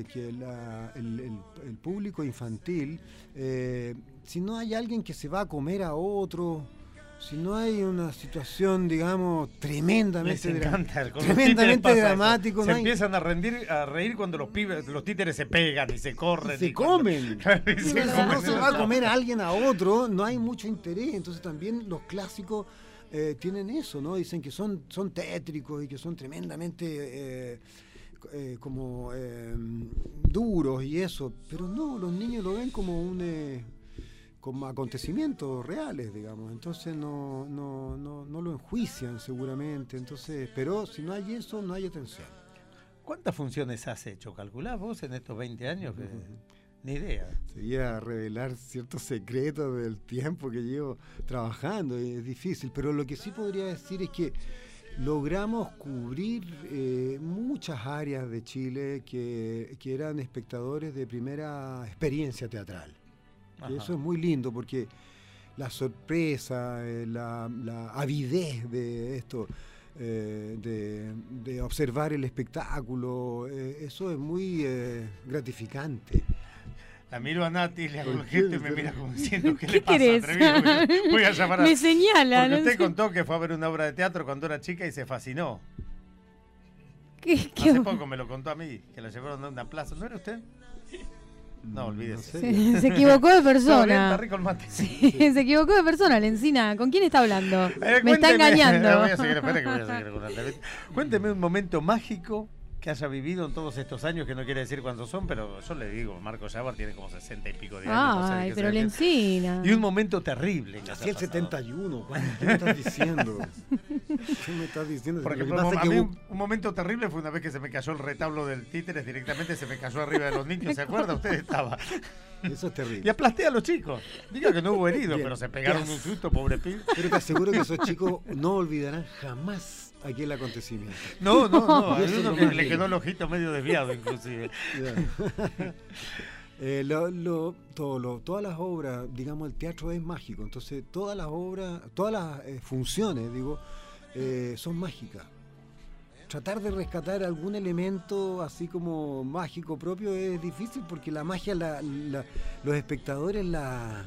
el público infantil, si no hay alguien que se va a comer a otro, si no hay una situación, digamos, tremendamente dramático, Se empiezan a reír cuando los títeres se pegan y se corren. Se comen. Si no se va a comer a alguien a otro, no hay mucho interés. Entonces también los clásicos tienen eso, ¿no? Dicen que son tétricos y que son tremendamente duros y eso. Pero no, los niños lo ven como como acontecimientos reales, digamos. Entonces no lo enjuician seguramente. Entonces, pero si no hay eso, no hay atención. ¿Cuántas funciones has hecho? ¿Calculás vos en estos 20 años? Ni idea. Sería revelar ciertos secretos del tiempo que llevo trabajando, es difícil, pero lo que sí podría decir es que logramos cubrir muchas áreas de Chile que eran espectadores de primera experiencia teatral. Y eso es muy lindo porque la sorpresa, la avidez de esto, de observar el espectáculo, eso es muy gratificante. La miro a Nati, le hago el gesto y me mira como diciendo, ¿qué le ¿Qué pasa? querés? Atrevido. Voy a llamar a... Me señala. Porque No usted sé. contó que fue a ver una obra de teatro cuando era chica y se fascinó. ¿Qué Hace poco me lo contó a mí, que la llevaron a una plaza. ¿No era usted? No, olvídese. Se equivocó de Todo bien, persona. está rico el mate. Sí, se equivocó de persona, Lencina. ¿Con quién está hablando? Me está Cuénteme- engañando. Voy a seguir, espere que voy a seguir con la entrevista. Cuénteme un momento mágico que haya vivido en todos estos años, que no quiere decir cuántos son, pero yo le digo, Marco Yabar tiene como 60 y pico de años. no sé de Ay, qué pero se refiere. Lencina. Y un momento terrible. que Nací haya el pasado. 71, ¿qué me estás diciendo? ¿Qué me estás diciendo? Por Lo que ejemplo, pasa a es que mí un momento terrible fue una vez que se me cayó el retablo del títeres, directamente se me cayó arriba de los niños, ¿se acuerda? Usted estaba. Eso es terrible. Y aplasté a los chicos. Diga que no hubo heridos, Bien. pero se pegaron un susto, pobre pibe. Pero te aseguro que esos chicos no olvidarán jamás aquel acontecimiento. No, Y hay eso es uno lo que más le lindo. quedó el ojito medio desviado, inclusive. Todas las obras, digamos, el teatro es mágico, entonces todas las obras, todas las funciones, digo, son mágicas. Tratar de rescatar algún elemento así como mágico propio es difícil porque la magia los espectadores la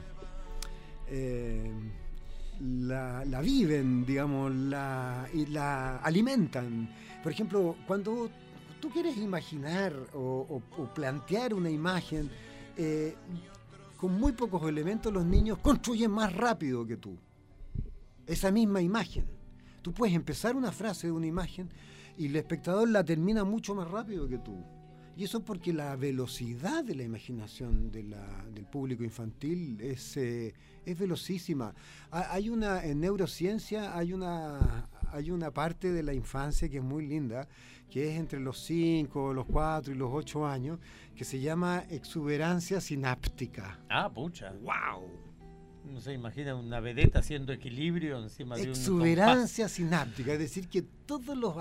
viven, digamos, y la alimentan. Por ejemplo, cuando tú quieres imaginar o plantear una imagen, con muy pocos elementos los niños construyen más rápido que tú esa misma imagen. Tú puedes empezar una frase de una imagen y el espectador la termina mucho más rápido que tú. Y eso porque la velocidad de la imaginación del público infantil es velocísima. En neurociencia hay una parte de la infancia que es muy linda, que es entre los 5, los 4 y los 8 años, que se llama exuberancia sináptica. Ah, pucha. ¡Wow! No se imagina una vedeta haciendo equilibrio encima de un exuberancia sináptica, es decir, que todos los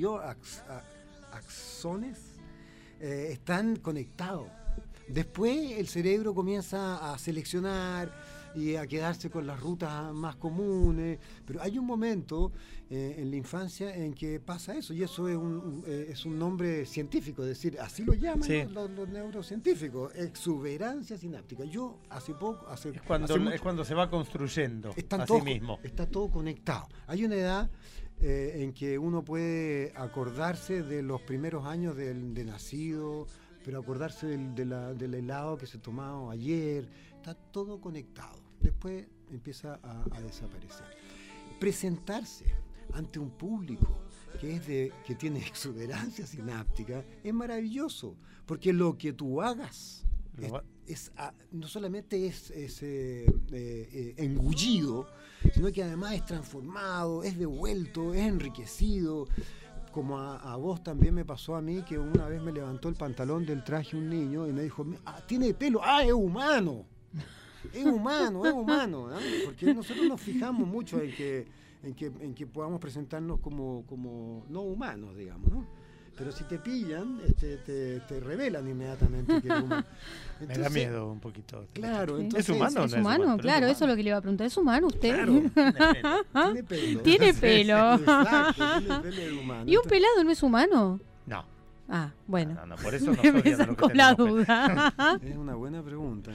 axones están conectados. Después el cerebro comienza a seleccionar y a quedarse con las rutas más comunes, pero hay un momento en la infancia en que pasa eso, y eso es un nombre científico, es decir, así lo llaman los neurocientíficos, exuberancia sináptica. Yo es cuando se va construyendo a sí mismo. Está todo conectado. Hay una edad en que uno puede acordarse de los primeros años de nacido, pero acordarse del helado que se tomaba ayer. Está todo conectado. Después empieza a desaparecer. Presentarse ante un público que tiene exuberancia sináptica es maravilloso, porque lo que tú hagas no solamente es engullido, sino que además es transformado, es devuelto, es enriquecido. Como a vos también me pasó a mí, que una vez me levantó el pantalón del traje un niño y me dijo, tiene pelo, es humano. Es humano, ¿no? Porque nosotros nos fijamos mucho en que podamos presentarnos como no humanos, digamos, ¿no? Pero si te pillan, te revelan inmediatamente que eres humano. Entonces, me da miedo un poquito. Claro, sí. Entonces, ¿Es humano? ¿Es humano? Claro, eso es lo que le iba a preguntar. ¿Es humano usted? Claro, tiene pelo. Tiene pelo. Exacto, tiene pelo de humano. ¿Y un pelado no es humano? No. Ah, bueno. No, por eso no me sacó la duda. Es una buena pregunta.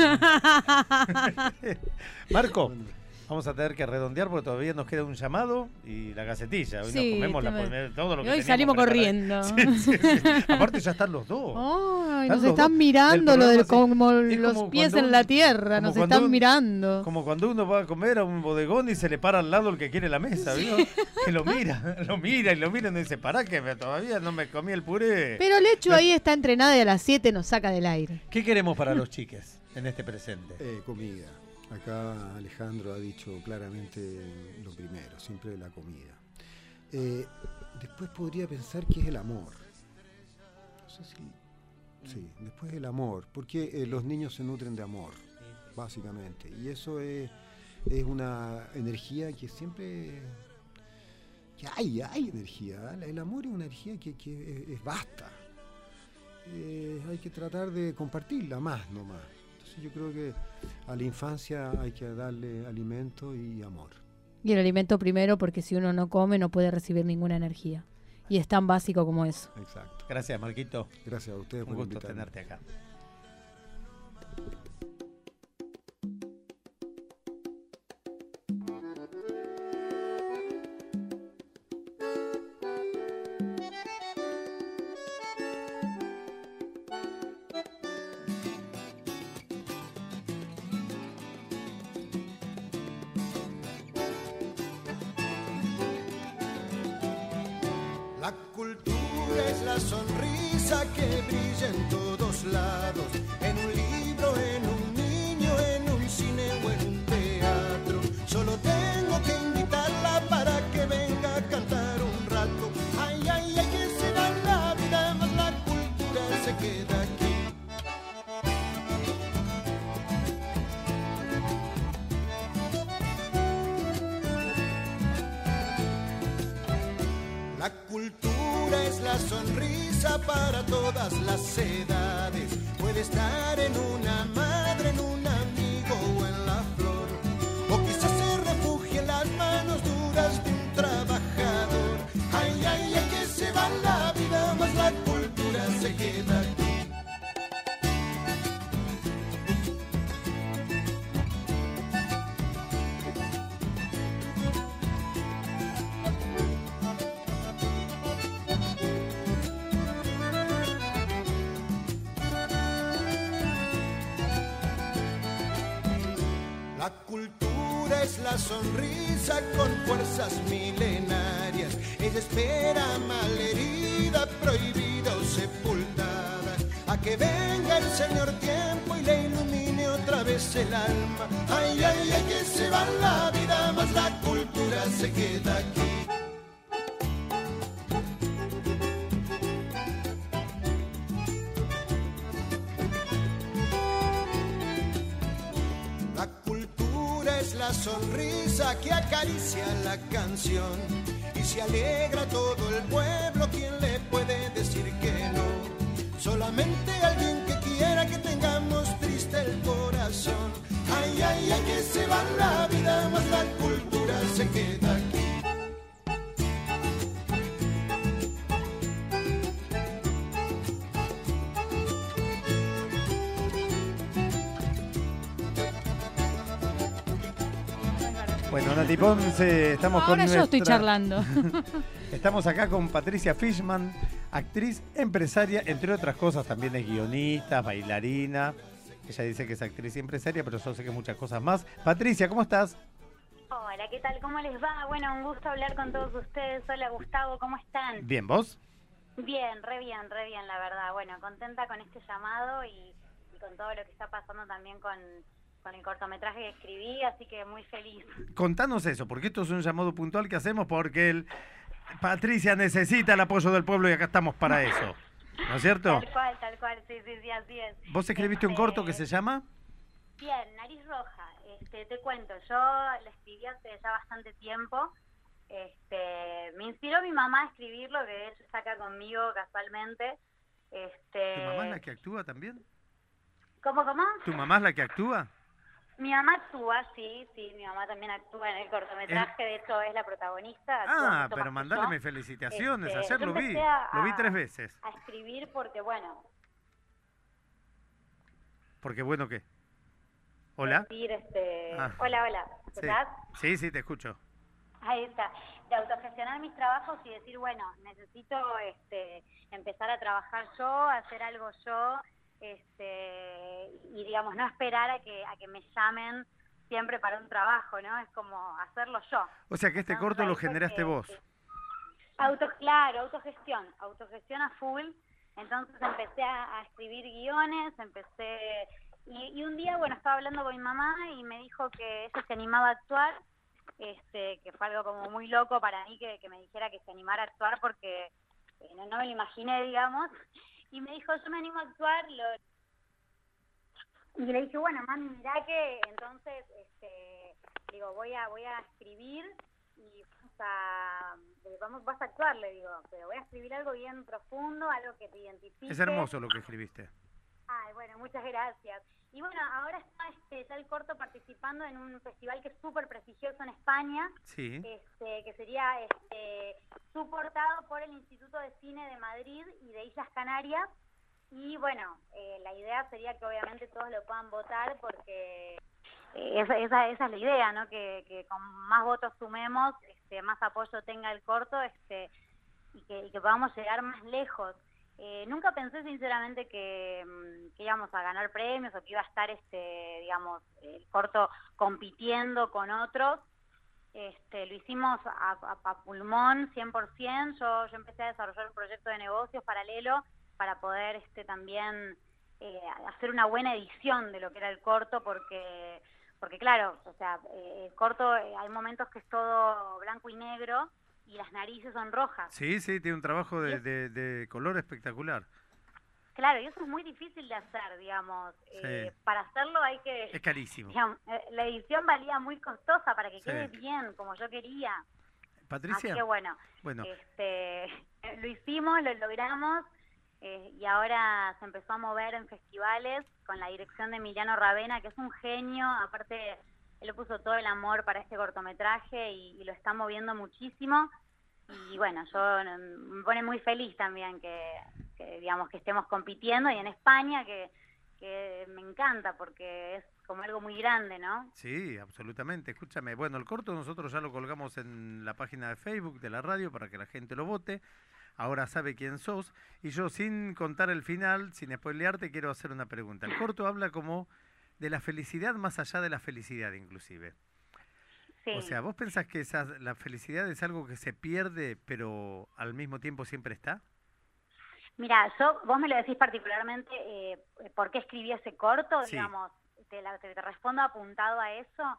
Marco, vamos a tener que redondear porque todavía nos queda un llamado y la gacetilla. Hoy nos comemos todo lo que hoy salimos corriendo. Sí. Aparte ya están los dos. Oh, nos están mirando como los pies en la tierra, nos están mirando. Como cuando uno va a comer a un bodegón y se le para al lado el que quiere la mesa, ¿vio? Que lo mira y dice, pará que todavía no me comí el puré. Pero el hecho ahí está entrenada y a las 7 nos saca del aire. ¿Qué queremos para los chiques en este presente? Comida. Acá Alejandro ha dicho claramente lo primero, siempre la comida. Después podría pensar que es el amor. No sé si... Sí, después el amor, porque los niños se nutren de amor, básicamente. Y eso es una energía que siempre... que hay energía. El amor es una energía que es vasta. Hay que tratar de compartirla más nomás. Yo creo que a la infancia hay que darle alimento y amor. Y el alimento primero, porque si uno no come no puede recibir ninguna energía. Y es tan básico como eso. Exacto. Gracias, Marquito. Gracias a ustedes por invitarme. Un gusto tenerte acá. La cultura es la sonrisa que brilla en todos lados, en un libro, en un niño, en un cine o en un teatro. Solo tengo que invitarla para que venga a cantar un rato. Ay, ay, ay, que se va la vida, más la cultura se queda aquí. La cultura es la sonrisa para todas las edades. Puede estar en una madre, en un amigo o en la flor. O quizás se refugie en las manos duras de un trabajador. Ay, ay, ay, que se va la vida, más la cultura se queda aquí. La cultura es la sonrisa con fuerzas milenarias. Ella espera malherida, prohibida o sepultada, a que venga el Señor Tiempo y le ilumine otra vez el alma. Ay, ay, ay, que se va la vida, más la cultura se queda aquí. sonrisa que acaricia la canción. Y se alegra todo el pueblo, ¿quién le puede decir que no? Solamente alguien que quiera que tengamos triste el corazón. Ay, ay, ay, que se va la vida, más la cultura se queda aquí. Bueno, Nati Ponce, estamos con Ahora yo estoy charlando. Estamos acá con Patricia Fishman, actriz, empresaria, entre otras cosas, también es guionista, bailarina. Ella dice que es actriz y empresaria, pero yo sé que muchas cosas más. Patricia, ¿cómo estás? Hola, ¿qué tal? ¿Cómo les va? Bueno, un gusto hablar con todos ustedes. Hola, Gustavo, ¿cómo están? Bien, ¿vos? Bien, re bien, la verdad. Bueno, contenta con este llamado y con todo lo que está pasando también con el cortometraje que escribí, así que muy feliz. Contanos eso, porque esto es un llamado puntual que hacemos porque Patricia necesita el apoyo del pueblo y acá estamos para eso. ¿No es cierto? Tal cual, sí, así es. ¿Vos escribiste un corto que se llama? Bien, Nariz Roja. Te cuento, yo la escribí hace ya bastante tiempo. Me inspiró mi mamá a escribirlo, que ella está acá conmigo casualmente. ¿Tu mamá es la que actúa también? ¿Cómo? ¿Tu mamá es la que actúa? Mi mamá actúa, sí, mi mamá también actúa en el cortometraje, de hecho es la protagonista. Ah, pero mandale mis felicitaciones, ayer lo vi 3 veces. A escribir porque, bueno... ¿Porque bueno qué? ¿Hola? Decir, Hola, ¿escuchás? Sí, te escucho. Ahí está, de autogestionar mis trabajos y decir, bueno, necesito empezar a trabajar yo, hacer algo yo... y digamos no esperar a que me llamen siempre para un trabajo, ¿no? Es como hacerlo yo. O sea que este corto lo generaste vos. Autogestión a full. Entonces empecé a escribir guiones, y un día, bueno, estaba hablando con mi mamá y me dijo que ella se animaba a actuar, que fue algo como muy loco para mí que me dijera que se animara a actuar porque no me lo imaginé, digamos. Y me dijo, yo me animo a actuar. Y le dije, bueno, mami, mirá que entonces, digo, voy a escribir y vas a actuar, le digo, pero voy a escribir algo bien profundo, algo que te identifique. Es hermoso lo que escribiste. Ay, bueno, muchas gracias. Y bueno, ahora está el corto participando en un festival que es súper prestigioso en España, sí. Que sería soportado por el Instituto de Cine de Madrid y de Islas Canarias. Y bueno, la idea sería que obviamente todos lo puedan votar porque esa es la idea, ¿no? Que con más votos sumemos, más apoyo tenga el corto y que podamos llegar más lejos. Nunca pensé sinceramente que íbamos a ganar premios o que iba a estar digamos el corto compitiendo con otros. Lo hicimos a pulmón 100%. Yo empecé a desarrollar un proyecto de negocios paralelo para poder también hacer una buena edición de lo que era el corto porque claro, o sea, el corto hay momentos que es todo blanco y negro y las narices son rojas. Sí, tiene un trabajo de color espectacular. Claro, y eso es muy difícil de hacer, digamos. Sí. Para hacerlo hay que... Es carísimo. Digamos, la edición valía muy costosa para que quede bien, como yo quería. Patricia. Así que bueno. Lo hicimos, lo logramos, y ahora se empezó a mover en festivales con la dirección de Emiliano Ravena, que es un genio. Aparte, él puso todo el amor para este cortometraje y lo está moviendo muchísimo. Y bueno, me pone muy feliz también que digamos que estemos compitiendo, y en España que me encanta porque es como algo muy grande, ¿no? Sí, absolutamente. Escúchame, bueno, el corto nosotros ya lo colgamos en la página de Facebook de la radio para que la gente lo vote. Ahora sabe quién sos. Y yo, sin contar el final, sin spoilearte, quiero hacer una pregunta. El corto habla como de la felicidad más allá de la felicidad, inclusive. Sí. O sea, ¿vos pensás que la felicidad es algo que se pierde, pero al mismo tiempo siempre está? Mira, vos me lo decís particularmente, ¿por qué escribí ese corto? Sí. Digamos, te respondo apuntado a eso.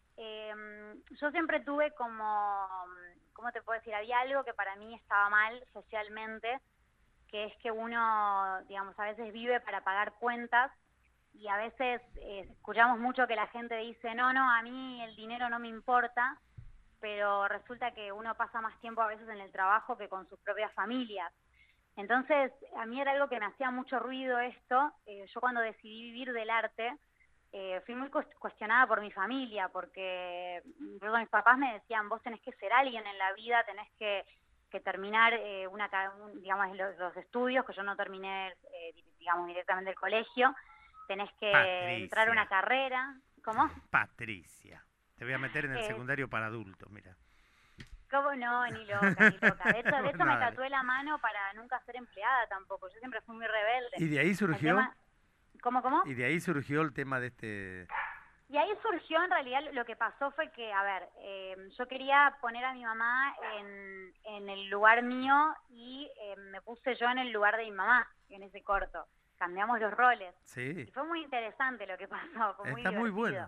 Yo siempre tuve ¿cómo te puedo decir? Había algo que para mí estaba mal socialmente, que es que uno, digamos, a veces vive para pagar cuentas y a veces escuchamos mucho que la gente dice, no, a mí el dinero no me importa, pero resulta que uno pasa más tiempo a veces en el trabajo que con sus propias familias. Entonces, a mí era algo que me hacía mucho ruido esto. Yo cuando decidí vivir del arte, fui muy cuestionada por mi familia, porque incluso mis papás me decían, vos tenés que ser alguien en la vida, tenés que terminar digamos los estudios, que yo no terminé digamos directamente el colegio, tenés que entrar a una carrera. ¿Cómo? Patricia, te voy a meter en el secundario para adultos, mira. ¿Cómo no? Ni loca, ni loca. De hecho me tatué la mano para nunca ser empleada tampoco. Yo siempre fui muy rebelde. ¿Y de ahí surgió? ¿Cómo? Y de ahí surgió el tema de este... Y ahí surgió, en realidad, lo que pasó fue que, a ver, yo quería poner a mi mamá en el lugar mío y me puse yo en el lugar de mi mamá, en ese corto. Cambiamos los roles. Sí. Y fue muy interesante lo que pasó, fue muy Está muy bueno.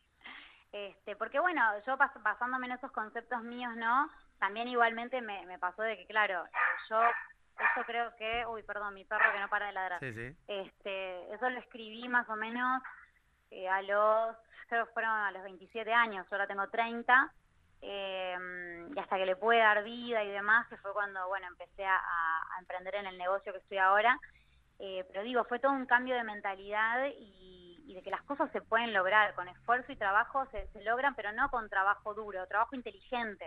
Porque bueno, yo basándome en esos conceptos míos, ¿no? También igualmente me pasó de que, claro, eso creo que... Uy, perdón, mi perro que no para de ladrar. Sí. Eso lo escribí más o menos creo que fueron a los 27 años, yo ahora tengo 30, y hasta que le pude dar vida y demás, que fue cuando, bueno, empecé a emprender en el negocio que estoy ahora. Pero digo, fue todo un cambio de mentalidad y de que las cosas se pueden lograr, con esfuerzo y trabajo se logran, pero no con trabajo duro, trabajo inteligente.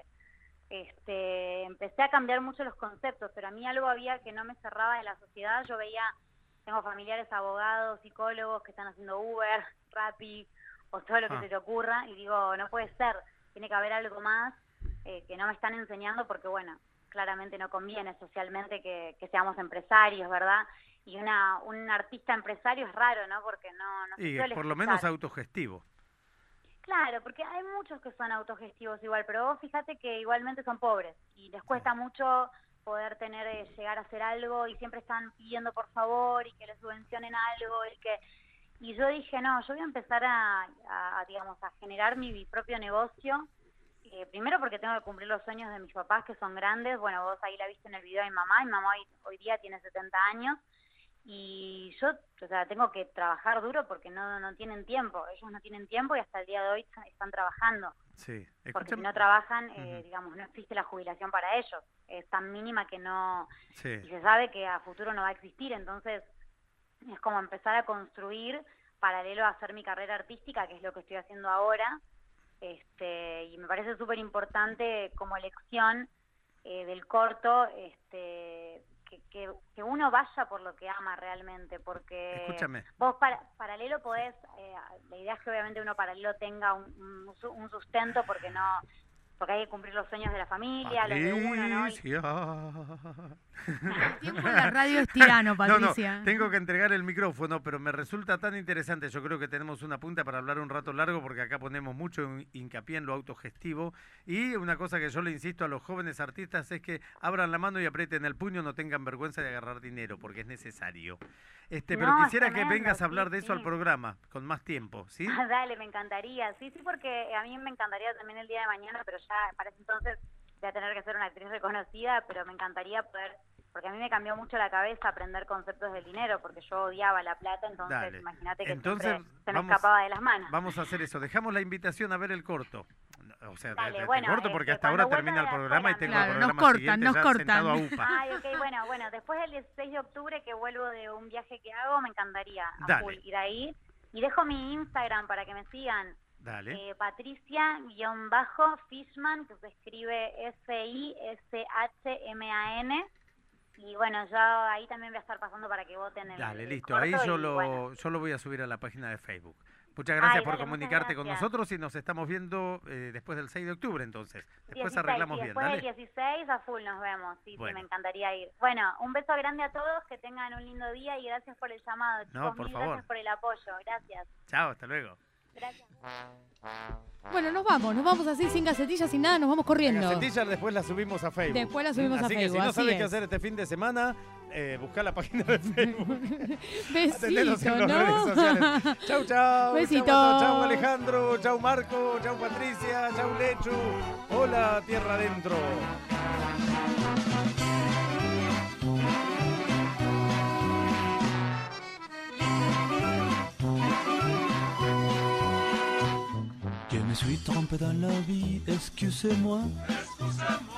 Empecé a cambiar mucho los conceptos, pero a mí algo había que no me cerraba de la sociedad. Yo veía, tengo familiares abogados, psicólogos que están haciendo Uber, Rappi, o todo lo que se te ocurra, y digo, no puede ser, tiene que haber algo más que no me están enseñando, porque bueno, claramente no conviene socialmente que seamos empresarios, ¿verdad? Y un artista empresario es raro, ¿no? Porque no se Y suele por lo escuchar. menos autogestivo. Claro, porque hay muchos que son autogestivos igual, pero vos fíjate que igualmente son pobres y les cuesta mucho poder llegar a hacer algo, y siempre están pidiendo por favor y que les subvencionen algo y yo dije, no, yo voy a empezar a generar mi propio negocio. Primero porque tengo que cumplir los sueños de mis papás, que son grandes. Bueno, vos ahí la viste en el video de mi mamá hoy día tiene 70 años. Y yo, tengo que trabajar duro porque no tienen tiempo. Ellos no tienen tiempo y hasta el día de hoy están trabajando. Sí. Porque si no trabajan, no existe la jubilación para ellos. Es tan mínima que no... Sí. Y se sabe que a futuro no va a existir. Entonces, es como empezar a construir paralelo a hacer mi carrera artística, que es lo que estoy haciendo ahora. Y me parece súper importante como elección del corto, que uno vaya por lo que ama realmente, porque Escúchame. vos paralelo podés, la idea es que obviamente uno paralelo tenga un sustento, porque hay que cumplir los sueños de la familia, los de uno, ¿no? El tiempo de la radio es tirano, Patricia. No, tengo que entregar el micrófono, pero me resulta tan interesante. Yo creo que tenemos una punta para hablar un rato largo, porque acá ponemos mucho hincapié en lo autogestivo. Y una cosa que yo le insisto a los jóvenes artistas es que abran la mano y aprieten el puño, no tengan vergüenza de agarrar dinero, porque es necesario. Pero quisiera que vengas a hablar de eso al programa, con más tiempo, ¿sí? Dale, me encantaría. Sí, porque a mí me encantaría también el día de mañana, pero ya para ese entonces voy a tener que ser una actriz reconocida, pero me encantaría poder, porque a mí me cambió mucho la cabeza aprender conceptos del dinero, porque yo odiaba la plata, entonces imagínate que siempre se me escapaba de las manos. Vamos a hacer eso, dejamos la invitación a ver el corto. O sea, Dale, corto porque hasta ahora termina el programa y tengo el programa nos cortan. sentado a UPA. Ay, ok, bueno, después del 16 de octubre que vuelvo de un viaje que hago, me encantaría ir ahí. Y dejo mi Instagram para que me sigan. Dale. Patricia_Fishman, que se escribe Fishman. Y bueno, yo ahí también voy a estar pasando para que voten el Dale, listo. corto Ahí yo lo voy a subir a la página de Facebook. Muchas gracias por comunicarte con nosotros y nos estamos viendo después del 6 de octubre, entonces. Después 16, arreglamos bien, después del 16 a full nos vemos. Sí, bueno. Sí, me encantaría ir. Bueno, un beso grande a todos, que tengan un lindo día y gracias por el llamado, chicos. No, por favor. Gracias por el apoyo. Gracias. Chao, hasta luego. Gracias. Bueno, nos vamos así sin gacetillas, sin nada, nos vamos corriendo. Las gacetillas después las subimos a Facebook. Después las subimos a Facebook. Así que si no así sabes es. qué hacer este fin de semana, buscá la página de Facebook. Besito, en las redes sociales. Chau, chau. Besito. Chau, Alejandro. Chau, Marco. Chau, Patricia. Chau, Lechu. Hola, Tierra Adentro. trompe dans la vie, excusez-moi.